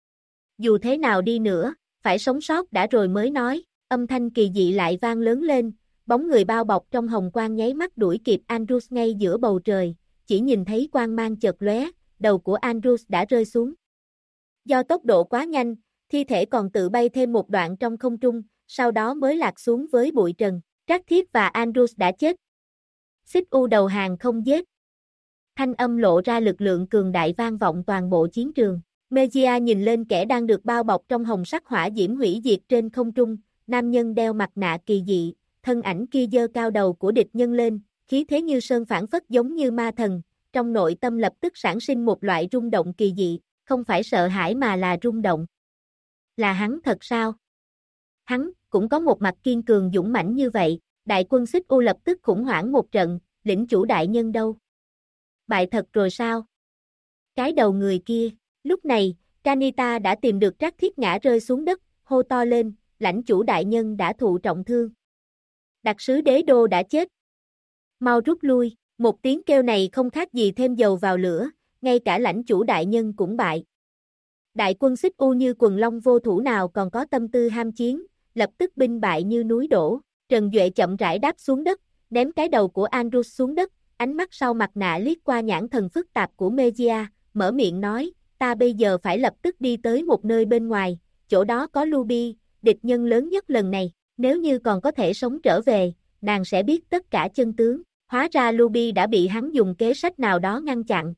Dù thế nào đi nữa, phải sống sót đã rồi mới nói, âm thanh kỳ dị lại vang lớn lên, bóng người bao bọc trong hồng quang nháy mắt đuổi kịp Andrews ngay giữa bầu trời, chỉ nhìn thấy quang mang chợt lóe, đầu của Andrews đã rơi xuống. Do tốc độ quá nhanh, thi thể còn tự bay thêm một đoạn trong không trung, sau đó mới lạc xuống với bụi trần. Trác Thiết và Andrews đã chết. Xích U đầu hàng không giết. Thanh âm lộ ra lực lượng cường đại vang vọng toàn bộ chiến trường. Mejia nhìn lên kẻ đang được bao bọc trong hồng sắc hỏa diễm hủy diệt trên không trung, nam nhân đeo mặt nạ kỳ dị, thân ảnh kia giơ cao đầu của địch nhân lên, khí thế như sơn phảng phất giống như ma thần, trong nội tâm lập tức sản sinh một loại rung động kỳ dị, không phải sợ hãi mà là rung động. Là hắn thật sao? Hắn cũng có một mặt kiên cường dũng mãnh như vậy, đại quân Xích U lập tức khủng hoảng một trận, lĩnh chủ đại nhân đâu? Bại thật rồi sao? Cái đầu người kia, lúc này, Kanita đã tìm được Trác Thiết ngã rơi xuống đất, hô to lên, lãnh chủ đại nhân đã thụ trọng thương. Đặc sứ đế đô đã chết. Mau rút lui, một tiếng kêu này không khác gì thêm dầu vào lửa, ngay cả lãnh chủ đại nhân cũng bại. Đại quân Xích U như quần long vô thủ nào còn có tâm tư ham chiến, lập tức binh bại như núi đổ. Trần Duệ chậm rãi đáp xuống đất, ném cái đầu của Andrus xuống đất, ánh mắt sau mặt nạ liếc qua nhãn thần phức tạp của Mejia, mở miệng nói, ta bây giờ phải lập tức đi tới một nơi bên ngoài, chỗ đó có Luby, địch nhân lớn nhất lần này, nếu như còn có thể sống trở về, nàng sẽ biết tất cả chân tướng, hóa ra Luby đã bị hắn dùng kế sách nào đó ngăn chặn.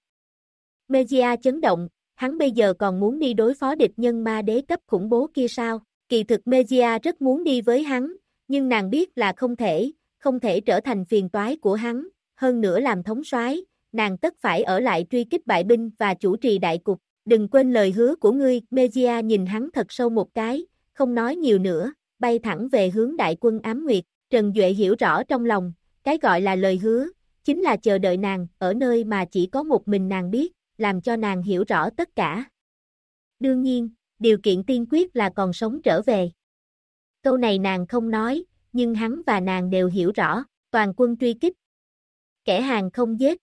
Mejia chấn động, hắn bây giờ còn muốn đi đối phó địch nhân ma đế cấp khủng bố kia sao? Kỳ thực Mejia rất muốn đi với hắn, nhưng nàng biết là không thể trở thành phiền toái của hắn, hơn nữa làm thống soái, nàng tất phải ở lại truy kích bại binh và chủ trì đại cục. Đừng quên lời hứa của ngươi, Mejia nhìn hắn thật sâu một cái, không nói nhiều nữa, bay thẳng về hướng đại quân Ám Nguyệt. Trần Duệ hiểu rõ trong lòng, cái gọi là lời hứa, chính là chờ đợi nàng, ở nơi mà chỉ có một mình nàng biết, làm cho nàng hiểu rõ tất cả. Đương nhiên, điều kiện tiên quyết là còn sống trở về. Câu này nàng không nói, nhưng hắn và nàng đều hiểu rõ, toàn quân truy kích. Kẻ hàng không giết.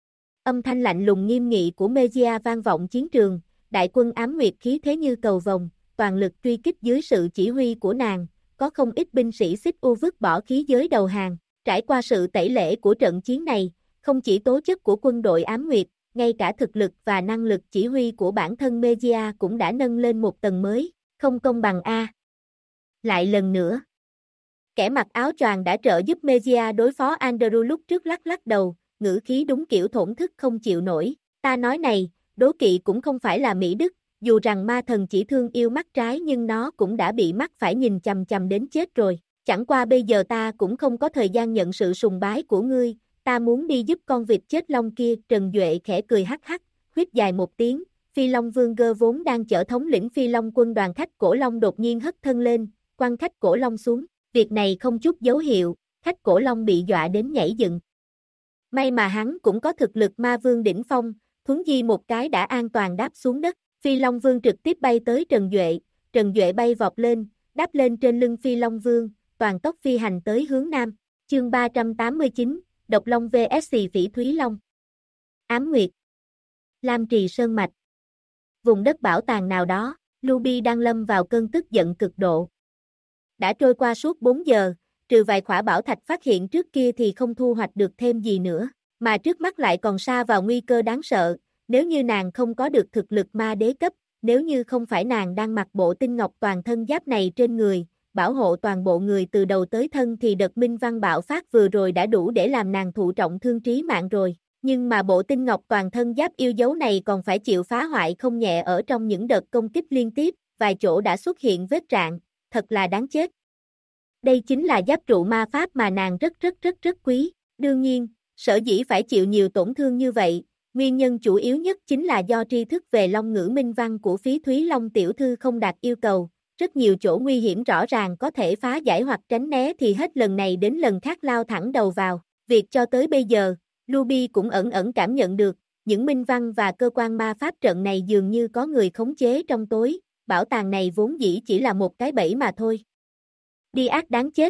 Âm thanh lạnh lùng nghiêm nghị của Mejia vang vọng chiến trường, đại quân Ám Nguyệt khí thế như cầu vồng, toàn lực truy kích dưới sự chỉ huy của nàng, có không ít binh sĩ Xích U vứt bỏ khí giới đầu hàng. Trải qua sự tẩy lễ của trận chiến này, không chỉ tố chất của quân đội Ám Nguyệt, ngay cả thực lực và năng lực chỉ huy của bản thân Mejia cũng đã nâng lên một tầng mới, không công bằng a. Lại lần nữa. Kẻ mặc áo choàng đã trợ giúp Mejia đối phó Andrew lúc trước lắc lắc đầu, ngữ khí đúng kiểu thổn thức không chịu nổi. Ta nói này, đố kỵ cũng không phải là Mỹ Đức, dù rằng ma thần chỉ thương yêu mắt trái nhưng nó cũng đã bị mắt phải nhìn chằm chằm đến chết rồi. Chẳng qua bây giờ ta cũng không có thời gian nhận sự sùng bái của ngươi, ta muốn đi giúp con vịt chết long kia. Trần Duệ khẽ cười hắc hắc, huyết dài một tiếng, Phi Long Vương Gơ vốn đang chở thống lĩnh Phi Long quân đoàn khách cổ long đột nhiên hất thân lên, quăng khách cổ long xuống. Việc này không chút dấu hiệu, khách cổ long bị dọa đến nhảy dựng. May mà hắn cũng có thực lực ma vương đỉnh phong, thuấn di một cái đã an toàn đáp xuống đất. Phi Long Vương trực tiếp bay tới Trần Duệ bay vọt lên, đáp lên trên lưng Phi Long Vương, toàn tốc phi hành tới hướng nam. Chương 389, Độc Long vs Phỉ Thúy Long. Ám Nguyệt. Lam Trì Sơn Mạch. Vùng đất bảo tàng nào đó, Luby đang lâm vào cơn tức giận cực độ. Đã trôi qua suốt 4 giờ, trừ vài khỏa bảo thạch phát hiện trước kia thì không thu hoạch được thêm gì nữa, mà trước mắt lại còn sa vào nguy cơ đáng sợ, nếu như nàng không có được thực lực ma đế cấp, nếu như không phải nàng đang mặc bộ tinh ngọc toàn thân giáp này trên người, bảo hộ toàn bộ người từ đầu tới thân thì đợt minh văn bạo phát vừa rồi đã đủ để làm nàng thụ trọng thương trí mạng rồi, nhưng mà bộ tinh ngọc toàn thân giáp yêu dấu này còn phải chịu phá hoại không nhẹ ở trong những đợt công kích liên tiếp, vài chỗ đã xuất hiện vết rạn, thật là đáng chết. Đây chính là giáp trụ ma pháp mà nàng rất quý. Đương nhiên, sở dĩ phải chịu nhiều tổn thương như vậy, nguyên nhân chủ yếu nhất chính là do tri thức về long ngữ minh văn của Phí Thúy Long tiểu thư không đạt yêu cầu. Rất nhiều chỗ nguy hiểm rõ ràng có thể phá giải hoặc tránh né thì hết lần này đến lần khác lao thẳng đầu vào. Việc cho tới bây giờ, Luby cũng ẩn cảm nhận được, những minh văn và cơ quan ma pháp trận này dường như có người khống chế trong tối, bảo tàng này vốn dĩ chỉ là một cái bẫy mà thôi. Đi ác đáng chết.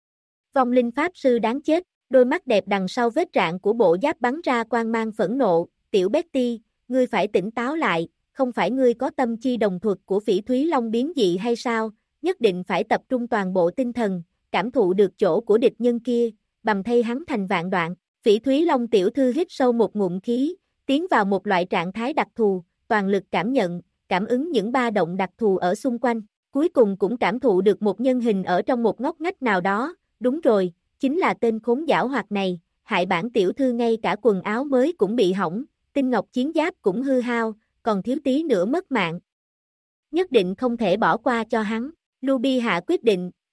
Vong linh pháp sư đáng chết, đôi mắt đẹp đằng sau vết rạn của bộ giáp bắn ra quang mang phẫn nộ, tiểu Betty, ngươi phải tỉnh táo lại, không phải ngươi có tâm chi đồng thuật của Phỉ Thúy Long biến dị hay sao, nhất định phải tập trung toàn bộ tinh thần, cảm thụ được chỗ của địch nhân kia, bầm thây hắn thành vạn đoạn. Phỉ Thúy Long tiểu thư hít sâu một ngụm khí, tiến vào một loại trạng thái đặc thù, toàn lực cảm nhận, cảm ứng những ba động đặc thù ở xung quanh, cuối cùng cũng cảm thụ được một nhân hình ở trong một ngóc ngách nào đó, đúng rồi, chính là tên khốn giảo hoạt này, hại bản tiểu thư ngay cả quần áo mới cũng bị hỏng, tinh ngọc chiến giáp cũng hư hao, còn thiếu tí nữa mất mạng. Nhất định không thể bỏ qua cho hắn, Luby hạ quyết định,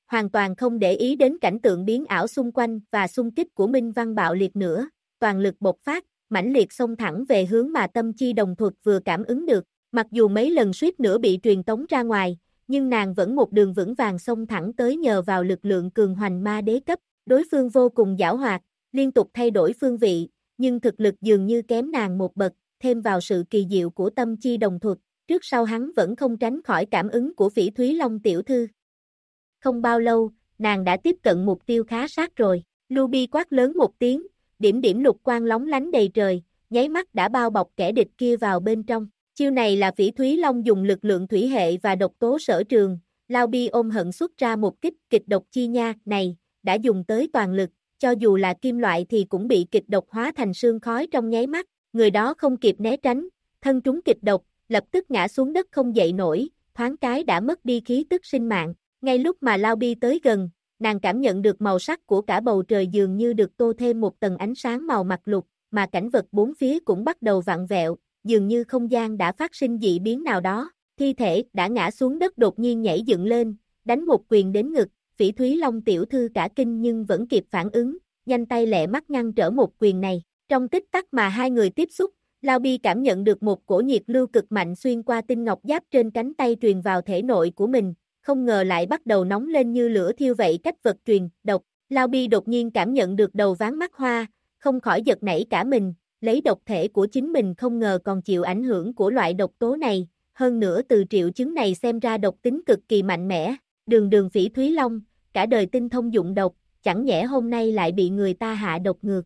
hoàn toàn không để ý đến cảnh tượng biến ảo xung quanh và xung kích của Minh Văn bạo liệt nữa, toàn lực bộc phát, mãnh liệt xông thẳng về hướng mà tâm chi đồng thuật vừa cảm ứng được, mặc dù mấy lần suýt nữa bị truyền tống ra ngoài, nhưng nàng vẫn một đường vững vàng xông thẳng tới nhờ vào lực lượng cường hoành ma đế cấp, đối phương vô cùng giảo hoạt, liên tục thay đổi phương vị, nhưng thực lực dường như kém nàng một bậc, thêm vào sự kỳ diệu của tâm chi đồng thuật, trước sau hắn vẫn không tránh khỏi cảm ứng của Phỉ Thúy Long tiểu thư. Không bao lâu, nàng đã tiếp cận mục tiêu khá sát rồi, Luby quát lớn một tiếng, điểm điểm lục quang lóng lánh đầy trời, nháy mắt đã bao bọc kẻ địch kia vào bên trong. Chiêu này là Phỉ Thúy Long dùng lực lượng thủy hệ và độc tố sở trường, Lao Bi ôm hận xuất ra một kích kịch độc chi nha này, đã dùng tới toàn lực, cho dù là kim loại thì cũng bị kịch độc hóa thành sương khói trong nháy mắt, người đó không kịp né tránh, thân trúng kịch độc, lập tức ngã xuống đất không dậy nổi, thoáng cái đã mất đi khí tức sinh mạng. Ngay lúc mà Lao Bi tới gần, nàng cảm nhận được màu sắc của cả bầu trời dường như được tô thêm một tầng ánh sáng màu mặt lục, mà cảnh vật bốn phía cũng bắt đầu vặn vẹo, dường như không gian đã phát sinh dị biến nào đó, thi thể đã ngã xuống đất đột nhiên nhảy dựng lên, đánh một quyền đến ngực, Phỉ Thúy Long tiểu thư cả kinh nhưng vẫn kịp phản ứng, nhanh tay lẹ mắt ngăn trở một quyền này, trong tích tắc mà hai người tiếp xúc, Lao Bi cảm nhận được một cổ nhiệt lưu cực mạnh xuyên qua tinh ngọc giáp trên cánh tay truyền vào thể nội của mình, không ngờ lại bắt đầu nóng lên như lửa thiêu vậy cách vật truyền, độc, Lao Bi đột nhiên cảm nhận được đầu ván mắt hoa, không khỏi giật nảy cả mình, lấy độc thể của chính mình không ngờ còn chịu ảnh hưởng của loại độc tố này, hơn nữa từ triệu chứng này xem ra độc tính cực kỳ mạnh mẽ, đường Phỉ Thúy Long, cả đời tinh thông dụng độc, chẳng nhẽ hôm nay lại bị người ta hạ độc ngược.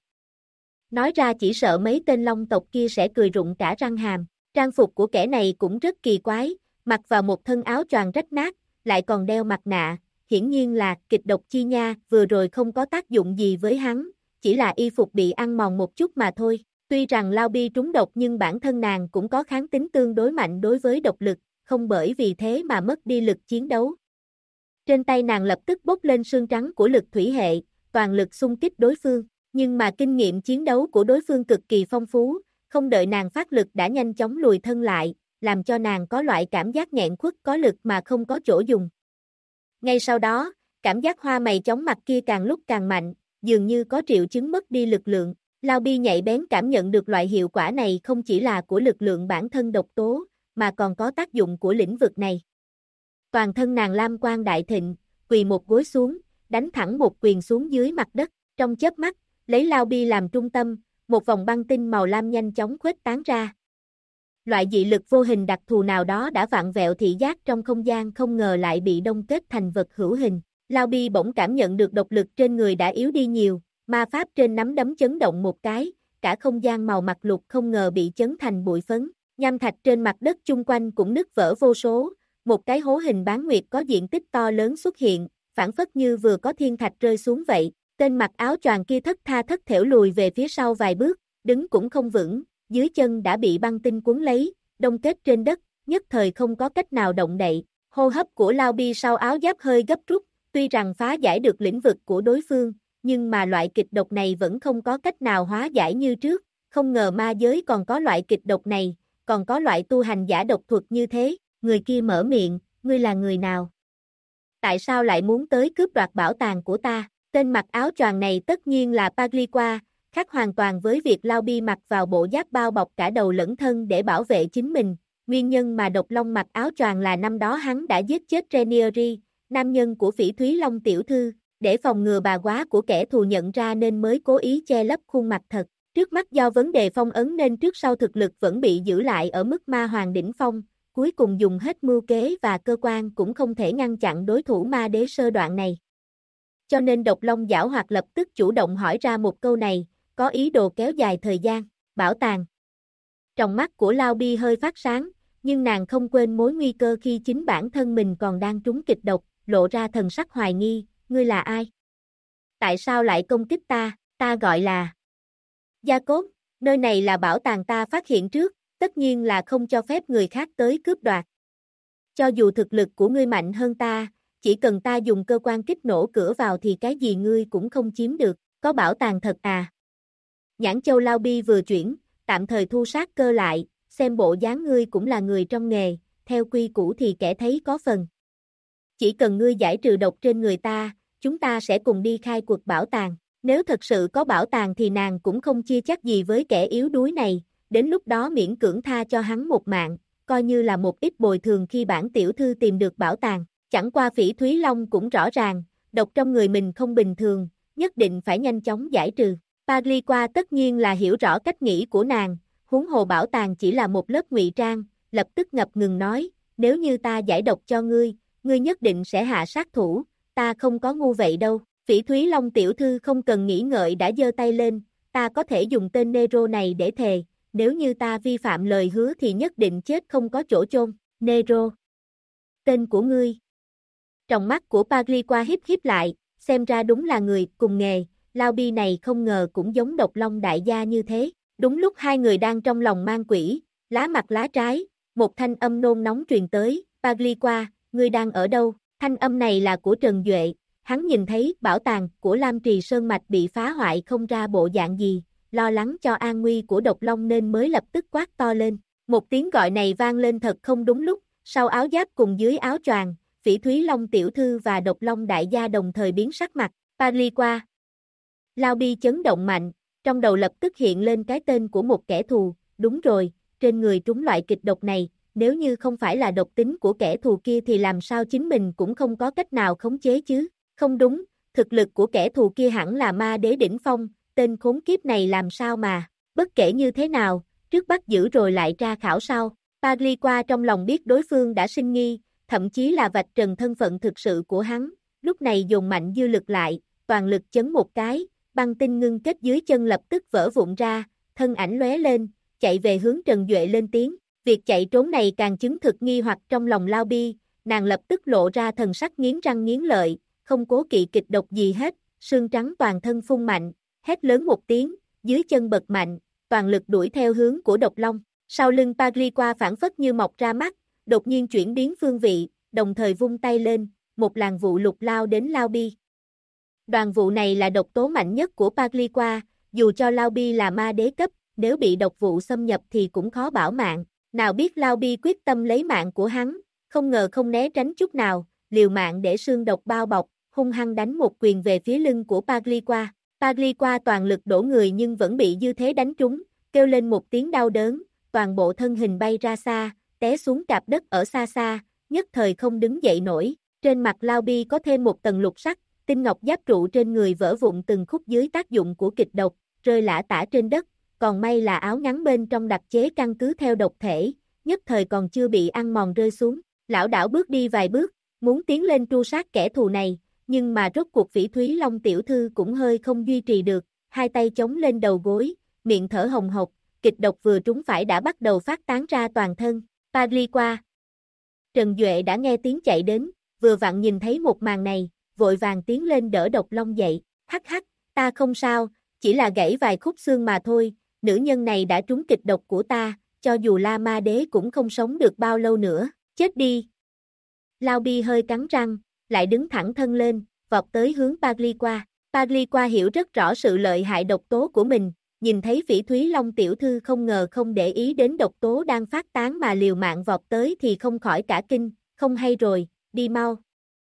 Nói ra chỉ sợ mấy tên long tộc kia sẽ cười rụng cả răng hàm, trang phục của kẻ này cũng rất kỳ quái, mặc vào một thân áo choàng rách nát, lại còn đeo mặt nạ, hiển nhiên là kịch độc chi nha, vừa rồi không có tác dụng gì với hắn, chỉ là y phục bị ăn mòn một chút mà thôi. Tuy rằng Lao Bi trúng độc nhưng bản thân nàng cũng có kháng tính tương đối mạnh đối với độc lực, không bởi vì thế mà mất đi lực chiến đấu. Trên tay nàng lập tức bốc lên sương trắng của lực thủy hệ, toàn lực xung kích đối phương, nhưng mà kinh nghiệm chiến đấu của đối phương cực kỳ phong phú, không đợi nàng phát lực đã nhanh chóng lùi thân lại, làm cho nàng có loại cảm giác nghẹn khuất có lực mà không có chỗ dùng. Ngay sau đó, cảm giác hoa mày chóng mặt kia càng lúc càng mạnh, dường như có triệu chứng mất đi lực lượng. Lao Bi nhạy bén cảm nhận được loại hiệu quả này không chỉ là của lực lượng bản thân độc tố, mà còn có tác dụng của lĩnh vực này. Toàn thân nàng lam quang đại thịnh, quỳ một gối xuống, đánh thẳng một quyền xuống dưới mặt đất, trong chớp mắt, lấy Lao Bi làm trung tâm, một vòng băng tinh màu lam nhanh chóng khuếch tán ra. Loại dị lực vô hình đặc thù nào đó đã vặn vẹo thị giác trong không gian không ngờ lại bị đông kết thành vật hữu hình. Lao Bi bỗng cảm nhận được độc lực trên người đã yếu đi nhiều, ma pháp trên nắm đấm chấn động một cái, cả không gian màu mặt lục không ngờ bị chấn thành bụi phấn, nham thạch trên mặt đất chung quanh cũng nứt vỡ vô số, một cái hố hình bán nguyệt có diện tích to lớn xuất hiện, phản phất như vừa có thiên thạch rơi xuống vậy, tên mặc áo choàng kia thất tha thất thểu lùi về phía sau vài bước, đứng cũng không vững, dưới chân đã bị băng tinh cuốn lấy, đông kết trên đất, nhất thời không có cách nào động đậy, hô hấp của Lao Bi sau áo giáp hơi gấp rút, tuy rằng phá giải được lĩnh vực của đối phương, nhưng mà loại kịch độc này vẫn không có cách nào hóa giải như trước, không ngờ ma giới còn có loại kịch độc này, còn có loại tu hành giả độc thuật như thế, người kia mở miệng, ngươi là người nào? Tại sao lại muốn tới cướp đoạt bảo tàng của ta? Tên mặc áo choàng này tất nhiên là Pagliqua, khác hoàn toàn với việc Lao Bi mặc vào bộ giáp bao bọc cả đầu lẫn thân để bảo vệ chính mình, nguyên nhân mà Độc Long mặc áo choàng là năm đó hắn đã giết chết Renieri, nam nhân của Phỉ Thúy Long tiểu thư. Để phòng ngừa bà quá của kẻ thù nhận ra nên mới cố ý che lấp khuôn mặt thật. Trước mắt do vấn đề phong ấn nên trước sau thực lực vẫn bị giữ lại ở mức ma hoàng đỉnh phong, cuối cùng dùng hết mưu kế và cơ quan cũng không thể ngăn chặn đối thủ ma đế sơ đoạn này. Cho nên Độc Long giảo hoạt lập tức chủ động hỏi ra một câu này, có ý đồ kéo dài thời gian, bảo tàng. Trong mắt của Lao Bi hơi phát sáng, nhưng nàng không quên mối nguy cơ khi chính bản thân mình còn đang trúng kịch độc, lộ ra thần sắc hoài nghi. Ngươi là ai? Tại sao lại công kích ta? Ta gọi là Gia Cốt, nơi này là bảo tàng ta phát hiện trước, tất nhiên là không cho phép người khác tới cướp đoạt. Cho dù thực lực của ngươi mạnh hơn ta, chỉ cần ta dùng cơ quan kích nổ cửa vào thì cái gì ngươi cũng không chiếm được, có bảo tàng thật à? Nhãn Châu Lao Bi vừa chuyển, tạm thời thu sát cơ lại, xem bộ dáng ngươi cũng là người trong nghề, theo quy củ thì kẻ thấy có phần. chỉ cần ngươi giải trừ độc trên người ta, chúng ta sẽ cùng đi khai cuộc bảo tàng. Nếu thật sự có bảo tàng thì nàng cũng không chia chắc gì với kẻ yếu đuối này, đến lúc đó miễn cưỡng tha cho hắn một mạng, coi như là một ít bồi thường khi bản tiểu thư tìm được bảo tàng. Chẳng qua Phỉ Thúy Long cũng rõ ràng, độc trong người mình không bình thường, nhất định phải nhanh chóng giải trừ. Pagliqua tất nhiên là hiểu rõ cách nghĩ của nàng, huống hồ bảo tàng chỉ là một lớp ngụy trang, lập tức ngập ngừng nói, nếu như ta giải độc cho ngươi, ngươi nhất định sẽ hạ sát thủ, ta không có ngu vậy đâu. Phỉ Thúy Long tiểu thư không cần nghĩ ngợi đã giơ tay lên, ta có thể dùng tên Nero này để thề, nếu như ta vi phạm lời hứa thì nhất định chết không có chỗ chôn. Nero. Tên của ngươi. Tròng mắt của Pagliqua híp híp lại, xem ra đúng là người cùng nghề, Lao Bi này không ngờ cũng giống Độc Long đại gia như thế. Đúng lúc hai người đang trong lòng mang quỷ, lá mặt lá trái, một thanh âm nôn nóng truyền tới, Pagliqua, ngươi đang ở đâu? Thanh âm này là của Trần Duệ, hắn nhìn thấy bảo tàng của Lam Trì Sơn Mạch bị phá hoại không ra bộ dạng gì, lo lắng cho an nguy của Độc Long nên mới lập tức quát to lên. Một tiếng gọi này vang lên thật không đúng lúc, sau áo giáp cùng dưới áo choàng, Phỉ Thúy Long tiểu thư và Độc Long đại gia đồng thời biến sắc mặt. Pagliqua. Lao Bi chấn động mạnh, trong đầu lập tức hiện lên cái tên của một kẻ thù, đúng rồi, trên người trúng loại kịch độc này, nếu như không phải là độc tính của kẻ thù kia thì làm sao chính mình cũng không có cách nào khống chế chứ. Không đúng, thực lực của kẻ thù kia hẳn là ma đế đỉnh phong, tên khốn kiếp này làm sao mà, bất kể như thế nào, trước bắt giữ rồi lại tra khảo sau. Pagliqua trong lòng biết đối phương đã sinh nghi, thậm chí là vạch trần thân phận thực sự của hắn, lúc này dồn mạnh dư lực lại, toàn lực chấn một cái, băng tinh ngưng kết dưới chân lập tức vỡ vụn ra, thân ảnh lóe lên, chạy về hướng Trần Duệ lên tiếng. Việc chạy trốn này càng chứng thực nghi hoặc trong lòng Lao Bi, nàng lập tức lộ ra thần sắc nghiến răng nghiến lợi, không cố kỵ kịch độc gì hết, xương trắng toàn thân phun mạnh, hét lớn một tiếng, dưới chân bật mạnh, toàn lực đuổi theo hướng của Độc Long. Sau lưng Pagliqua phản phất như mọc ra mắt, đột nhiên chuyển biến phương vị, đồng thời vung tay lên, một làn vụ lục lao đến Lao Bi. Đoàn vụ này là độc tố mạnh nhất của Pagliqua, dù cho Lao Bi là ma đế cấp, nếu bị độc vụ xâm nhập thì cũng khó bảo mạng. Nào biết Lao Bi quyết tâm lấy mạng của hắn, không ngờ không né tránh chút nào, liều mạng để xương độc bao bọc, hung hăng đánh một quyền về phía lưng của Pagliqua. Pagliqua toàn lực đổ người nhưng vẫn bị dư thế đánh trúng, kêu lên một tiếng đau đớn, toàn bộ thân hình bay ra xa, té xuống cạp đất ở xa xa, nhất thời không đứng dậy nổi. Trên mặt Lao Bi có thêm một tầng lục sắc, tinh ngọc giáp trụ trên người vỡ vụn từng khúc dưới tác dụng của kịch độc, rơi lả tả trên đất, còn may là áo ngắn bên trong đặc chế căn cứ theo độc thể, nhất thời còn chưa bị ăn mòn rơi xuống. Lão đảo bước đi vài bước, muốn tiến lên tru sát kẻ thù này, nhưng mà rốt cuộc Phỉ Thúy Long tiểu thư cũng hơi không duy trì được, hai tay chống lên đầu gối, miệng thở hồng hộc, kịch độc vừa trúng phải đã bắt đầu phát tán ra toàn thân. Pagliqua. Trần Duệ đã nghe tiếng chạy đến, vừa vặn nhìn thấy một màn này, vội vàng tiến lên đỡ Độc Long dậy. Hắc hắc, ta không sao, chỉ là gãy vài khúc xương mà thôi, nữ nhân này đã trúng kịch độc của ta, cho dù La Ma Đế cũng không sống được bao lâu nữa, chết đi. Lao Bi hơi cắn răng, lại đứng thẳng thân lên, vọt tới hướng Pagliqua. Pagliqua hiểu rất rõ sự lợi hại độc tố của mình, nhìn thấy Phỉ Thúy Long tiểu thư không ngờ không để ý đến độc tố đang phát tán mà liều mạng vọt tới thì không khỏi cả kinh, không hay rồi, đi mau.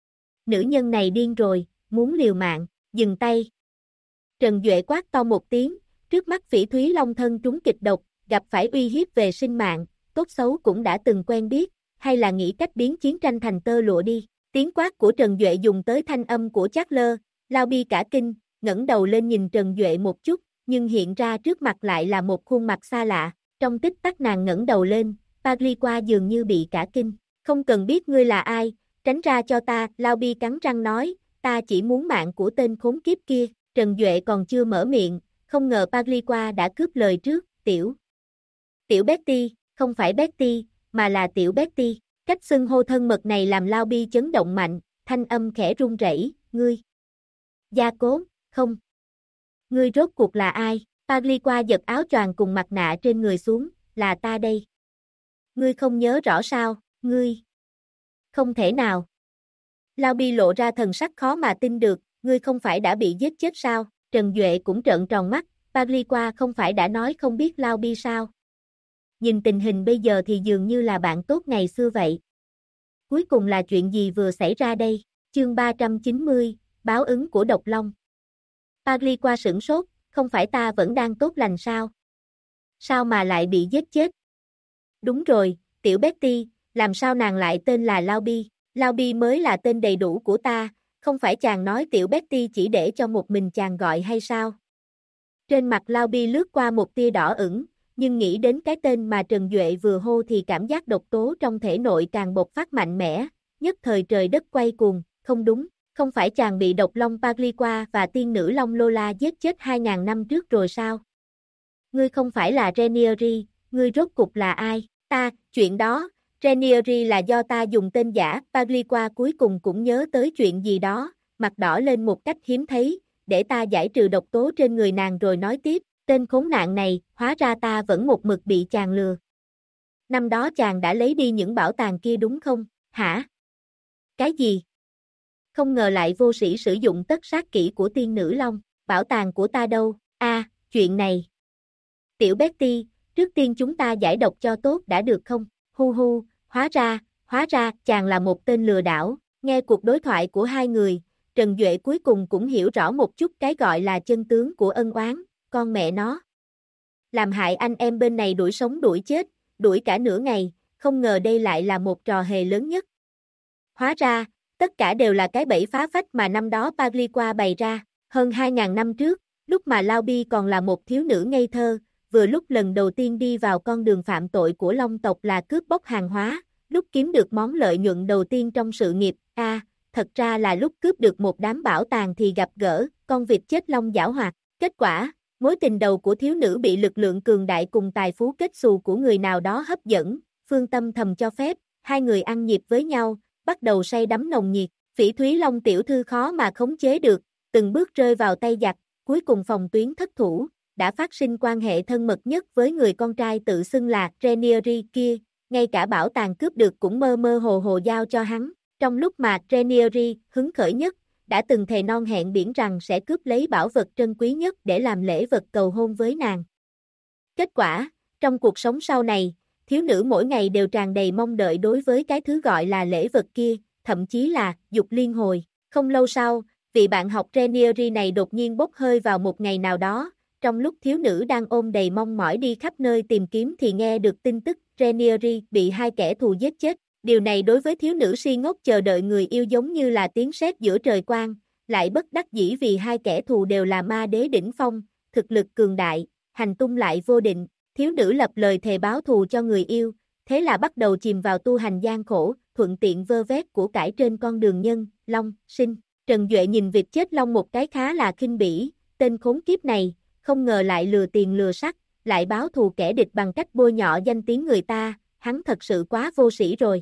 Nữ nhân này điên rồi, muốn liều mạng, dừng tay. Trần Duệ quát to một tiếng, trước mắt Phỉ Thúy Long thân trúng kịch độc, gặp phải uy hiếp về sinh mạng, tốt xấu cũng đã từng quen biết, hay là nghĩ cách biến chiến tranh thành tơ lụa đi. Tiếng quát của Trần Duệ dùng tới thanh âm của Charles, Lao Bi cả kinh, ngẩng đầu lên nhìn Trần Duệ một chút, nhưng hiện ra trước mặt lại là một khuôn mặt xa lạ. Trong tích tắc nàng ngẩng đầu lên, Pagliqua dường như bị cả kinh. Không cần biết ngươi là ai, tránh ra cho ta, Lao Bi cắn răng nói, ta chỉ muốn mạng của tên khốn kiếp kia. Trần Duệ còn chưa mở miệng, không ngờ Pagliqua đã cướp lời trước, Tiểu Betty, không phải Betty, mà là Tiểu Betty. Cách xưng hô thân mật này làm Lao Bi chấn động mạnh, thanh âm khẽ run rẩy, ngươi. Gia Cố, không. Ngươi rốt cuộc là ai? Pagliqua giật áo choàng cùng mặt nạ trên người xuống, là ta đây. Ngươi không nhớ rõ sao, ngươi. Không thể nào. Lao Bi lộ ra thần sắc khó mà tin được, ngươi không phải đã bị giết chết sao? Trần Duệ cũng trợn tròn mắt, Pagliqua không phải đã nói không biết Lao Bi sao? Nhìn tình hình bây giờ thì dường như là bạn tốt ngày xưa vậy. cuối cùng là chuyện gì vừa xảy ra đây? Chương 390, báo ứng của độc long. Pagliqua sửng sốt, không phải ta vẫn đang tốt lành sao? Sao mà lại bị giết chết? Đúng rồi, tiểu Betty, làm sao nàng lại tên là Laubi? Laubi mới là tên đầy đủ của ta, không phải chàng nói tiểu Betty chỉ để cho một mình chàng gọi hay sao? Trên mặt Laubi lướt qua một tia đỏ ửng, nhưng nghĩ đến cái tên mà Trần Duệ vừa hô thì cảm giác độc tố trong thể nội càng bộc phát mạnh mẽ, nhất thời trời đất quay cuồng, không đúng, không phải chàng bị độc long Pagliqua và tiên nữ long Lola giết chết 2.000 năm trước rồi sao? Ngươi không phải là Ranieri, ngươi rốt cục là ai? Chuyện đó, Ranieri là do ta dùng tên giả, Pagliqua cuối cùng cũng nhớ tới chuyện gì đó, mặt đỏ lên một cách hiếm thấy, để ta giải trừ độc tố trên người nàng rồi nói tiếp, tên khốn nạn này, hóa ra ta vẫn một mực bị chàng lừa. Năm đó chàng đã lấy đi những bảo tàng kia đúng không? Hả? Cái gì? Không ngờ lại vô sĩ sử dụng tất sát kỹ của tiên nữ long, bảo tàng của ta đâu? Chuyện này. Tiểu Betty, trước tiên chúng ta giải độc cho tốt đã được không? Hu, hóa ra, chàng là một tên lừa đảo. Nghe cuộc đối thoại của hai người, Trần Duệ cuối cùng cũng hiểu rõ một chút cái gọi là chân tướng của ân oán, con mẹ nó. Làm hại anh em bên này đuổi sống đuổi chết, đuổi cả nửa ngày, không ngờ đây lại là một trò hề lớn nhất. Hóa ra, tất cả đều là cái bẫy phá phách mà năm đó Pagliqua bày ra, hơn 2.000 năm trước, lúc mà Laubi còn là một thiếu nữ ngây thơ, vừa lúc lần đầu tiên đi vào con đường phạm tội của Long tộc là cướp bóc hàng hóa, lúc kiếm được món lợi nhuận đầu tiên trong sự nghiệp, thật ra là lúc cướp được một đám bảo tàng thì gặp gỡ, con vịt chết long giảo hoạt, kết quả, mối tình đầu của thiếu nữ bị lực lượng cường đại cùng tài phú kết xù của người nào đó hấp dẫn, phương tâm thầm cho phép, hai người ăn nhịp với nhau, bắt đầu say đắm nồng nhiệt, Phỉ Thúy Long tiểu thư khó mà khống chế được, từng bước rơi vào tay giặc, cuối cùng phòng tuyến thất thủ, đã phát sinh quan hệ thân mật nhất với người con trai tự xưng là Ranieri kia, ngay cả bảo tàng cướp được cũng mơ mơ hồ hồ giao cho hắn, trong lúc mà Ranieri hứng khởi nhất, đã từng thề non hẹn biển rằng sẽ cướp lấy bảo vật trân quý nhất để làm lễ vật cầu hôn với nàng. Kết quả, trong cuộc sống sau này, thiếu nữ mỗi ngày đều tràn đầy mong đợi đối với cái thứ gọi là lễ vật kia, thậm chí là dục liên hồi. Không lâu sau, vị bạn học Ranieri này đột nhiên bốc hơi vào một ngày nào đó, trong lúc thiếu nữ đang ôm đầy mong mỏi đi khắp nơi tìm kiếm thì nghe được tin tức Ranieri bị hai kẻ thù giết chết. Điều này đối với thiếu nữ si ngốc chờ đợi người yêu giống như là tiếng sét giữa trời quang, lại bất đắc dĩ vì hai kẻ thù đều là ma đế đỉnh phong, thực lực cường đại, hành tung lại vô định, thiếu nữ lập lời thề báo thù cho người yêu, thế là bắt đầu chìm vào tu hành gian khổ, thuận tiện vơ vét của cải trên con đường nhân, long, sinh. Trần Duệ nhìn vịt chết long một cái khá là khinh bỉ, tên khốn kiếp này, không ngờ lại lừa tiền lừa sắc, lại báo thù kẻ địch bằng cách bôi nhọ danh tiếng người ta, hắn thật sự quá vô sĩ rồi.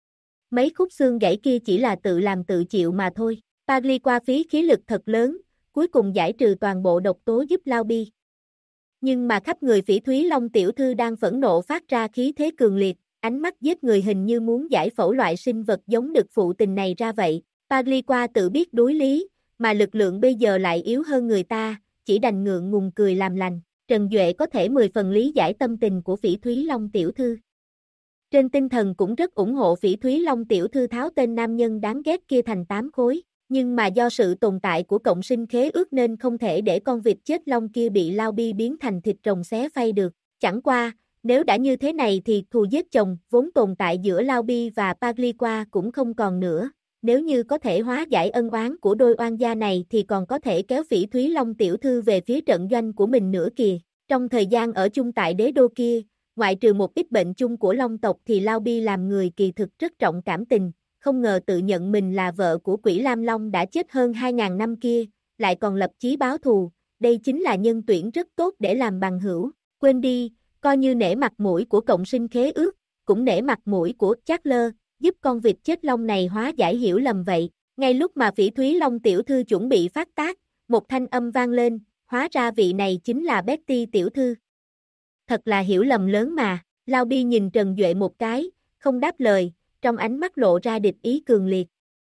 Mấy khúc xương gãy kia chỉ là tự làm tự chịu mà thôi. Pagliqua phí khí lực thật lớn, cuối cùng giải trừ toàn bộ độc tố giúp Laubi. Nhưng mà khắp người Phỉ Thúy Long tiểu thư đang phẫn nộ phát ra khí thế cường liệt, ánh mắt giết người hình như muốn giải phẫu loại sinh vật giống đực phụ tình này ra vậy. Pagliqua tự biết đối lý, mà lực lượng bây giờ lại yếu hơn người ta, chỉ đành ngượng ngùng cười làm lành. Trần Duệ có thể 10 phần lý giải tâm tình của Phỉ Thúy Long tiểu thư. Trên tinh thần cũng rất ủng hộ Phỉ Thúy Long tiểu thư tháo tên nam nhân đáng ghét kia thành 8 khối, nhưng mà do sự tồn tại của cộng sinh khế ước nên không thể để con vịt chết long kia bị Laubi biến thành thịt rồng xé phay được. Chẳng qua, nếu đã như thế này thì thù giết chồng vốn tồn tại giữa Laubi và Pagliqua cũng không còn nữa. Nếu như có thể hóa giải ân oán của đôi oan gia này thì còn có thể kéo Phỉ Thúy Long tiểu thư về phía trận doanh của mình nữa kìa. Trong thời gian ở chung tại đế đô kia, ngoại trừ một ít bệnh chung của Long tộc thì Laubi làm người kỳ thực rất trọng cảm tình, không ngờ tự nhận mình là vợ của Quỷ Lam Long đã chết hơn 2.000 năm kia, lại còn lập chí báo thù, đây chính là nhân tuyển rất tốt để làm bằng hữu. Quên đi, coi như nể mặt mũi của cộng sinh khế ước, cũng nể mặt mũi của Charles, giúp con vịt chết long này hóa giải hiểu lầm vậy. Ngay lúc mà Phỉ Thúy Long tiểu thư chuẩn bị phát tác, một thanh âm vang lên, hóa ra vị này chính là Betty tiểu thư. Thật là hiểu lầm lớn mà. Laubi nhìn Trần Duệ một cái, không đáp lời, trong ánh mắt lộ ra địch ý cường liệt.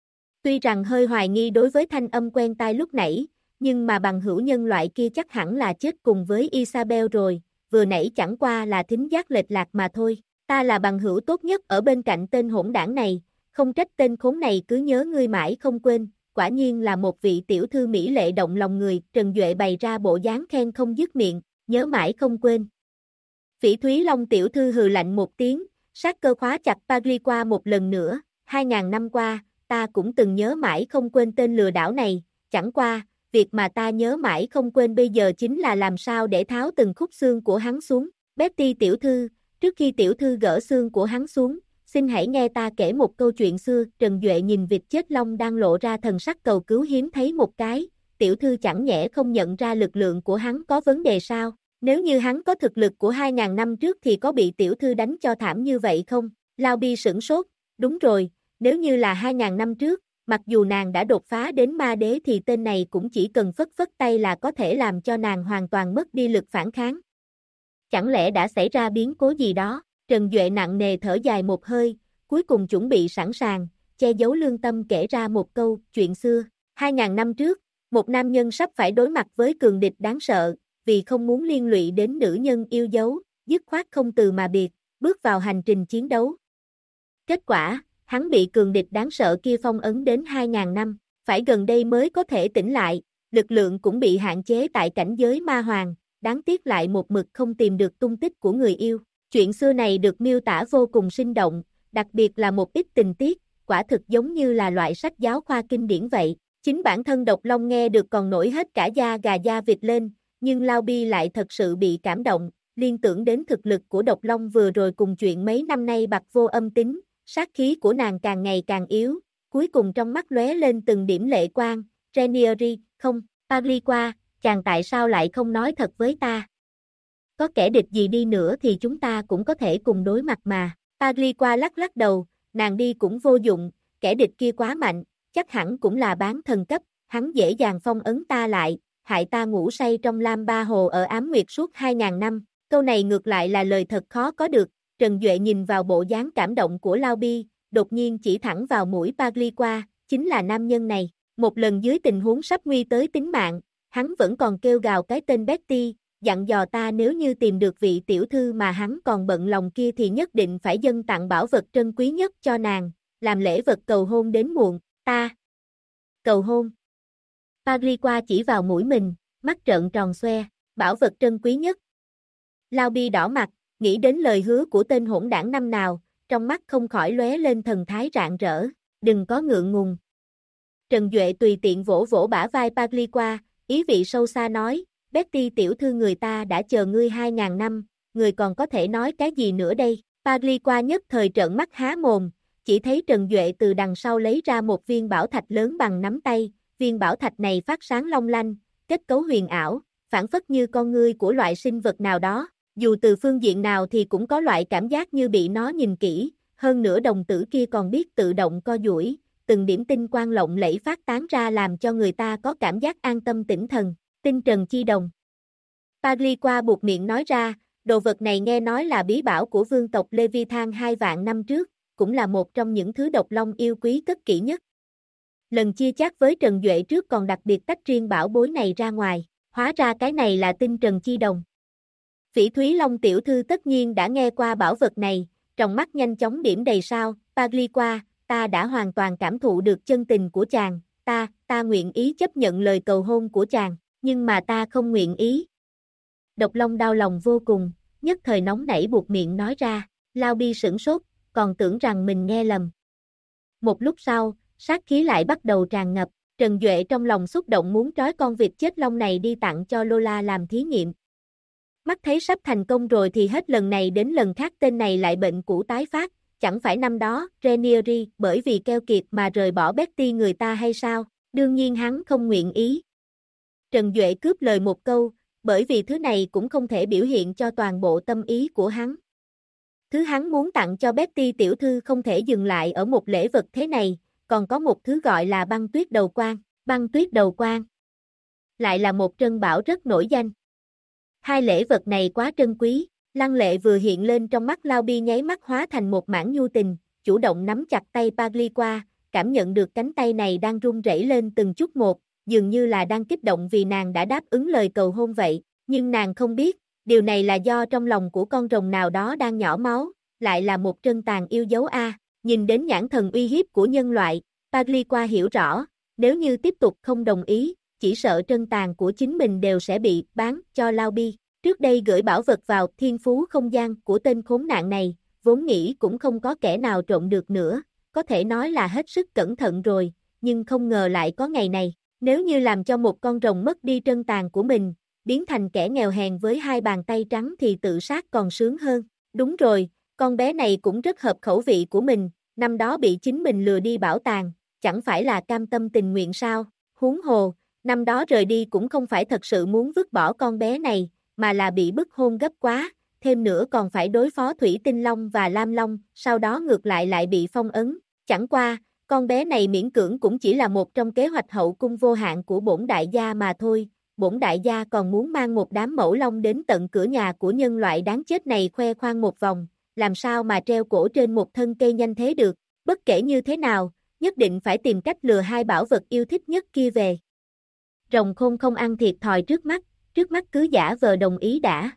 Tuy rằng hơi hoài nghi đối với thanh âm quen tai lúc nãy, nhưng mà bằng hữu nhân loại kia chắc hẳn là chết cùng với Isabel rồi, vừa nãy chẳng qua là thính giác lệch lạc mà thôi. Ta là bằng hữu tốt nhất ở bên cạnh tên hỗn đảng này, không trách tên khốn này cứ nhớ ngươi mãi không quên, quả nhiên là một vị tiểu thư mỹ lệ động lòng người, Trần Duệ bày ra bộ dáng khen không dứt miệng, nhớ mãi không quên. Phỉ Thúy Long tiểu thư hừ lạnh một tiếng, sát cơ khóa chặt Pagliqua một lần nữa, 2000 năm qua, ta cũng từng nhớ mãi không quên tên lừa đảo này, chẳng qua, việc mà ta nhớ mãi không quên bây giờ chính là làm sao để tháo từng khúc xương của hắn xuống. Betty tiểu thư, trước khi tiểu thư gỡ xương của hắn xuống, xin hãy nghe ta kể một câu chuyện xưa. Trần Duệ nhìn vịt chết long đang lộ ra thần sắc cầu cứu hiếm thấy một cái, tiểu thư chẳng nhẽ không nhận ra lực lượng của hắn có vấn đề sao? Nếu như hắn có thực lực của 2000 năm trước thì có bị tiểu thư đánh cho thảm như vậy không? Lao Bi sửng sốt, đúng rồi, nếu như là 2000 năm trước, mặc dù nàng đã đột phá đến ma đế thì tên này cũng chỉ cần phất phất tay là có thể làm cho nàng hoàn toàn mất đi lực phản kháng. Chẳng lẽ đã xảy ra biến cố gì đó? Trần Duệ nặng nề thở dài một hơi, cuối cùng chuẩn bị sẵn sàng, che giấu lương tâm kể ra một câu chuyện xưa. 2000 năm trước, một nam nhân sắp phải đối mặt với cường địch đáng sợ, vì không muốn liên lụy đến nữ nhân yêu dấu, dứt khoát không từ mà biệt, bước vào hành trình chiến đấu. Kết quả, hắn bị cường địch đáng sợ kia phong ấn đến 2000 năm, phải gần đây mới có thể tỉnh lại, lực lượng cũng bị hạn chế tại cảnh giới ma hoàng, đáng tiếc lại một mực không tìm được tung tích của người yêu. Chuyện xưa này được miêu tả vô cùng sinh động, đặc biệt là một ít tình tiết, quả thực giống như là loại sách giáo khoa kinh điển vậy. Chính bản thân Độc Long nghe được còn nổi hết cả da gà da vịt lên, nhưng Lao Bi lại thật sự bị cảm động, liên tưởng đến thực lực của Độc Long vừa rồi cùng chuyện mấy năm nay bặt vô âm tín, sát khí của nàng càng ngày càng yếu, cuối cùng trong mắt lóe lên từng điểm lệ quang. Rhaenyra, không, Pagliqua, chàng tại sao lại không nói thật với ta? Có kẻ địch gì đi nữa thì chúng ta cũng có thể cùng đối mặt mà. Pagliqua lắc lắc đầu, nàng đi cũng vô dụng, kẻ địch kia quá mạnh, chắc hẳn cũng là bán thần cấp, hắn dễ dàng phong ấn ta lại, hại ta ngủ say trong Lam Ba Hồ ở Ám Nguyệt suốt 2000 năm. Câu này ngược lại là lời thật khó có được. Trần Duệ nhìn vào bộ dáng cảm động của Lao Bi, đột nhiên chỉ thẳng vào mũi Pagliqua, chính là nam nhân này. Một lần dưới tình huống sắp nguy tới tính mạng, hắn vẫn còn kêu gào cái tên Betty, dặn dò ta nếu như tìm được vị tiểu thư mà hắn còn bận lòng kia thì nhất định phải dâng tặng bảo vật trân quý nhất cho nàng, làm lễ vật cầu hôn đến muộn. Ta cầu hôn. Pagliqua chỉ vào mũi mình, mắt trợn tròn xoe, bảo vật trân quý nhất. Lao Bi đỏ mặt, nghĩ đến lời hứa của tên hỗn đảng năm nào, trong mắt không khỏi lóe lên thần thái rạng rỡ, đừng có ngượng ngùng. Trần Duệ tùy tiện vỗ vỗ bả vai Pagliqua, ý vị sâu xa nói, Betty tiểu thư người ta đã chờ ngươi 2000 năm, người còn có thể nói cái gì nữa đây? Pagliqua nhất thời trợn mắt há mồm, chỉ thấy Trần Duệ từ đằng sau lấy ra một viên bảo thạch lớn bằng nắm tay, viên bảo thạch này phát sáng long lanh, kết cấu huyền ảo, phản phất như con ngươi của loại sinh vật nào đó, dù từ phương diện nào thì cũng có loại cảm giác như bị nó nhìn kỹ, hơn nữa đồng tử kia còn biết tự động co duỗi, từng điểm tinh quang lộng lẫy phát tán ra làm cho người ta có cảm giác an tâm tĩnh thần. Tinh Trần Chi Đồng. Pagliqua buột miệng nói ra, đồ vật này nghe nói là bí bảo của vương tộc Leviathan 2 vạn năm trước, cũng là một trong những thứ Độc Long yêu quý cất kỹ nhất. Lần chia chác với Trần Duệ trước còn đặc biệt tách riêng bảo bối này ra ngoài, hóa ra cái này là Tinh Trần Chi Đồng. Phỉ Thúy Long tiểu thư tất nhiên đã nghe qua bảo vật này, trong mắt nhanh chóng điểm đầy sao, Pagliqua, ta đã hoàn toàn cảm thụ được chân tình của chàng, ta nguyện ý chấp nhận lời cầu hôn của chàng, nhưng mà ta không nguyện ý. Độc Long đau lòng vô cùng, nhất thời nóng nảy buột miệng nói ra, Lao Bi sửng sốt, còn tưởng rằng mình nghe lầm. Một lúc sau, sát khí lại bắt đầu tràn ngập, Trần Duệ trong lòng xúc động muốn trói con vịt chết long này đi tặng cho Lola làm thí nghiệm. Mắt thấy sắp thành công rồi thì hết lần này đến lần khác tên này lại bệnh cũ tái phát, chẳng phải năm đó, Rhaenyra bởi vì keo kiệt mà rời bỏ Betty người ta hay sao, đương nhiên hắn không nguyện ý. Trần Duệ cướp lời một câu, bởi vì thứ này cũng không thể biểu hiện cho toàn bộ tâm ý của hắn. Thứ hắn muốn tặng cho Betty tiểu thư không thể dừng lại ở một lễ vật thế này, còn có một thứ gọi là băng tuyết đầu quan, băng tuyết đầu quan. Lại là một trân bảo rất nổi danh. Hai lễ vật này quá trân quý, lăng lệ vừa hiện lên trong mắt Lao Bi nháy mắt hóa thành một mảng nhu tình, chủ động nắm chặt tay Pagliqua, cảm nhận được cánh tay này đang run rẩy lên từng chút một, dường như là đang kích động vì nàng đã đáp ứng lời cầu hôn vậy, nhưng nàng không biết, điều này là do trong lòng của con rồng nào đó đang nhỏ máu, lại là một trân tàn yêu dấu a. Nhìn đến nhãn thần uy hiếp của nhân loại, Pagliqua hiểu rõ, nếu như tiếp tục không đồng ý, chỉ sợ trân tàn của chính mình đều sẽ bị bán cho Lao Bi. Trước đây gửi bảo vật vào thiên phú không gian của tên khốn nạn này, vốn nghĩ cũng không có kẻ nào trộm được nữa, có thể nói là hết sức cẩn thận rồi, nhưng không ngờ lại có ngày này. Nếu như làm cho một con rồng mất đi trân tàn của mình, biến thành kẻ nghèo hèn với hai bàn tay trắng thì tự sát còn sướng hơn. Đúng rồi, con bé này cũng rất hợp khẩu vị của mình, năm đó bị chính mình lừa đi bảo tàng, chẳng phải là cam tâm tình nguyện sao? Huống hồ, năm đó rời đi cũng không phải thật sự muốn vứt bỏ con bé này, mà là bị bức hôn gấp quá, thêm nữa còn phải đối phó Thủy Tinh Long và Lam Long, sau đó ngược lại bị phong ấn. Chẳng qua, con bé này miễn cưỡng cũng chỉ là một trong kế hoạch hậu cung vô hạn của bổn đại gia mà thôi. Bổn đại gia còn muốn mang một đám mẫu long đến tận cửa nhà của nhân loại đáng chết này khoe khoang một vòng, làm sao mà treo cổ trên một thân cây nhanh thế được, bất kể như thế nào, nhất định phải tìm cách lừa hai bảo vật yêu thích nhất kia về. Rồng khôn không ăn thiệt thòi trước mắt cứ giả vờ đồng ý đã.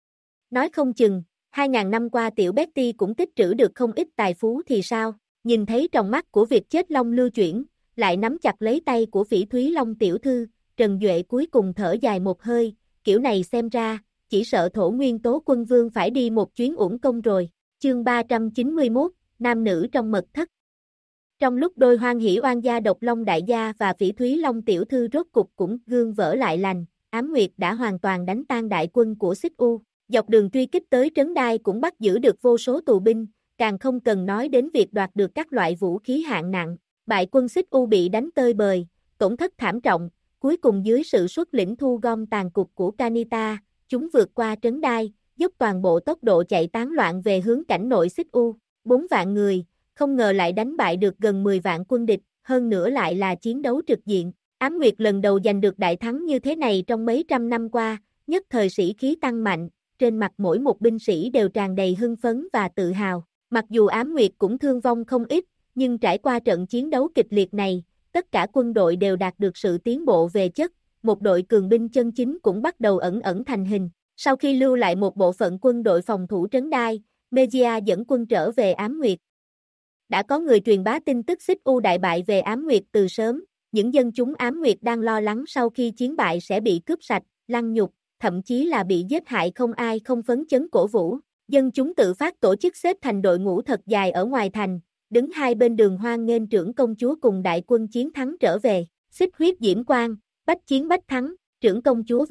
Nói không chừng, 2.000 năm qua tiểu Betty cũng tích trữ được không ít tài phú thì sao, nhìn thấy trong mắt của việc chết long lưu chuyển, lại nắm chặt lấy tay của Phỉ Thúy Long tiểu thư, Trần Duệ cuối cùng thở dài một hơi, kiểu này xem ra, chỉ sợ Thổ Nguyên Tố Quân Vương phải đi một chuyến uổng công rồi. Chương 391, Nam nữ trong mật thất. Trong lúc đôi Hoan Hỷ Oan gia Độc Long đại gia và Phỉ Thúy Long tiểu thư rốt cục cũng gương vỡ lại lành, Ám Nguyệt đã hoàn toàn đánh tan đại quân của Xích U, dọc đường truy kích tới Trấn Đai cũng bắt giữ được vô số tù binh, càng không cần nói đến việc đoạt được các loại vũ khí hạng nặng. Bại quân Xích U bị đánh tơi bời, tổn thất thảm trọng, cuối cùng dưới sự xuất lĩnh thu gom tàn cục của Kanita, chúng vượt qua Trấn Đai, dốc toàn bộ tốc độ chạy tán loạn về hướng cảnh nội Xích U. 4 vạn người, không ngờ lại đánh bại được gần 10 vạn quân địch, hơn nữa lại là chiến đấu trực diện. Ám Nguyệt lần đầu giành được đại thắng như thế này trong mấy trăm năm qua, nhất thời sĩ khí tăng mạnh, trên mặt mỗi một binh sĩ đều tràn đầy hưng phấn và tự hào. Mặc dù Ám Nguyệt cũng thương vong không ít, nhưng trải qua trận chiến đấu kịch liệt này, tất cả quân đội đều đạt được sự tiến bộ về chất, một đội cường binh chân chính cũng bắt đầu ẩn ẩn thành hình. Sau khi lưu lại một bộ phận quân đội phòng thủ Trấn Đai, Mejia dẫn quân trở về Ám Nguyệt. Đã có người truyền bá tin tức Xích U đại bại về Ám Nguyệt từ sớm, những dân chúng Ám Nguyệt đang lo lắng sau khi chiến bại sẽ bị cướp sạch, lăng nhục, thậm chí là bị giết hại không ai không phấn chấn cổ vũ. Dân chúng tự phát tổ chức xếp thành đội ngũ thật dài ở ngoài thành, đứng hai bên đường hoan nghênh trưởng công chúa cùng đại quân chiến thắng trở về. Xích huyết diễm quang, bách chiến bách thắng, trưởng công chúa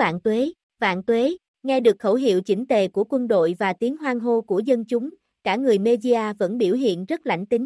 vạn tuế, nghe được khẩu hiệu chỉnh tề của quân đội và tiếng hoan hô của dân chúng, cả người Mejia vẫn biểu hiện rất lãnh tính.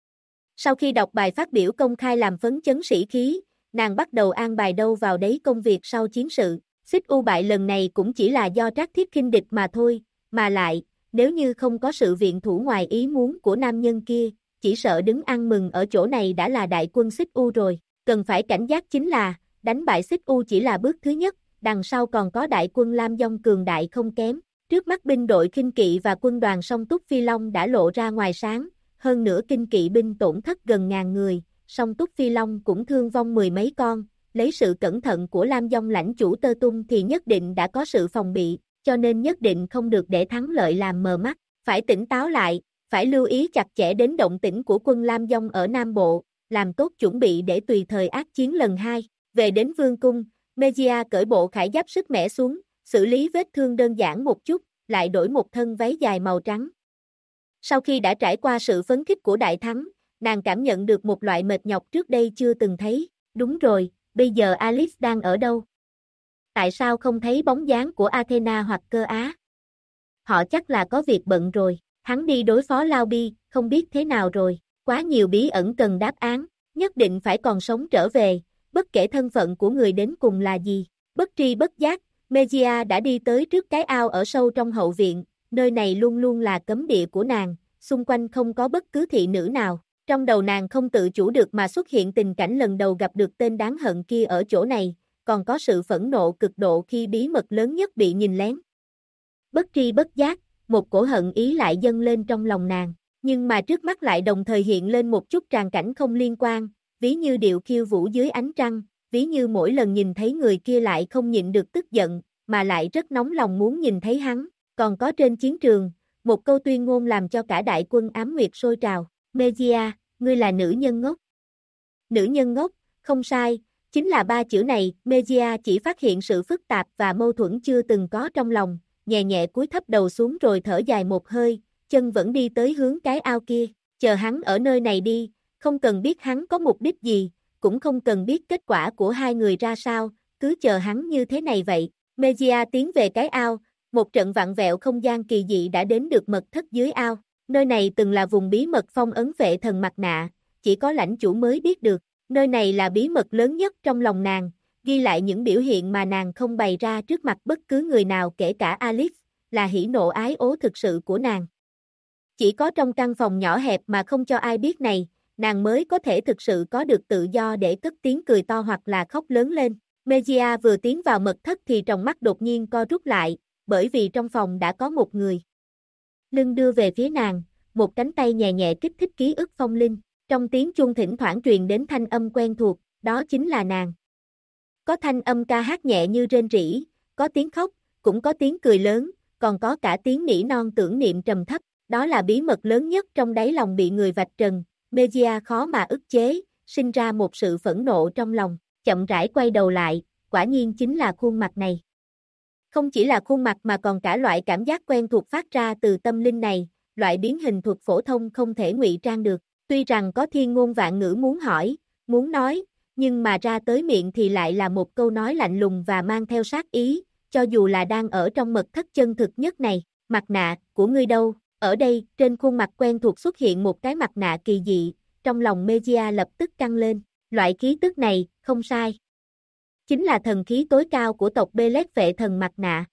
Sau khi đọc bài phát biểu công khai làm phấn chấn sĩ khí, nàng bắt đầu an bài đâu vào đấy công việc sau chiến sự. Xích U bại lần này cũng chỉ là do Trác Thiết khinh địch mà thôi, mà lại, nếu như không có sự viện thủ ngoài ý muốn của nam nhân kia, chỉ sợ đứng ăn mừng ở chỗ này đã là đại quân Xích U rồi. Cần phải cảnh giác chính là, đánh bại Xích U chỉ là bước thứ nhất, đằng sau còn có đại quân Lam Dông cường đại không kém. Trước mắt binh đội Kinh Kỵ và quân đoàn Song Túc Phi Long đã lộ ra ngoài sáng, hơn nữa Kinh Kỵ binh tổn thất gần 1000 người, Song Túc Phi Long cũng thương vong 10 mấy con, lấy sự cẩn thận của Lam Dông lãnh chủ Tơ Tung thì nhất định đã có sự phòng bị, cho nên nhất định không được để thắng lợi làm mờ mắt, phải tỉnh táo lại, phải lưu ý chặt chẽ đến động tĩnh của quân Lam Dông ở Nam Bộ, làm tốt chuẩn bị để tùy thời ác chiến lần 2. Về đến vương cung, Mejia cởi bộ khải giáp sức mẻ xuống, xử lý vết thương đơn giản một chút, lại đổi một thân váy dài màu trắng. Sau khi đã trải qua sự phấn khích của đại thắng, nàng cảm nhận được một loại mệt nhọc trước đây chưa từng thấy. Đúng rồi, bây giờ Alice đang ở đâu? Tại sao không thấy bóng dáng của Athena hoặc Cơ Á? Họ chắc là có việc bận rồi, hắn đi đối phó Lao Bi, không biết thế nào rồi, quá nhiều bí ẩn cần đáp án, nhất định phải còn sống trở về, bất kể thân phận của người đến cùng là gì. Bất tri bất giác, Mejia đã đi tới trước cái ao ở sâu trong hậu viện, nơi này luôn luôn là cấm địa của nàng, xung quanh không có bất cứ thị nữ nào. Trong đầu nàng không tự chủ được mà xuất hiện tình cảnh lần đầu gặp được tên đáng hận kia ở chỗ này, còn có sự phẫn nộ cực độ khi bí mật lớn nhất bị nhìn lén. Bất tri bất giác, một cổ hận ý lại dâng lên trong lòng nàng, nhưng mà trước mắt lại đồng thời hiện lên một chút tràng cảnh không liên quan, ví như điệu khiêu vũ dưới ánh trăng, ví như mỗi lần nhìn thấy người kia lại không nhịn được tức giận, mà lại rất nóng lòng muốn nhìn thấy hắn, còn có trên chiến trường, một câu tuyên ngôn làm cho cả đại quân Ám Nguyệt sôi trào. Mejia, ngươi là nữ nhân ngốc. Nữ nhân ngốc, không sai, chính là ba chữ này. Mejia chỉ phát hiện sự phức tạp và mâu thuẫn chưa từng có trong lòng, nhẹ nhẹ cúi thấp đầu xuống rồi thở dài một hơi, chân vẫn đi tới hướng cái ao kia, chờ hắn ở nơi này đi, không cần biết hắn có mục đích gì, cũng không cần biết kết quả của hai người ra sao, cứ chờ hắn như thế này vậy. Mejia tiến về cái ao, một trận vặn vẹo không gian kỳ dị đã đến được mật thất dưới ao. Nơi này từng là vùng bí mật phong ấn Vệ Thần mặt nạ, chỉ có lãnh chủ mới biết được. Nơi này là bí mật lớn nhất trong lòng nàng, ghi lại những biểu hiện mà nàng không bày ra trước mặt bất cứ người nào kể cả Alice, là hỉ nộ ái ố thực sự của nàng. Chỉ có trong căn phòng nhỏ hẹp mà không cho ai biết này, nàng mới có thể thực sự có được tự do để cất tiếng cười to hoặc là khóc lớn lên. Mejia vừa tiến vào mật thất thì tròng mắt đột nhiên co rút lại, bởi vì trong phòng đã có một người. Lưng đưa về phía nàng, một cánh tay nhẹ nhẹ kích thích ký ức phong linh, trong tiếng chuông thỉnh thoảng truyền đến thanh âm quen thuộc, đó chính là nàng. Có thanh âm ca hát nhẹ như rên rỉ, có tiếng khóc, cũng có tiếng cười lớn, còn có cả tiếng nỉ non tưởng niệm trầm thấp, đó là bí mật lớn nhất trong đáy lòng bị người vạch trần. Mejia khó mà ức chế, sinh ra một sự phẫn nộ trong lòng, chậm rãi quay đầu lại, quả nhiên chính là khuôn mặt này. Không chỉ là khuôn mặt mà còn cả loại cảm giác quen thuộc phát ra từ tâm linh này, loại biến hình thuật phổ thông không thể ngụy trang được. Tuy rằng có thiên ngôn vạn ngữ muốn hỏi, muốn nói, nhưng mà ra tới miệng thì lại là một câu nói lạnh lùng và mang theo sát ý, cho dù là đang ở trong mật thất chân thực nhất này. Mặt nạ, của ngươi đâu? Ở đây, trên khuôn mặt quen thuộc xuất hiện một cái mặt nạ kỳ dị, trong lòng Mejia lập tức căng lên, loại khí tức này, không sai. Chính là thần khí tối cao của tộc Belet Vệ Thần mặt nạ.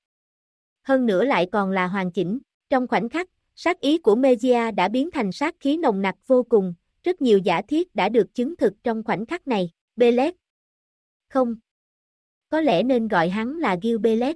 Hơn nữa lại còn là hoàn chỉnh, trong khoảnh khắc, sát ý của Mejia đã biến thành sát khí nồng nặc vô cùng, rất nhiều giả thiết đã được chứng thực trong khoảnh khắc này. Belet. Không. Có lẽ nên gọi hắn là Gil Belet.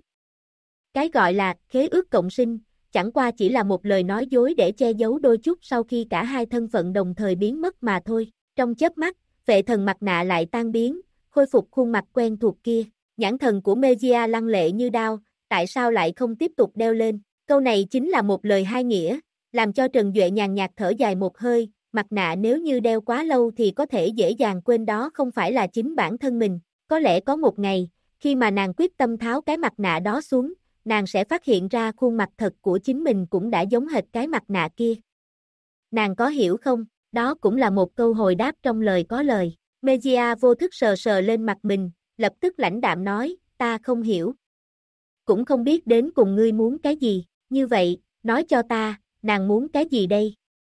Cái gọi là khế ước cộng sinh, chẳng qua chỉ là một lời nói dối để che giấu đôi chút sau khi cả hai thân phận đồng thời biến mất mà thôi. Trong chớp mắt, Vệ Thần mặt nạ lại tan biến, khôi phục khuôn mặt quen thuộc kia. Nhãn thần của Mejia lăng lệ như đao, tại sao lại không tiếp tục đeo lên? Câu này chính là một lời hai nghĩa, làm cho Trần Duệ nhàn nhạt thở dài một hơi, mặt nạ nếu như đeo quá lâu thì có thể dễ dàng quên đó không phải là chính bản thân mình. Có lẽ có một ngày, khi mà nàng quyết tâm tháo cái mặt nạ đó xuống, nàng sẽ phát hiện ra khuôn mặt thật của chính mình cũng đã giống hệt cái mặt nạ kia. Nàng có hiểu không? Đó cũng là một câu hồi đáp trong lời có lời. Mejia vô thức sờ sờ lên mặt mình, lập tức lãnh đạm nói, ta không hiểu. Cũng không biết đến cùng ngươi muốn cái gì, như vậy, nói cho ta, nàng muốn cái gì đây?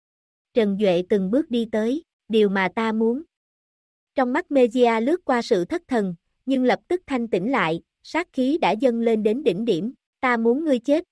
Trần Duệ từng bước đi tới, điều mà ta muốn. Trong mắt Mejia lướt qua sự thất thần, nhưng lập tức thanh tĩnh lại, sát khí đã dâng lên đến đỉnh điểm, ta muốn ngươi chết.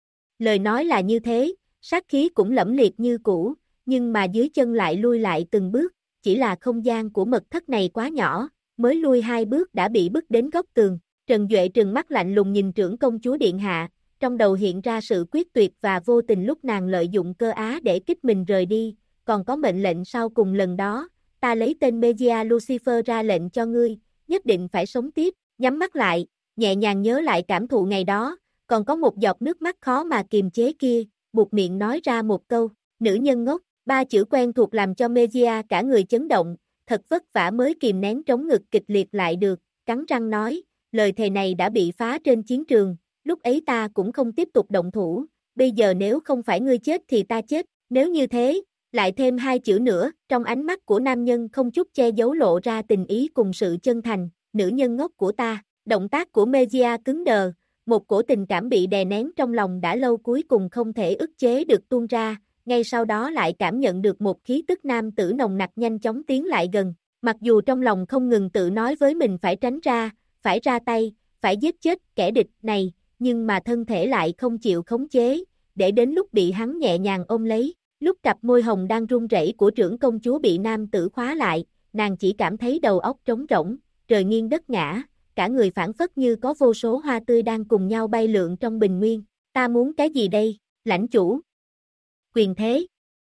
Lời nói là như thế, sát khí cũng lẫm liệt như cũ, nhưng mà dưới chân lại lui lại từng bước, chỉ là không gian của mật thất này quá nhỏ, mới lui 2 bước đã bị bức đến góc tường. Trần Duệ trừng mắt lạnh lùng nhìn trưởng công chúa điện hạ, trong đầu hiện ra sự quyết tuyệt và vô tình lúc nàng lợi dụng cơ á để kích mình rời đi, còn có mệnh lệnh sau cùng lần đó, ta lấy tên Mejia Lucifer ra lệnh cho ngươi, nhất định phải sống tiếp, nhắm mắt lại, nhẹ nhàng nhớ lại cảm thụ ngày đó, còn có một giọt nước mắt khó mà kiềm chế kia, buột miệng nói ra một câu, nữ nhân ngốc, 3 chữ quen thuộc làm cho Mejia cả người chấn động, thật vất vả mới kìm nén trống ngực kịch liệt lại được, cắn răng nói, lời thề này đã bị phá trên chiến trường, lúc ấy ta cũng không tiếp tục động thủ, bây giờ nếu không phải ngươi chết thì ta chết, nếu như thế, lại thêm 2 chữ nữa, trong ánh mắt của nam nhân không chút che giấu lộ ra tình ý cùng sự chân thành, nữ nhân ngốc của ta, động tác của Mejia cứng đờ, một cổ tình cảm bị đè nén trong lòng đã lâu cuối cùng không thể ức chế được tuôn ra, ngay sau đó lại cảm nhận được một khí tức nam tử nồng nặc nhanh chóng tiến lại gần, mặc dù trong lòng không ngừng tự nói với mình phải tránh ra, phải ra tay, phải giết chết kẻ địch này, nhưng mà thân thể lại không chịu khống chế, để đến lúc bị hắn nhẹ nhàng ôm lấy, lúc cặp môi hồng đang run rẩy của trưởng công chúa bị nam tử khóa lại, nàng chỉ cảm thấy đầu óc trống rỗng, trời nghiêng đất ngã, cả người phảng phất như có vô số hoa tươi đang cùng nhau bay lượn trong bình nguyên, ta muốn cái gì đây, lãnh chủ? Quyền thế,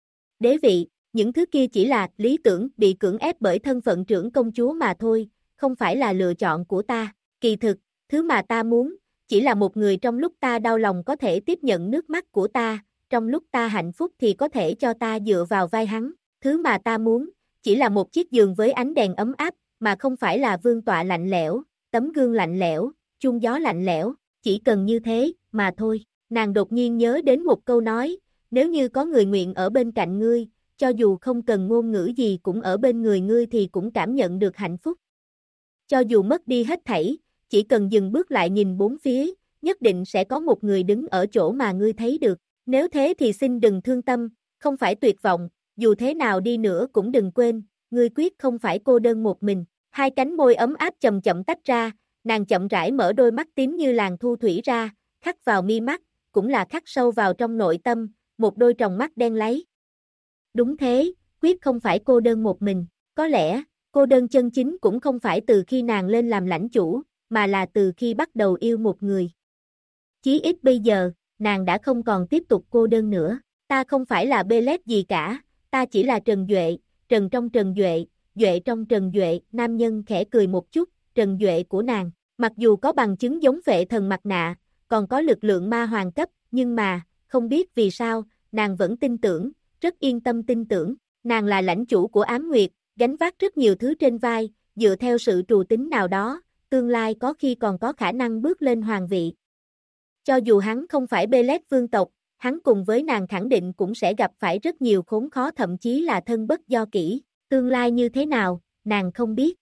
đế vị, những thứ kia chỉ là lý tưởng bị cưỡng ép bởi thân phận trưởng công chúa mà thôi, không phải là lựa chọn của ta, kỳ thực, thứ mà ta muốn, chỉ là một người trong lúc ta đau lòng có thể tiếp nhận nước mắt của ta, trong lúc ta hạnh phúc thì có thể cho ta dựa vào vai hắn, Thứ mà ta muốn, chỉ là một chiếc giường với ánh đèn ấm áp, mà không phải là vương tọa lạnh lẽo, tấm gương lạnh lẽo, chuông gió lạnh lẽo, chỉ cần như thế, mà thôi. Nàng đột nhiên nhớ đến một câu nói, nếu như có người nguyện ở bên cạnh ngươi, cho dù không cần ngôn ngữ gì cũng ở bên người ngươi thì cũng cảm nhận được hạnh phúc. Cho dù mất đi hết thảy, chỉ cần dừng bước lại nhìn bốn phía, nhất định sẽ có một người đứng ở chỗ mà ngươi thấy được. Nếu thế thì xin đừng thương tâm, không phải tuyệt vọng, dù thế nào đi nữa cũng đừng quên, ngươi quyết không phải cô đơn một mình. Hai cánh môi ấm áp chậm chậm tách ra, nàng chậm rãi mở đôi mắt tím như làn thu thủy ra, khắc vào mi mắt, cũng là khắc sâu vào trong nội tâm, một đôi tròng mắt đen láy. Đúng thế, quyết không phải cô đơn một mình, có lẽ, cô đơn chân chính cũng không phải từ khi nàng lên làm lãnh chủ, mà là từ khi bắt đầu yêu một người. Chí ít bây giờ, nàng đã không còn tiếp tục cô đơn nữa. Ta không phải là Belet gì cả, ta chỉ là Trần Duệ, Trần trong Trần Duệ, Duệ trong Trần Duệ. Nam nhân khẽ cười một chút, Trần Duệ của nàng, mặc dù có bằng chứng giống vệ thần mặt nạ, còn có lực lượng ma hoàng cấp, nhưng mà, không biết vì sao, nàng vẫn tin tưởng, rất yên tâm tin tưởng, nàng là lãnh chủ của Ám Nguyệt, gánh vác rất nhiều thứ trên vai, dựa theo sự trù tính nào đó, tương lai có khi còn có khả năng bước lên hoàng vị. Cho dù hắn không phải Belet vương tộc, hắn cùng với nàng khẳng định cũng sẽ gặp phải rất nhiều khốn khó, thậm chí là thân bất do kỷ, tương lai như thế nào, nàng không biết.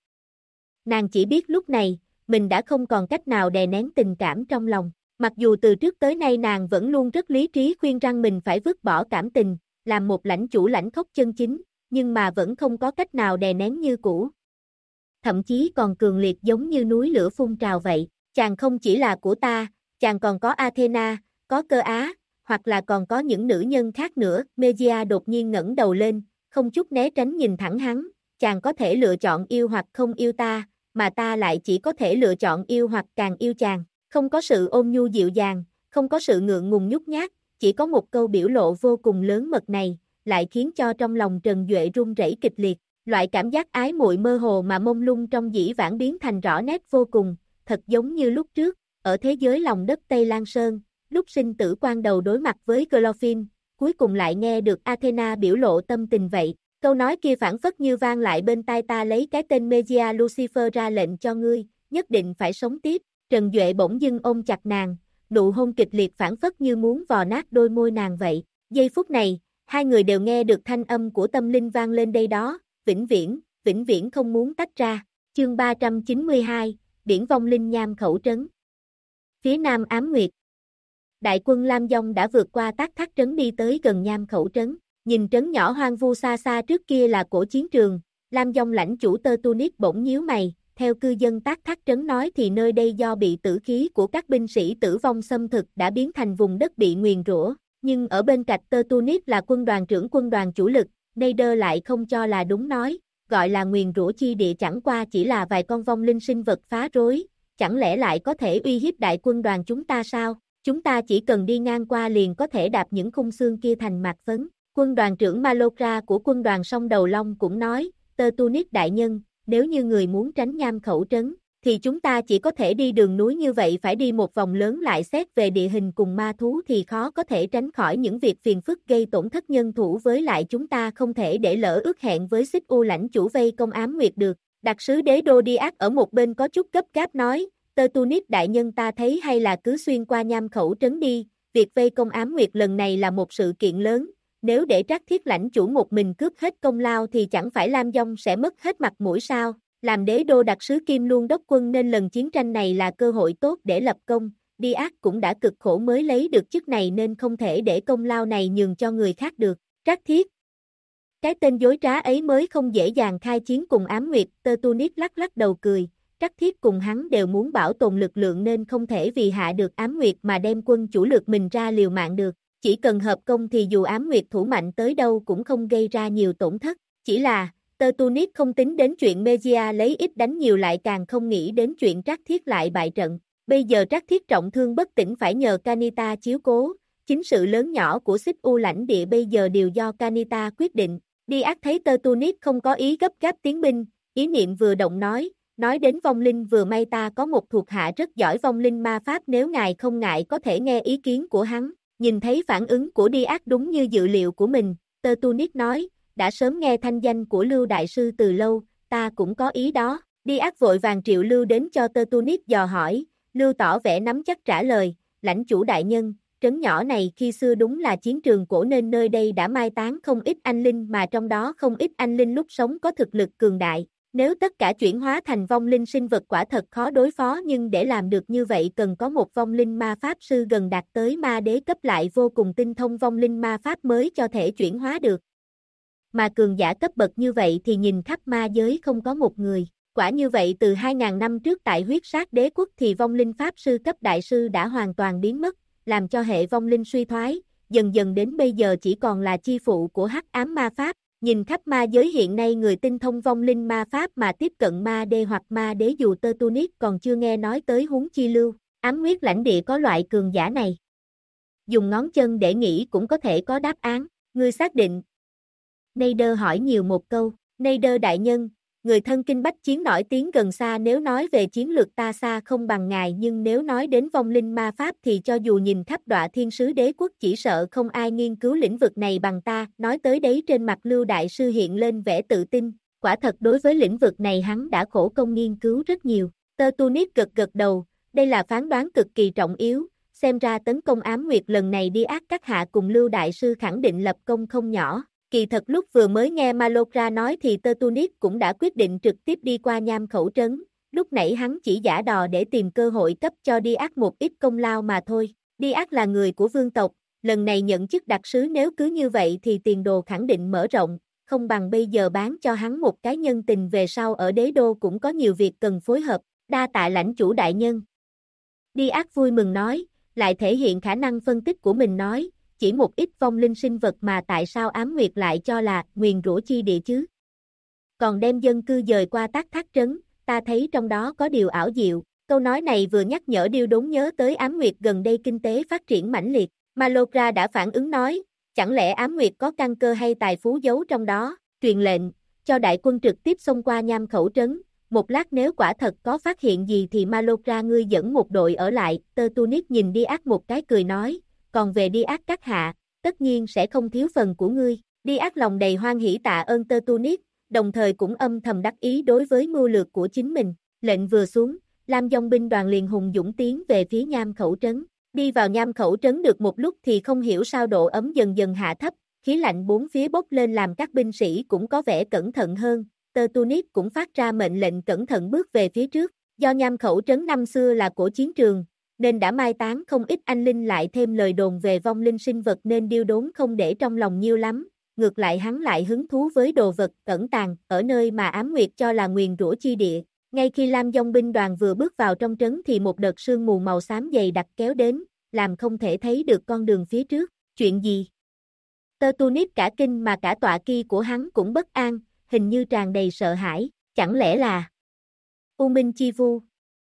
Nàng chỉ biết lúc này, mình đã không còn cách nào đè nén tình cảm trong lòng, mặc dù từ trước tới nay nàng vẫn luôn rất lý trí khuyên rằng mình phải vứt bỏ cảm tình, làm một lãnh chủ lãnh khốc chân chính, nhưng mà vẫn không có cách nào đè nén như cũ. Thậm chí còn cường liệt giống như núi lửa phun trào vậy, chàng không chỉ là của ta, chàng còn có Athena, có Cơ Á, hoặc là còn có những nữ nhân khác nữa. Medea đột nhiên ngẩng đầu lên, không chút né tránh nhìn thẳng hắn, chàng có thể lựa chọn yêu hoặc không yêu ta, mà ta lại chỉ có thể lựa chọn yêu hoặc càng yêu chàng, không có sự ôn nhu dịu dàng, không có sự ngượng ngùng nhút nhát, chỉ có một câu biểu lộ vô cùng lớn mật này, lại khiến cho trong lòng Trần Duệ run rẩy kịch liệt, loại cảm giác ái muội mơ hồ mà mông lung trong dĩ vãng biến thành rõ nét vô cùng, thật giống như lúc trước, ở thế giới lòng đất Tây Lan Sơn, lúc sinh tử quan đầu đối mặt với Glorfin, cuối cùng lại nghe được Athena biểu lộ tâm tình vậy. Câu nói kia phảng phất như vang lại bên tai ta, lấy cái tên Medea Lucifer ra lệnh cho ngươi, nhất định phải sống tiếp. Trần Duệ bỗng dưng ôm chặt nàng, nụ hôn kịch liệt phảng phất như muốn vò nát đôi môi nàng vậy. Giây phút này, hai người đều nghe được thanh âm của tâm linh vang lên đây đó, vĩnh viễn không muốn tách ra. Chương 392, Điển Vong Linh Nham Khẩu Trấn. Phía nam Ám Nguyệt. Đại quân Lam Dông đã vượt qua Tác Thác Trấn đi tới gần Nham Khẩu Trấn. Nhìn trấn nhỏ hoang vu xa xa trước kia là cổ chiến trường, Lam Dông lãnh chủ Tơ Tunic bỗng nhíu mày, theo cư dân Tác Thác Trấn nói thì nơi đây do bị tử khí của các binh sĩ tử vong xâm thực đã biến thành vùng đất bị nguyền rủa, nhưng ở bên cạnh Tơ Tunic là quân đoàn trưởng quân đoàn chủ lực, Nader lại không cho là đúng nói, gọi là nguyền rủa chi địa chẳng qua chỉ là vài con vong linh sinh vật phá rối, chẳng lẽ lại có thể uy hiếp đại quân đoàn chúng ta sao? Chúng ta chỉ cần đi ngang qua liền có thể đạp những khung xương kia thành mạt phấn. Quân đoàn trưởng Malokra của quân đoàn sông Đầu Long cũng nói, Tơ Tunic đại nhân, nếu như người muốn tránh Nham Khẩu Trấn, thì chúng ta chỉ có thể đi đường núi, như vậy phải đi một vòng lớn, lại xét về địa hình cùng ma thú thì khó có thể tránh khỏi những việc phiền phức gây tổn thất nhân thủ, với lại chúng ta không thể để lỡ ước hẹn với Xích U lãnh chủ vây công Ám Nguyệt được. Đặc sứ đế đô Diaz ở một bên có chút gấp gáp nói, Tơ Tunic đại nhân, ta thấy hay là cứ xuyên qua Nham Khẩu Trấn đi, việc vây công Ám Nguyệt lần này là một sự kiện lớn, nếu để Trác Thiết lãnh chủ một mình cướp hết công lao thì chẳng phải Lam Dông sẽ mất hết mặt mũi sao? Làm đế đô đặc sứ Kim Luân đốc quân nên lần chiến tranh này là cơ hội tốt để lập công, Diaz cũng đã cực khổ mới lấy được chức này nên không thể để công lao này nhường cho người khác được. Trác Thiết, cái tên dối trá ấy mới không dễ dàng khai chiến cùng Ám Nguyệt. Tơ Tunic lắc lắc đầu cười, Trác Thiết cùng hắn đều muốn bảo tồn lực lượng nên không thể vì hạ được Ám Nguyệt mà đem quân chủ lực mình ra liều mạng được. Chỉ cần hợp công thì dù Ám Nguyệt thủ mạnh tới đâu cũng không gây ra nhiều tổn thất. Chỉ là, Tơ Tunic không tính đến chuyện Medea lấy ít đánh nhiều, lại càng không nghĩ đến chuyện Trác Thiết lại bại trận. Bây giờ Trác Thiết trọng thương bất tỉnh phải nhờ Kanita chiếu cố. Chính sự lớn nhỏ của Xích U lãnh địa bây giờ đều do Kanita quyết định. Diaz thấy Tơ Tunic không có ý gấp gáp tiến binh, ý niệm vừa động nói đến vong linh, vừa may ta có một thuộc hạ rất giỏi vong linh ma pháp, nếu ngài không ngại có thể nghe ý kiến của hắn. Nhìn thấy phản ứng của Diaz đúng như dự liệu của mình, Tơ Tunic nói, đã sớm nghe thanh danh của Lưu Đại Sư từ lâu, ta cũng có ý đó. Đi ác vội vàng triệu Lưu đến cho Tertunis dò hỏi, Lưu tỏ vẻ nắm chắc trả lời, lãnh chủ đại nhân, trấn nhỏ này khi xưa đúng là chiến trường cổ nên nơi đây đã mai táng không ít anh linh mà trong đó không ít anh linh lúc sống có thực lực cường đại. Nếu tất cả chuyển hóa thành vong linh sinh vật quả thật khó đối phó nhưng để làm được như vậy cần có một vong linh ma pháp sư gần đạt tới ma đế cấp lại vô cùng tinh thông vong linh ma pháp mới cho thể chuyển hóa được. Mà cường giả cấp bậc như vậy thì nhìn khắp ma giới không có một người. Quả như vậy từ 2.000 năm trước tại huyết sát đế quốc thì vong linh pháp sư cấp đại sư đã hoàn toàn biến mất, làm cho hệ vong linh suy thoái, dần dần đến bây giờ chỉ còn là chi phụ của hắc ám ma pháp. Nhìn khắp ma giới hiện nay người tinh thông vong linh ma pháp mà tiếp cận ma đế hoặc ma đế dù Tertunis còn chưa nghe nói tới huống chi Lưu. Ám huyết lãnh địa có loại cường giả này. Dùng ngón chân để nghĩ cũng có thể có đáp án, ngươi xác định. Nader hỏi nhiều một câu, Nader đại nhân, người thân kinh bách chiến nổi tiếng gần xa nếu nói về chiến lược ta xa không bằng ngài nhưng nếu nói đến vong linh ma pháp thì cho dù nhìn khắp Đọa Thiên Sứ Đế Quốc chỉ sợ không ai nghiên cứu lĩnh vực này bằng ta, nói tới đấy trên mặt Lưu Đại Sư hiện lên vẻ tự tin, quả thật đối với lĩnh vực này hắn đã khổ công nghiên cứu rất nhiều. Tertunis gật gật đầu, đây là phán đoán cực kỳ trọng yếu, xem ra tấn công ám nguyệt lần này đi ác các hạ cùng Lưu Đại Sư khẳng định lập công không nhỏ. Kỳ thật lúc vừa mới nghe Malokra nói thì Tertunis cũng đã quyết định trực tiếp đi qua Nham Khẩu Trấn, lúc nãy hắn chỉ giả đò để tìm cơ hội cấp cho Diaz một ít công lao mà thôi. Diaz là người của vương tộc, lần này nhận chức đặc sứ nếu cứ như vậy thì tiền đồ khẳng định mở rộng, không bằng bây giờ bán cho hắn một cái nhân tình về sau ở đế đô cũng có nhiều việc cần phối hợp, đa tạ lãnh chủ đại nhân. Diaz vui mừng nói, lại thể hiện khả năng phân tích của mình nói, chỉ một ít vong linh sinh vật mà tại sao ám nguyệt lại cho là nguyền rủa chi địa chứ? Còn đem dân cư dời qua Tác Thác Trấn, ta thấy trong đó có điều ảo diệu. Câu nói này vừa nhắc nhở Điêu Đốn nhớ tới ám nguyệt gần đây kinh tế phát triển mãnh liệt. Malokra đã phản ứng nói, chẳng lẽ ám nguyệt có căn cơ hay tài phú giấu trong đó? Truyền lệnh, cho đại quân trực tiếp xông qua Nham Khẩu Trấn. Một lát nếu quả thật có phát hiện gì thì Malokra ngươi dẫn một đội ở lại. Tertunis nhìn Diaz một cái cười nói, còn về Diaz các hạ, tất nhiên sẽ không thiếu phần của ngươi. Diaz lòng đầy hoan hỉ tạ ơn Tertunis, đồng thời cũng âm thầm đắc ý đối với mưu lược của chính mình. Lệnh vừa xuống, Lam Dông binh đoàn liền hùng dũng tiến về phía Nham Khẩu Trấn. Đi vào Nham Khẩu Trấn được một lúc thì không hiểu sao độ ấm dần dần hạ thấp, khí lạnh bốn phía bốc lên làm các binh sĩ cũng có vẻ cẩn thận hơn. Tertunis cũng phát ra mệnh lệnh cẩn thận bước về phía trước. Do Nham Khẩu Trấn năm xưa là cổ chiến trường, nên đã mai táng không ít anh linh lại thêm lời đồn về vong linh sinh vật nên Điêu Đốn không để trong lòng nhiêu lắm, ngược lại hắn lại hứng thú với đồ vật ẩn tàng ở nơi mà ám nguyệt cho là nguyền rủa chi địa. Ngay khi Lam Dông binh đoàn vừa bước vào trong trấn thì một đợt sương mù màu xám dày đặc kéo đến, làm không thể thấy được con đường phía trước. Chuyện gì? Tertunis cả kinh mà cả tọa kỳ của hắn cũng bất an, hình như tràn đầy sợ hãi, chẳng lẽ là U Minh Chi Vu?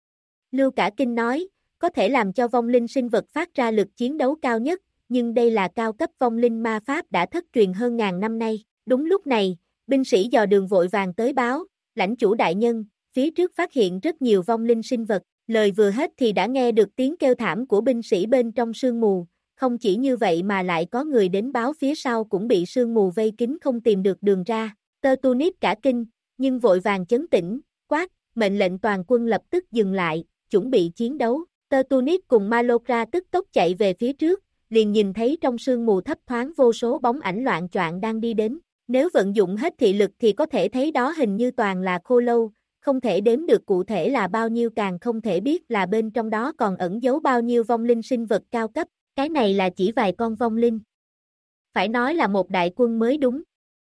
Lưu cả kinh nói, có thể làm cho vong linh sinh vật phát ra lực chiến đấu cao nhất, nhưng đây là cao cấp vong linh ma pháp đã thất truyền hơn ngàn năm nay. Đúng lúc này, binh sĩ dò đường vội vàng tới báo, lãnh chủ đại nhân, phía trước phát hiện rất nhiều vong linh sinh vật. Lời vừa hết thì đã nghe được tiếng kêu thảm của binh sĩ bên trong sương mù, không chỉ như vậy mà lại có người đến báo phía sau cũng bị sương mù vây kín không tìm được đường ra. Tertunis cả kinh, nhưng vội vàng chấn tĩnh, quát, mệnh lệnh toàn quân lập tức dừng lại, chuẩn bị chiến đấu. Tertunis cùng Malokra tức tốc chạy về phía trước, liền nhìn thấy trong sương mù thấp thoáng vô số bóng ảnh loạn choạng đang đi đến. Nếu vận dụng hết thị lực thì có thể thấy đó hình như toàn là khô lâu, không thể đếm được cụ thể là bao nhiêu càng không thể biết là bên trong đó còn ẩn giấu bao nhiêu vong linh sinh vật cao cấp. Cái này là chỉ vài con vong linh. Phải nói là một đại quân mới đúng.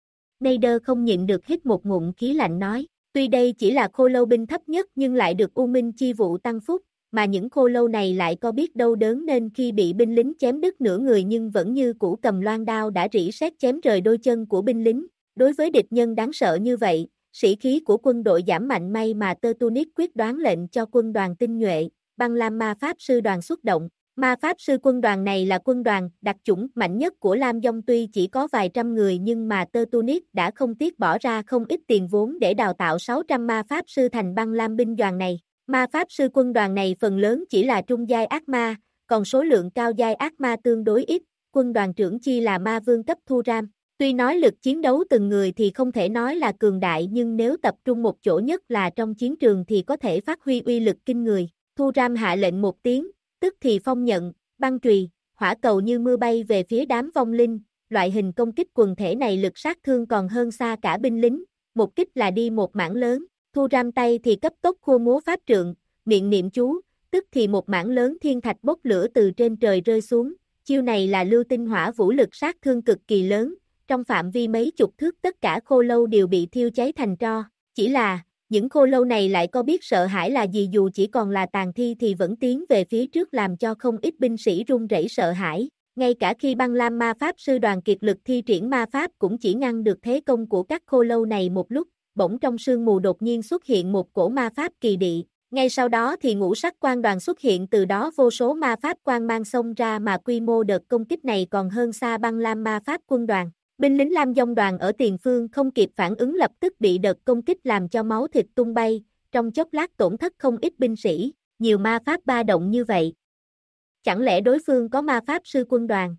Nader không nhịn được hít một ngụm khí lạnh nói, tuy đây chỉ là khô lâu binh thấp nhất nhưng lại được U Minh Chi Vụ tăng phúc, mà những khô lâu này lại có biết đâu đớn nên khi bị binh lính chém đứt nửa người nhưng vẫn như cũ cầm loan đao đã rỉ sét chém rời đôi chân của binh lính. Đối với địch nhân đáng sợ như vậy, sĩ khí của quân đội giảm mạnh may mà Tertunis quyết đoán lệnh cho quân đoàn tinh nhuệ, Băng Lam Ma Pháp Sư đoàn xuất động. Ma Pháp Sư quân đoàn này là quân đoàn đặc chủng mạnh nhất của Lam Dông tuy chỉ có vài trăm người nhưng mà Tertunis đã không tiếc bỏ ra không ít tiền vốn để đào tạo 600 Ma Pháp Sư thành Băng Lam binh đoàn này. Ma Pháp Sư quân đoàn này phần lớn chỉ là trung giai ác ma, còn số lượng cao giai ác ma tương đối ít, quân đoàn trưởng chi là ma vương cấp Thu Ram. Tuy nói lực chiến đấu từng người thì không thể nói là cường đại nhưng nếu tập trung một chỗ nhất là trong chiến trường thì có thể phát huy uy lực kinh người. Thu Ram hạ lệnh một tiếng, tức thì phong nhận, băng chùy, hỏa cầu như mưa bay về phía đám vong linh, loại hình công kích quần thể này lực sát thương còn hơn xa cả binh lính, một kích là đi một mảng lớn. Thu Ram tay thì cấp tốc khua múa pháp trượng, miệng niệm chú, tức thì một mảng lớn thiên thạch bốc lửa từ trên trời rơi xuống. Chiêu này là lưu tinh hỏa vũ lực sát thương cực kỳ lớn, trong phạm vi mấy chục thước tất cả khô lâu đều bị thiêu cháy thành tro. Chỉ là, những khô lâu này lại có biết sợ hãi là gì, dù chỉ còn là tàn thi thì vẫn tiến về phía trước làm cho không ít binh sĩ run rẩy sợ hãi. Ngay cả khi băng lam ma pháp sư đoàn kiệt lực thi triển ma pháp cũng chỉ ngăn được thế công của các khô lâu này một lúc, bỗng trong sương mù đột nhiên xuất hiện một cổ ma pháp kỳ dị. Ngay sau đó thì ngũ sắc quang đoàn xuất hiện, từ đó vô số ma pháp quang mang xông ra mà quy mô đợt công kích này còn hơn xa băng lam ma pháp quân đoàn. Binh lính Lam Dông đoàn ở tiền phương không kịp phản ứng lập tức bị đợt công kích làm cho máu thịt tung bay, trong chốc lát tổn thất không ít binh sĩ, nhiều ma pháp ba động như vậy. Chẳng lẽ đối phương có ma pháp sư quân đoàn?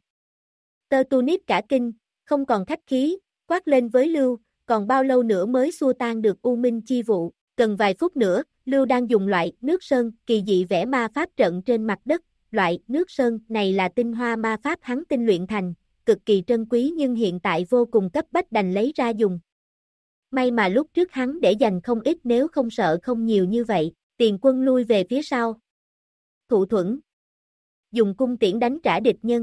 Tertunis cả kinh, không còn khách khí, quát lên với Lưu, còn bao lâu nữa mới xua tan được U Minh chi vụ? Cần vài phút nữa. Lưu đang dùng loại nước sơn kỳ dị vẽ ma pháp trận trên mặt đất. Loại nước sơn này là tinh hoa ma pháp hắn tinh luyện thành, cực kỳ trân quý nhưng hiện tại vô cùng cấp bách đành lấy ra dùng. May mà lúc trước hắn để dành không ít, nếu không sợ không nhiều như vậy. Tiền quân lui về phía sau. Thụ thuẫn. Dùng cung tiễn đánh trả địch nhân.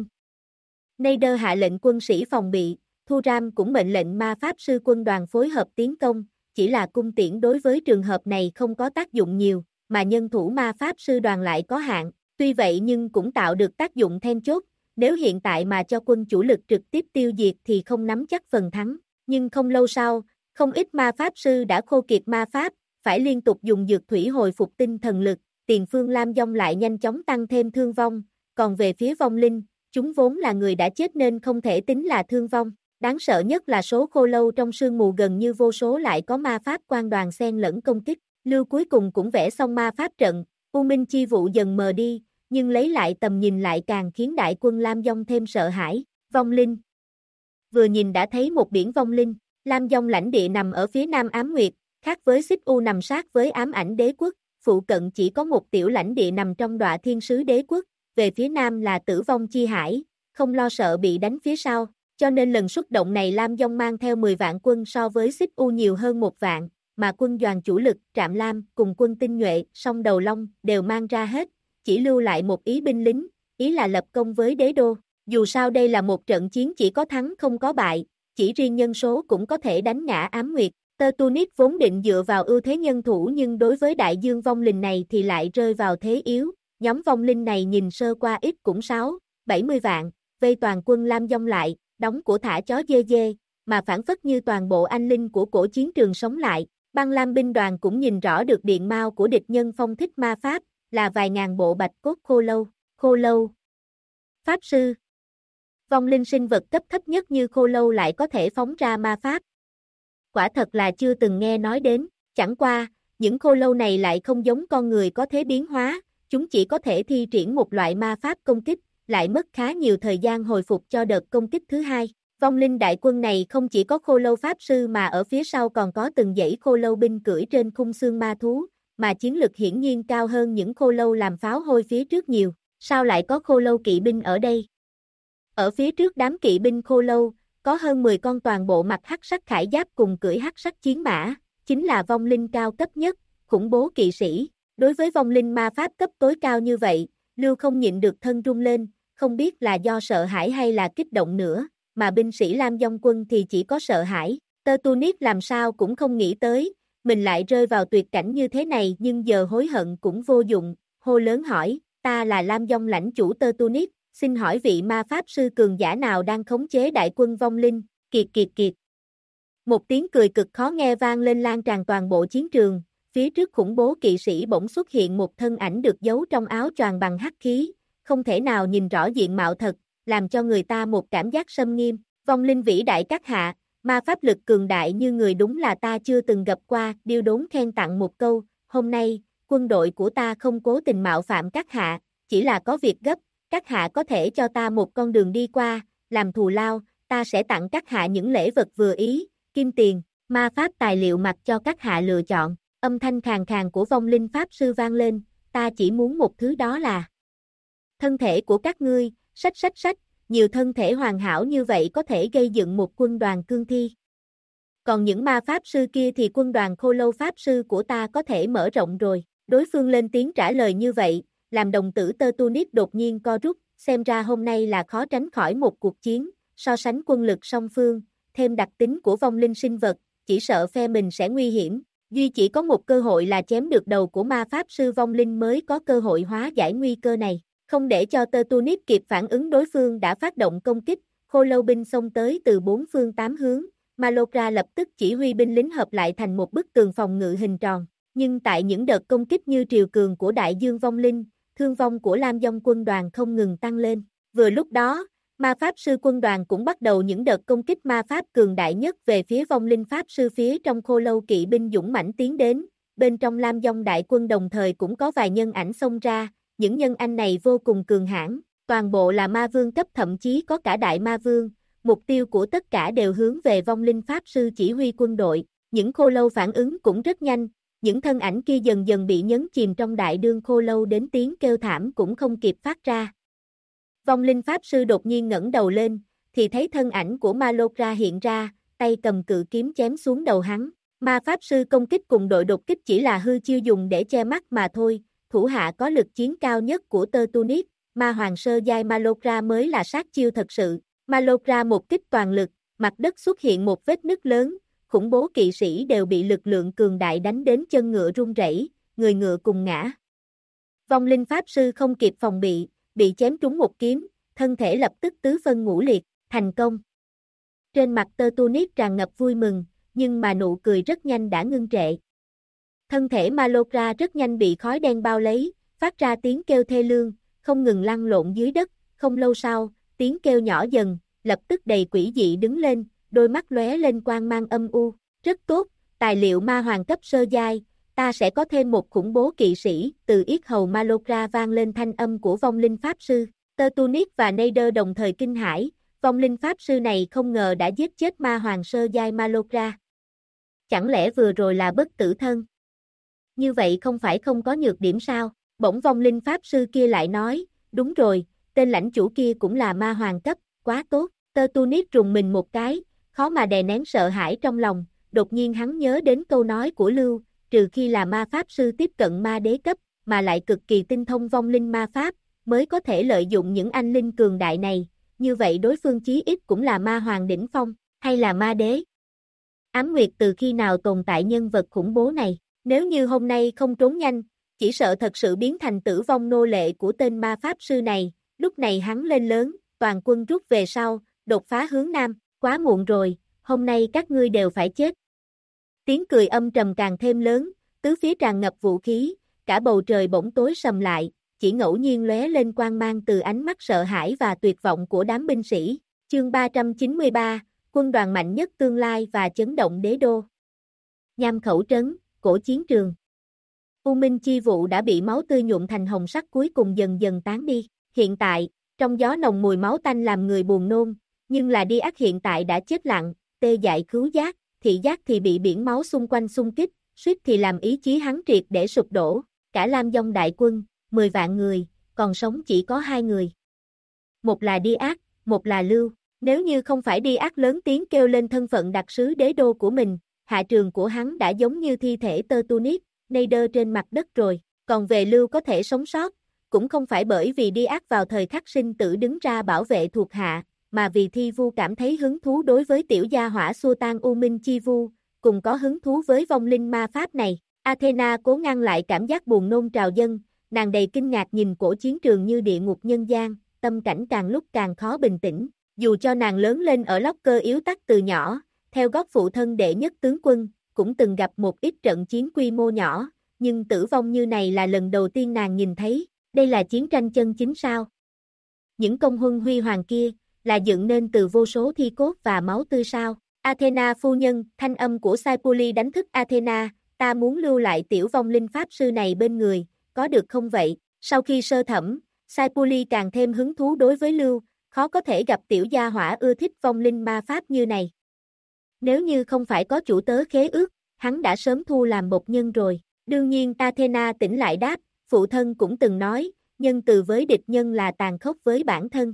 Nader hạ lệnh quân sĩ phòng bị, Thu Ram cũng mệnh lệnh ma pháp sư quân đoàn phối hợp tiến công. Chỉ là cung tiễn đối với trường hợp này không có tác dụng nhiều, mà nhân thủ ma pháp sư đoàn lại có hạn, tuy vậy nhưng cũng tạo được tác dụng then chốt, nếu hiện tại mà cho quân chủ lực trực tiếp tiêu diệt thì không nắm chắc phần thắng, nhưng không lâu sau, không ít ma pháp sư đã khô kiệt ma pháp, phải liên tục dùng dược thủy hồi phục tinh thần lực, tiền phương Lam Dông lại nhanh chóng tăng thêm thương vong, còn về phía vong linh, chúng vốn là người đã chết nên không thể tính là thương vong. Đáng sợ nhất là số khô lâu trong sương mù gần như vô số lại có ma pháp quang đoàn xen lẫn công kích. Lưu cuối cùng cũng vẽ xong ma pháp trận, U Minh chi vụ dần mờ đi, nhưng lấy lại tầm nhìn lại càng khiến đại quân Lam Dông thêm sợ hãi. Vong linh. Vừa nhìn đã thấy một biển vong linh, Lam Dông lãnh địa nằm ở phía nam Ám Nguyệt, khác với Xích U nằm sát với Ám Ảnh Đế quốc, phụ cận chỉ có một tiểu lãnh địa nằm trong Đọa Thiên Sứ Đế quốc, về phía nam là Tử Vong Chi Hải, không lo sợ bị đánh phía sau. Cho nên lần xuất động này Lam Dông mang theo 10 vạn quân so với Xích U nhiều hơn 1 vạn, mà quân đoàn chủ lực Trạm Lam cùng quân tinh nhuệ song đầu long đều mang ra hết, chỉ lưu lại một ý binh lính, ý là lập công với đế đô. Dù sao đây là một trận chiến chỉ có thắng không có bại, chỉ riêng nhân số cũng có thể đánh ngã Ám Nguyệt. Tertunis vốn định dựa vào ưu thế nhân thủ nhưng đối với đại dương vong linh này thì lại rơi vào thế yếu, nhóm vong linh này nhìn sơ qua ít cũng 6-70 vạn, vây toàn quân Lam Dông lại. Đóng của thả chó dê dê, mà phản phất như toàn bộ anh linh của cổ chiến trường sống lại. Băng Lam binh đoàn cũng nhìn rõ được điện mao của địch nhân phong thích ma pháp, là vài ngàn bộ bạch cốt khô lâu. Khô lâu. Pháp sư. Vong linh sinh vật cấp thấp nhất như khô lâu lại có thể phóng ra ma pháp. Quả thật là chưa từng nghe nói đến, chẳng qua, những khô lâu này lại không giống con người có thế biến hóa, chúng chỉ có thể thi triển một loại ma pháp công kích, lại mất khá nhiều thời gian hồi phục cho đợt công kích thứ hai. Vong linh đại quân này không chỉ có khô lâu pháp sư mà ở phía sau còn có từng dãy khô lâu binh cưỡi trên khung xương ma thú, mà chiến lực hiển nhiên cao hơn những khô lâu làm pháo hôi phía trước nhiều. Sao lại có khô lâu kỵ binh ở đây? Ở phía trước đám kỵ binh khô lâu, có hơn 10 con toàn bộ mặc hắc sắc khải giáp cùng cưỡi hắc sắc chiến mã, chính là vong linh cao cấp nhất, khủng bố kỵ sĩ. Đối với vong linh ma pháp cấp tối cao như vậy, Lưu không nhịn được thân run lên, không biết là do sợ hãi hay là kích động nữa, mà binh sĩ Lam Dông quân thì chỉ có sợ hãi. Tertunis làm sao cũng không nghĩ tới, mình lại rơi vào tuyệt cảnh như thế này nhưng giờ hối hận cũng vô dụng, hô lớn hỏi, ta là Lam Dông lãnh chủ Tertunis, xin hỏi vị ma pháp sư cường giả nào đang khống chế đại quân vong linh, kiệt kiệt kiệt. Một tiếng cười cực khó nghe vang lên lan tràn toàn bộ chiến trường, phía trước khủng bố kỵ sĩ bỗng xuất hiện một thân ảnh được giấu trong áo choàng bằng hắc khí, không thể nào nhìn rõ diện mạo thật, làm cho người ta một cảm giác xâm nghiêm. Vong linh vĩ đại các hạ, ma pháp lực cường đại như người đúng là ta chưa từng gặp qua. Điêu đốn khen tặng một câu, hôm nay, quân đội của ta không cố tình mạo phạm các hạ, chỉ là có việc gấp, các hạ có thể cho ta một con đường đi qua, làm thù lao. ta sẽ tặng các hạ những lễ vật vừa ý, kim tiền, ma pháp tài liệu mặc cho các hạ lựa chọn. Âm thanh khàn khàn của vong linh pháp sư vang lên, ta chỉ muốn một thứ đó là thân thể của các ngươi, sách, nhiều thân thể hoàn hảo như vậy có thể gây dựng một quân đoàn cương thi. Còn những ma pháp sư kia thì quân đoàn khô lâu pháp sư của ta có thể mở rộng rồi. Đối phương lên tiếng trả lời như vậy, làm đồng tử Tertunis đột nhiên co rút, xem ra hôm nay là khó tránh khỏi một cuộc chiến, so sánh quân lực song phương, thêm đặc tính của vong linh sinh vật, chỉ sợ phe mình sẽ nguy hiểm. Duy chỉ có một cơ hội là chém được đầu của ma pháp sư vong linh mới có cơ hội hóa giải nguy cơ này. Không để cho Tertunis kịp phản ứng, đối phương đã phát động công kích, khô lâu binh xông tới từ bốn phương tám hướng. Malokra lập tức chỉ huy binh lính hợp lại thành một bức tường phòng ngự hình tròn. Nhưng tại những đợt công kích như triều cường của đại dương vong linh, thương vong của Lam Dông quân đoàn không ngừng tăng lên. Vừa lúc đó, ma pháp sư quân đoàn cũng bắt đầu những đợt công kích ma pháp cường đại nhất về phía vong linh pháp sư. Phía trong khô lâu kỵ binh dũng mãnh tiến đến, bên trong Lam Dông đại quân đồng thời cũng có vài nhân ảnh xông ra, những nhân ảnh này vô cùng cường hãn, toàn bộ là ma vương cấp, thậm chí có cả đại ma vương. Mục tiêu của tất cả đều hướng về vong linh pháp sư chỉ huy quân đội. Những khô lâu phản ứng cũng rất nhanh, những thân ảnh kia dần dần bị nhấn chìm trong đại đương khô lâu đến tiếng kêu thảm cũng không kịp phát ra. Vong linh pháp sư đột nhiên ngẩng đầu lên, thì thấy thân ảnh của Malokra hiện ra, tay cầm cự kiếm chém xuống đầu hắn. Ma pháp sư công kích cùng đội đột kích chỉ là hư chiêu dùng để che mắt mà thôi, thủ hạ có lực chiến cao nhất của Tertunis, ma hoàng sơ giai Malokra mới là sát chiêu thật sự. Malokra một kích toàn lực, mặt đất xuất hiện một vết nứt lớn, khủng bố kỵ sĩ đều bị lực lượng cường đại đánh đến chân ngựa run rẩy, người ngựa cùng ngã. Vong linh pháp sư không kịp phòng bị chém trúng một kiếm, thân thể lập tức tứ phân ngũ liệt, thành công. Trên mặt Tertunis tràn ngập vui mừng, nhưng mà nụ cười rất nhanh đã ngưng trệ. Thân thể Malokra rất nhanh bị khói đen bao lấy, phát ra tiếng kêu thê lương, không ngừng lăn lộn dưới đất. Không lâu sau, tiếng kêu nhỏ dần, lập tức đầy quỷ dị đứng lên, đôi mắt lóe lên quang mang âm u. Rất tốt, tài liệu ma hoàng cấp sơ giai, ta sẽ có thêm một khủng bố kỵ sĩ. Từ yết hầu Malokra vang lên thanh âm của vong linh pháp sư. Tertunis và Nader đồng thời kinh hãi, vong linh pháp sư này không ngờ đã giết chết ma hoàng sơ giai Malokra. Chẳng lẽ vừa rồi là bất tử thân? Như vậy không phải không có nhược điểm sao? Bỗng vong linh pháp sư kia lại nói, đúng rồi, tên lãnh chủ kia cũng là ma hoàng cấp, quá tốt. Tertunis rùng mình một cái, khó mà đè nén sợ hãi trong lòng, đột nhiên hắn nhớ đến câu nói của Lưu, trừ khi là ma pháp sư tiếp cận ma đế cấp, mà lại cực kỳ tinh thông vong linh ma pháp, mới có thể lợi dụng những anh linh cường đại này, như vậy đối phương chí ít cũng là ma hoàng đỉnh phong, hay là ma đế. Ám Nguyệt từ khi nào tồn tại nhân vật khủng bố này, nếu như hôm nay không trốn nhanh, chỉ sợ thật sự biến thành tử vong nô lệ của tên ma pháp sư này. Lúc này hắn lên lớn, toàn quân rút về sau, đột phá hướng nam, quá muộn rồi, hôm nay các ngươi đều phải chết. Tiếng cười âm trầm càng thêm lớn, tứ phía tràn ngập vũ khí, cả bầu trời bỗng tối sầm lại, chỉ ngẫu nhiên lóe lên quang mang từ ánh mắt sợ hãi và tuyệt vọng của đám binh sĩ. Chương 393, quân đoàn mạnh nhất tương lai và chấn động đế đô. Nham Khẩu trấn, cổ chiến trường. U Minh chi vụ đã bị máu tươi nhuộm thành hồng sắc cuối cùng dần dần tán đi. Hiện tại, trong gió nồng mùi máu tanh làm người buồn nôn, nhưng là đi ác hiện tại đã chết lặng, tê dại khứu giác, thị giác thì bị biển máu xung quanh xung kích, suýt thì làm ý chí hắn triệt để sụp đổ. Cả Lam Dông đại quân, 10 vạn người, còn sống chỉ có 2 người. Một là Đi Ác, một là Lưu. Nếu như không phải Đi Ác lớn tiếng kêu lên thân phận đặc sứ đế đô của mình, hạ trường của hắn đã giống như thi thể Tertunis, Nader trên mặt đất rồi. Còn về Lưu có thể sống sót, cũng không phải bởi vì Đi Ác vào thời khắc sinh tử đứng ra bảo vệ thuộc hạ, mà vì Thi Vu cảm thấy hứng thú đối với tiểu gia hỏa xua tan U Minh chi vu, cùng có hứng thú với vong linh ma pháp này. Athena cố ngăn lại cảm giác buồn nôn trào dâng, nàng đầy kinh ngạc nhìn cổ chiến trường như địa ngục nhân gian, tâm cảnh càng lúc càng khó bình tĩnh. Dù cho nàng lớn lên ở Locker yếu tắc từ nhỏ, theo gót phụ thân đệ nhất tướng quân, cũng từng gặp một ít trận chiến quy mô nhỏ, nhưng tử vong như này là lần đầu tiên nàng nhìn thấy. Đây là chiến tranh chân chính sao? Những công huân huy hoàng kia, là dựng nên từ vô số thi cốt và máu tươi sao? Athena phu nhân, thanh âm của Saipuli đánh thức Athena, ta muốn lưu lại tiểu vong linh pháp sư này bên người, có được không vậy? Sau khi sơ thẩm, Saipuli càng thêm hứng thú đối với Lưu, khó có thể gặp tiểu gia hỏa ưa thích vong linh ma pháp như này. Nếu như không phải có chủ tớ khế ước, hắn đã sớm thu làm một nhân rồi. Đương nhiên Athena tỉnh lại đáp, phụ thân cũng từng nói, nhân từ với địch nhân là tàn khốc với bản thân.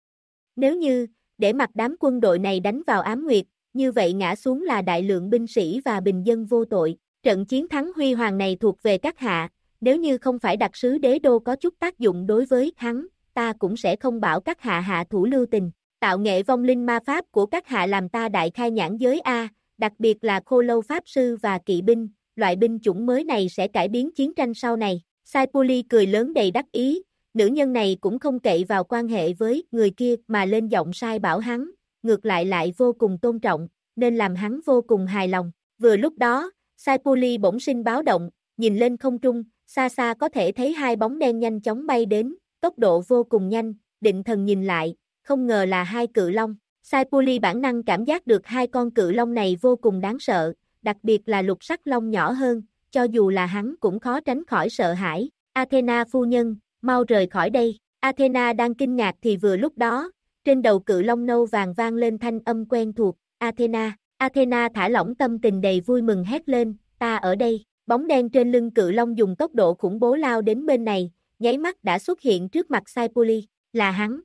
Nếu như, để mặc đám quân đội này đánh vào Ám Nguyệt, như vậy ngã xuống là đại lượng binh sĩ và bình dân vô tội. Trận chiến thắng huy hoàng này thuộc về các hạ, nếu như không phải đặc sứ đế đô có chút tác dụng đối với hắn, ta cũng sẽ không bảo các hạ hạ thủ lưu tình. Tạo nghệ vong linh ma pháp của các hạ làm ta đại khai nhãn giới A, đặc biệt là khô lâu pháp sư và kỵ binh, loại binh chủng mới này sẽ cải biến chiến tranh sau này. Sai Puli cười lớn đầy đắc ý, nữ nhân này cũng không cậy vào quan hệ với người kia mà lên giọng sai bảo hắn, ngược lại vô cùng tôn trọng, nên làm hắn vô cùng hài lòng. Vừa lúc đó, Sai Puli bỗng sinh báo động, nhìn lên không trung, xa xa có thể thấy hai bóng đen nhanh chóng bay đến, tốc độ vô cùng nhanh, định thần nhìn lại, không ngờ là hai cự long. Sai Puli bản năng cảm giác được hai con cự long này vô cùng đáng sợ, đặc biệt là lục sắc long nhỏ hơn, cho dù là hắn cũng khó tránh khỏi sợ hãi. Athena phu nhân, mau rời khỏi đây. Athena đang kinh ngạc thì vừa lúc đó, trên đầu cự long nâu vàng vang lên thanh âm quen thuộc, Athena. Athena thả lỏng tâm tình đầy vui mừng hét lên, ta ở đây. Bóng đen trên lưng cự long dùng tốc độ khủng bố lao đến bên này, nháy mắt đã xuất hiện trước mặt Sai Puli, là hắn.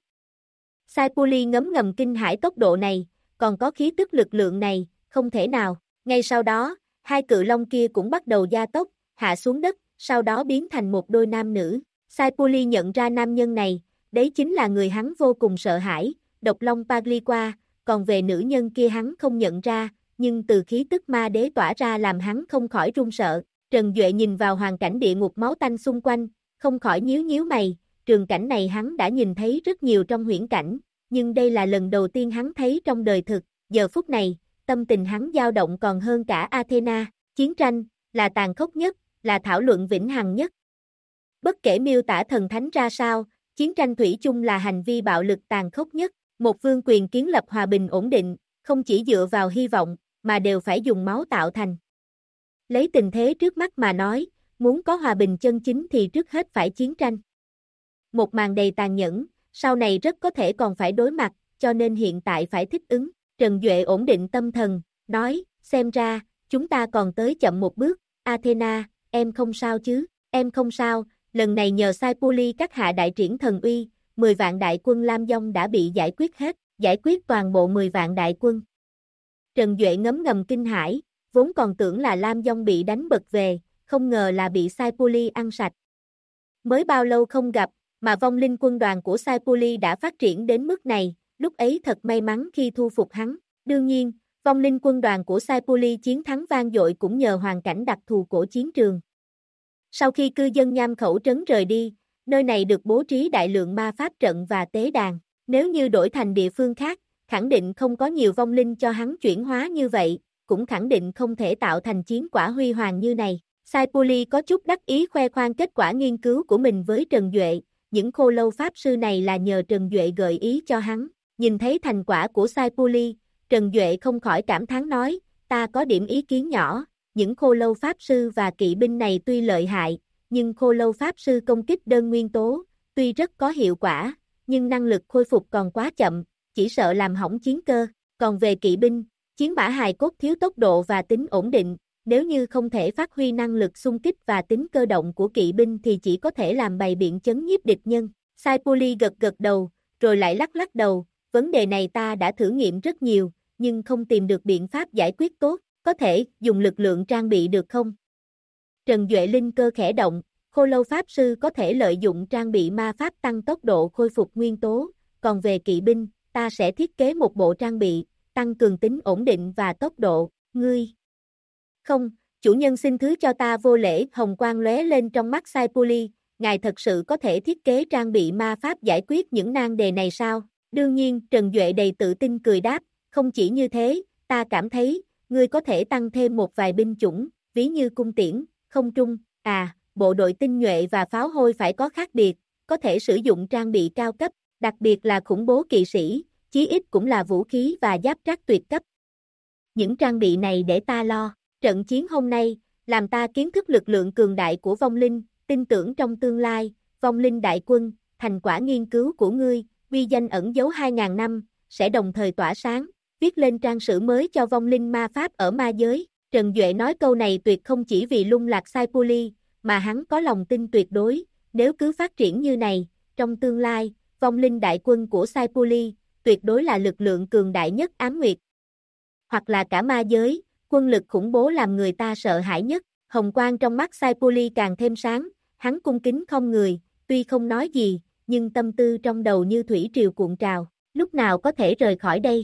Sai Puli ngấm ngầm kinh hãi tốc độ này, còn có khí tức lực lượng này, không thể nào. Ngay sau đó, hai cự long kia cũng bắt đầu gia tốc, hạ xuống đất, sau đó biến thành một đôi nam nữ. Sai Puli nhận ra nam nhân này, đấy chính là người hắn vô cùng sợ hãi, độc long Pagliqua, còn về nữ nhân kia hắn không nhận ra, nhưng từ khí tức ma đế tỏa ra làm hắn không khỏi run sợ. Trần Duệ nhìn vào hoàn cảnh địa ngục máu tanh xung quanh, không khỏi nhíu nhíu mày, trường cảnh này hắn đã nhìn thấy rất nhiều trong huyễn cảnh, nhưng đây là lần đầu tiên hắn thấy trong đời thực, giờ phút này, tâm tình hắn dao động còn hơn cả Athena, chiến tranh, là tàn khốc nhất, là thảo luận vĩnh hằng nhất. Bất kể miêu tả thần thánh ra sao, chiến tranh thủy chung là hành vi bạo lực tàn khốc nhất, một vương quyền kiến lập hòa bình ổn định, không chỉ dựa vào hy vọng, mà đều phải dùng máu tạo thành. Lấy tình thế trước mắt mà nói, muốn có hòa bình chân chính thì trước hết phải chiến tranh. Một màn đầy tàn nhẫn, sau này rất có thể còn phải đối mặt, cho nên hiện tại phải thích ứng. Trần Duệ ổn định tâm thần, nói, xem ra, chúng ta còn tới chậm một bước. Athena, em không sao chứ? Em không sao, lần này nhờ Sai Puli các hạ đại triển thần uy, 10 vạn đại quân Lam Dông đã bị giải quyết hết, giải quyết toàn bộ 10 vạn đại quân. Trần Duệ ngấm ngầm kinh hãi, vốn còn tưởng là Lam Dông bị đánh bật về, không ngờ là bị Sai Puli ăn sạch. Mới bao lâu không gặp, mà vong linh quân đoàn của Sai Puli đã phát triển đến mức này, lúc ấy thật may mắn khi thu phục hắn. Đương nhiên, vong linh quân đoàn của Sai Puli chiến thắng vang dội cũng nhờ hoàn cảnh đặc thù của chiến trường. Sau khi cư dân Nham Khẩu trấn rời đi, nơi này được bố trí đại lượng ma pháp trận và tế đàn. Nếu như đổi thành địa phương khác, khẳng định không có nhiều vong linh cho hắn chuyển hóa như vậy, cũng khẳng định không thể tạo thành chiến quả huy hoàng như này. Sai Puli có chút đắc ý khoe khoang kết quả nghiên cứu của mình với Trần Duệ, những khô lâu pháp sư này là nhờ Trần Duệ gợi ý cho hắn. Nhìn thấy thành quả của Sai Puli, Trần Duệ không khỏi cảm thán nói, ta có điểm ý kiến nhỏ, những khô lâu pháp sư và kỵ binh này tuy lợi hại, nhưng khô lâu pháp sư công kích đơn nguyên tố, tuy rất có hiệu quả, nhưng năng lực khôi phục còn quá chậm, chỉ sợ làm hỏng chiến cơ. Còn về kỵ binh, chiến mã hài cốt thiếu tốc độ và tính ổn định, nếu như không thể phát huy năng lực xung kích và tính cơ động của kỵ binh thì chỉ có thể làm bày biện chấn nhiếp địch nhân. Sai Puli gật gật đầu, rồi lại lắc đầu, vấn đề này ta đã thử nghiệm rất nhiều, nhưng không tìm được biện pháp giải quyết tốt, có thể dùng lực lượng trang bị được không? Trần Duệ linh cơ khẽ động, khô lâu pháp sư có thể lợi dụng trang bị ma pháp tăng tốc độ khôi phục nguyên tố, còn về kỵ binh, ta sẽ thiết kế một bộ trang bị, tăng cường tính ổn định và tốc độ, ngươi. Không, chủ nhân xin thứ cho ta vô lễ, hồng quang lóe lên trong mắt Sai Puli, ngài thật sự có thể thiết kế trang bị ma pháp giải quyết những nan đề này sao? Đương nhiên, Trần Duệ đầy tự tin cười đáp, không chỉ như thế, ta cảm thấy, ngươi có thể tăng thêm một vài binh chủng, ví như cung tiễn, không trung, bộ đội tinh nhuệ và pháo hôi phải có khác biệt, có thể sử dụng trang bị cao cấp, đặc biệt là khủng bố kỵ sĩ, chí ít cũng là vũ khí và giáp trác tuyệt cấp. Những trang bị này để ta lo. Trận chiến hôm nay, làm ta kiến thức lực lượng cường đại của vong linh, tin tưởng trong tương lai, vong linh đại quân, thành quả nghiên cứu của ngươi, uy danh ẩn giấu 2.000 năm, sẽ đồng thời tỏa sáng, viết lên trang sử mới cho vong linh ma pháp ở ma giới. Trần Duệ nói câu này tuyệt không chỉ vì lung lạc Sai Puli, mà hắn có lòng tin tuyệt đối, nếu cứ phát triển như này, trong tương lai, vong linh đại quân của Sai Puli, tuyệt đối là lực lượng cường đại nhất Ám Nguyệt. Hoặc là cả ma giới, quân lực khủng bố làm người ta sợ hãi nhất. Hồng quang trong mắt Sai Puli càng thêm sáng, hắn cung kính không người, tuy không nói gì, nhưng tâm tư trong đầu như thủy triều cuộn trào, lúc nào có thể rời khỏi đây.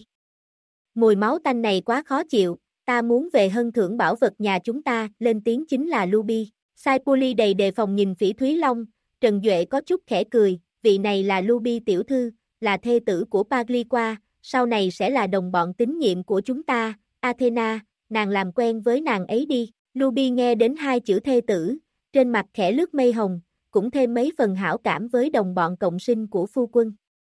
Mùi máu tanh này quá khó chịu, ta muốn về hân thưởng bảo vật nhà chúng ta, lên tiếng chính là Luby. Sai Puli đầy đề phòng nhìn Phỉ Thúy Long, Trần Duệ có chút khẽ cười, vị này là Luby tiểu thư, là thê tử của Pagliqua, sau này sẽ là đồng bọn tín nhiệm của chúng ta, Athena, nàng làm quen với nàng ấy đi. Luby nghe đến hai chữ thê tử, trên mặt khẽ lướt mây hồng, cũng thêm mấy phần hảo cảm với đồng bọn cộng sinh của phu quân.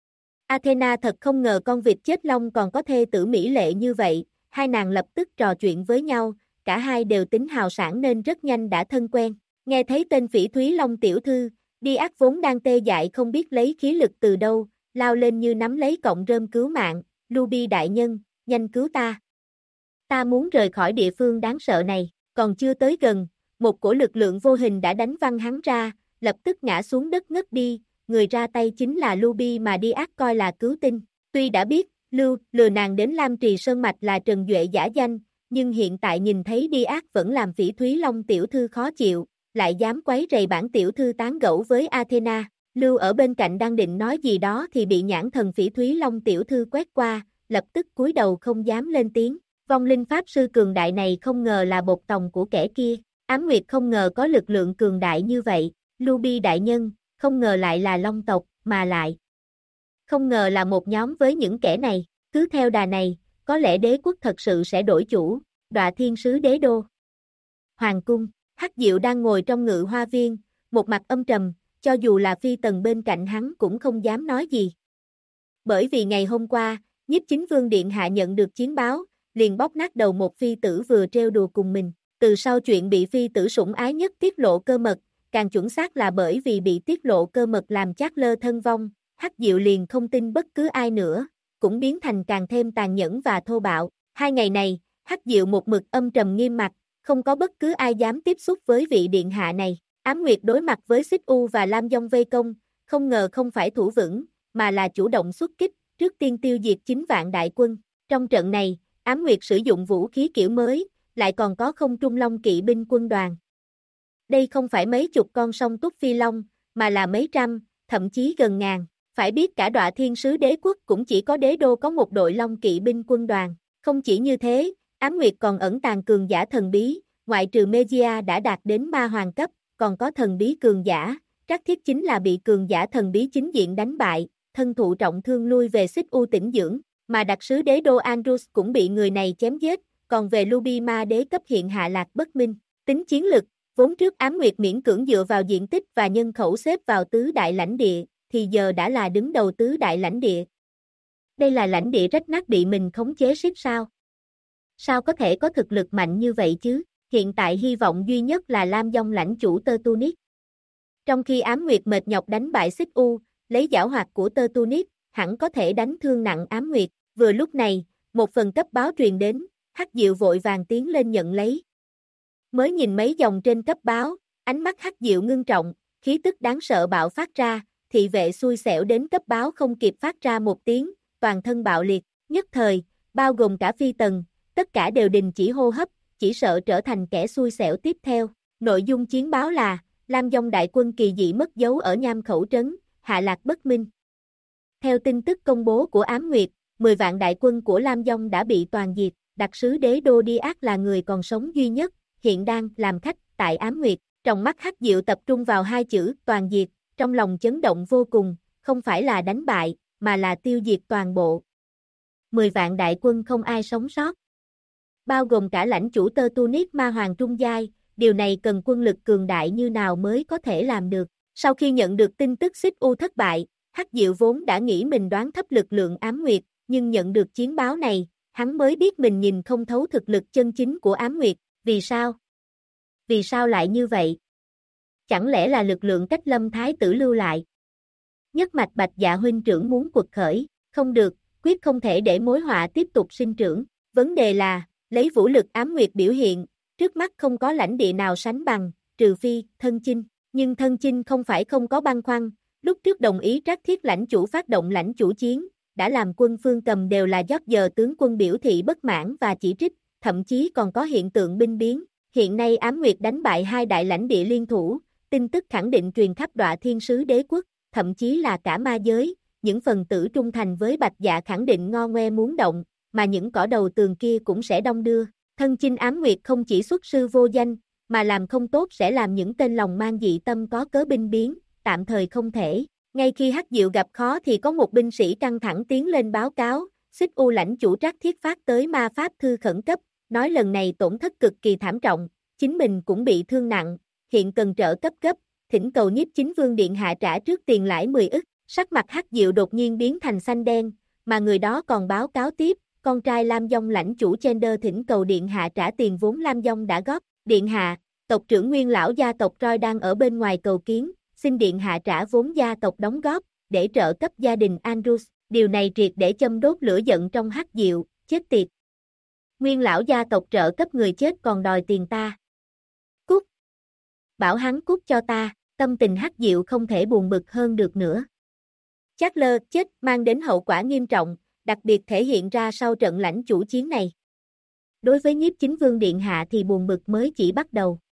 Athena thật không ngờ con vịt chết long còn có thê tử mỹ lệ như vậy, hai nàng lập tức trò chuyện với nhau, cả hai đều tính hào sảng nên rất nhanh đã thân quen. Nghe thấy tên Phỉ Thúy Long tiểu thư, Diaz vốn đang tê dại không biết lấy khí lực từ đâu, lao lên như nắm lấy cọng rơm cứu mạng, Luby đại nhân, nhanh cứu ta. Ta muốn rời khỏi địa phương đáng sợ này, còn chưa tới gần, một cổ lực lượng vô hình đã đánh văng hắn ra, lập tức ngã xuống đất ngất đi, người ra tay chính là Luby mà Diaz coi là cứu tinh. Tuy đã biết, lừa nàng đến Lam Trì Sơn Mạch là Trần Duệ giả danh, nhưng hiện tại nhìn thấy Diaz vẫn làm Phỉ Thúy Long tiểu thư khó chịu, lại dám quấy rầy bản tiểu thư tán gẫu với Athena. Lưu ở bên cạnh đang định nói gì đó thì bị nhãn thần Phỉ Thúy Long tiểu thư quét qua, lập tức cúi đầu không dám lên tiếng. Vong linh pháp sư cường đại này không ngờ là bột tòng của kẻ kia, Ám Nguyệt không ngờ có lực lượng cường đại như vậy, Luby đại nhân, không ngờ lại là Long tộc, mà lại không ngờ là một nhóm với những kẻ này, cứ theo đà này, có lẽ đế quốc thật sự sẽ đổi chủ, Đọa Thiên Sứ Đế Đô. Hoàng cung, Hắc Diệu đang ngồi trong ngự hoa viên, một mặt âm trầm, cho dù là Phi Tần bên cạnh hắn cũng không dám nói gì. Bởi vì ngày hôm qua, Nhiếp Chính Vương Điện Hạ nhận được chiến báo, liền bóp nát đầu một phi tử vừa trêu đùa cùng mình. Từ sau chuyện bị phi tử sủng ái nhất tiết lộ cơ mật, càng chuẩn xác là bởi vì bị tiết lộ cơ mật làm Chát Lơ thân vong, Hắc Diệu liền không tin bất cứ ai nữa, cũng biến thành càng thêm tàn nhẫn và thô bạo. 2 ngày này, Hắc Diệu một mực âm trầm nghiêm mặt, không có bất cứ ai dám tiếp xúc với vị điện hạ này. Ám Nguyệt đối mặt với Xích U và Lam Dông vây công, không ngờ không phải thủ vững, mà là chủ động xuất kích, trước tiên tiêu diệt 9 vạn đại quân. Trong trận này, Ám Nguyệt sử dụng vũ khí kiểu mới, lại còn có không trung long kỵ binh quân đoàn. Đây không phải mấy chục con song túc phi long, mà là mấy trăm, thậm chí gần ngàn. Phải biết cả Đọa Thiên Sứ Đế quốc cũng chỉ có đế đô có một đội long kỵ binh quân đoàn. Không chỉ như thế, Ám Nguyệt còn ẩn tàng cường giả thần bí, ngoại trừ Megia đã đạt đến ma hoàng cấp, còn có thần bí cường giả, Trác Thiết chính là bị cường giả thần bí chính diện đánh bại, thân thụ trọng thương lui về Xích U tĩnh dưỡng, mà đặc sứ đế đô Andrus cũng bị người này chém giết, còn về Luby ma đế cấp hiện hạ lạc bất minh. Tính chiến lực, vốn trước Ám Nguyệt miễn cưỡng dựa vào diện tích và nhân khẩu xếp vào tứ đại lãnh địa, thì giờ đã là đứng đầu tứ đại lãnh địa. Đây là lãnh địa rách nát bị mình khống chế siết sao? Sao có thể có thực lực mạnh như vậy chứ? Hiện tại hy vọng duy nhất là Lam Dông lãnh chủ Tơ Tunit. Trong khi Ám Nguyệt mệt nhọc đánh bại Xích U, lấy giảo hoạt của Tơ Tunit, hẳn có thể đánh thương nặng Ám Nguyệt. Vừa lúc này, một phần cấp báo truyền đến, Hắc Diệu vội vàng tiến lên nhận lấy. Mới nhìn mấy dòng trên cấp báo, ánh mắt Hắc Diệu ngưng trọng, khí tức đáng sợ bạo phát ra, thị vệ xui xẻo đến cấp báo không kịp phát ra một tiếng, toàn thân bạo liệt, nhất thời, bao gồm cả Phi Tần, tất cả đều đình chỉ hô hấp, chỉ sợ trở thành kẻ xui xẻo tiếp theo. Nội dung chiến báo là, Lam Dông đại quân kỳ dị mất dấu ở Nham Khẩu Trấn, hạ lạc bất minh. Theo tin tức công bố của Ám Nguyệt, 10 vạn đại quân của Lam Dông đã bị toàn diệt, đặc sứ đế đô Diaz là người còn sống duy nhất, hiện đang làm khách tại Ám Nguyệt. Trong mắt Hắc Diệu tập trung vào hai chữ toàn diệt, trong lòng chấn động vô cùng, không phải là đánh bại, mà là tiêu diệt toàn bộ. 10 vạn đại quân không ai sống sót. Bao gồm cả lãnh chủ Tơ Tunit ma hoàng trung giai, điều này cần quân lực cường đại như nào mới có thể làm được. Sau khi nhận được tin tức Xích U thất bại, Hắc Diệu vốn đã nghĩ mình đoán thấp lực lượng Ám Nguyệt, nhưng nhận được chiến báo này, hắn mới biết mình nhìn không thấu thực lực chân chính của Ám Nguyệt. Vì sao? Vì sao lại như vậy? Chẳng lẽ là lực lượng Cách Lâm Thái tử lưu lại? Nhất mạch Bạch Dạ huynh trưởng muốn quật khởi, không được, quyết không thể để mối họa tiếp tục sinh trưởng. Vấn đề là, lấy vũ lực ám nguyệt biểu hiện, trước mắt không có lãnh địa nào sánh bằng, trừ phi, Thân Chinh. Nhưng Thân Chinh không phải không có băn khoăn, lúc trước đồng ý Trác Thiết lãnh chủ phát động lãnh chủ chiến, đã làm quân Phương Cầm đều là dót giờ tướng quân biểu thị bất mãn và chỉ trích, thậm chí còn có hiện tượng binh biến. Hiện nay ám nguyệt đánh bại hai đại lãnh địa liên thủ, tin tức khẳng định truyền khắp Đoạ Thiên Sứ Đế quốc, thậm chí là cả ma giới, những phần tử trung thành với Bạch Dạ khẳng định ngo ngoe muốn động, mà những cỏ đầu tường kia cũng sẽ đong đưa. Thân Chinh ám nguyệt không chỉ xuất sư vô danh, mà làm không tốt sẽ làm những tên lòng mang dị tâm có cớ binh biến, tạm thời không thể. Ngay khi Hắc Diệu gặp khó thì có một binh sĩ căng thẳng tiến lên báo cáo, Xích U lãnh chủ Trác Thiết phát tới ma pháp thư khẩn cấp, nói lần này tổn thất cực kỳ thảm trọng, chính mình cũng bị thương nặng, hiện cần trợ cấp gấp, thỉnh cầu Nhiếp Chính Vương điện hạ trả trước tiền lãi 10 ức. Sắc mặt Hắc Diệu đột nhiên biến thành xanh đen, mà người đó còn báo cáo tiếp, con trai Lam Dông lãnh chủ Chender thỉnh cầu điện hạ trả tiền vốn Lam Dông đã góp. Điện hạ, tộc trưởng nguyên lão gia tộc Roy đang ở bên ngoài cầu kiến, xin điện hạ trả vốn gia tộc đóng góp, để trợ cấp gia đình Andrews. Điều này triệt để châm đốt lửa giận trong Hắc Diệu, chết tiệt. Nguyên lão gia tộc trợ cấp người chết còn đòi tiền ta. Cút. Bảo hắn cút cho ta, tâm tình Hắc Diệu không thể buồn bực hơn được nữa. Charles chết mang đến hậu quả nghiêm trọng, đặc biệt thể hiện ra sau trận lãnh chủ chiến này. Đối với Nhiếp Chính Vương điện hạ thì buồn bực mới chỉ bắt đầu.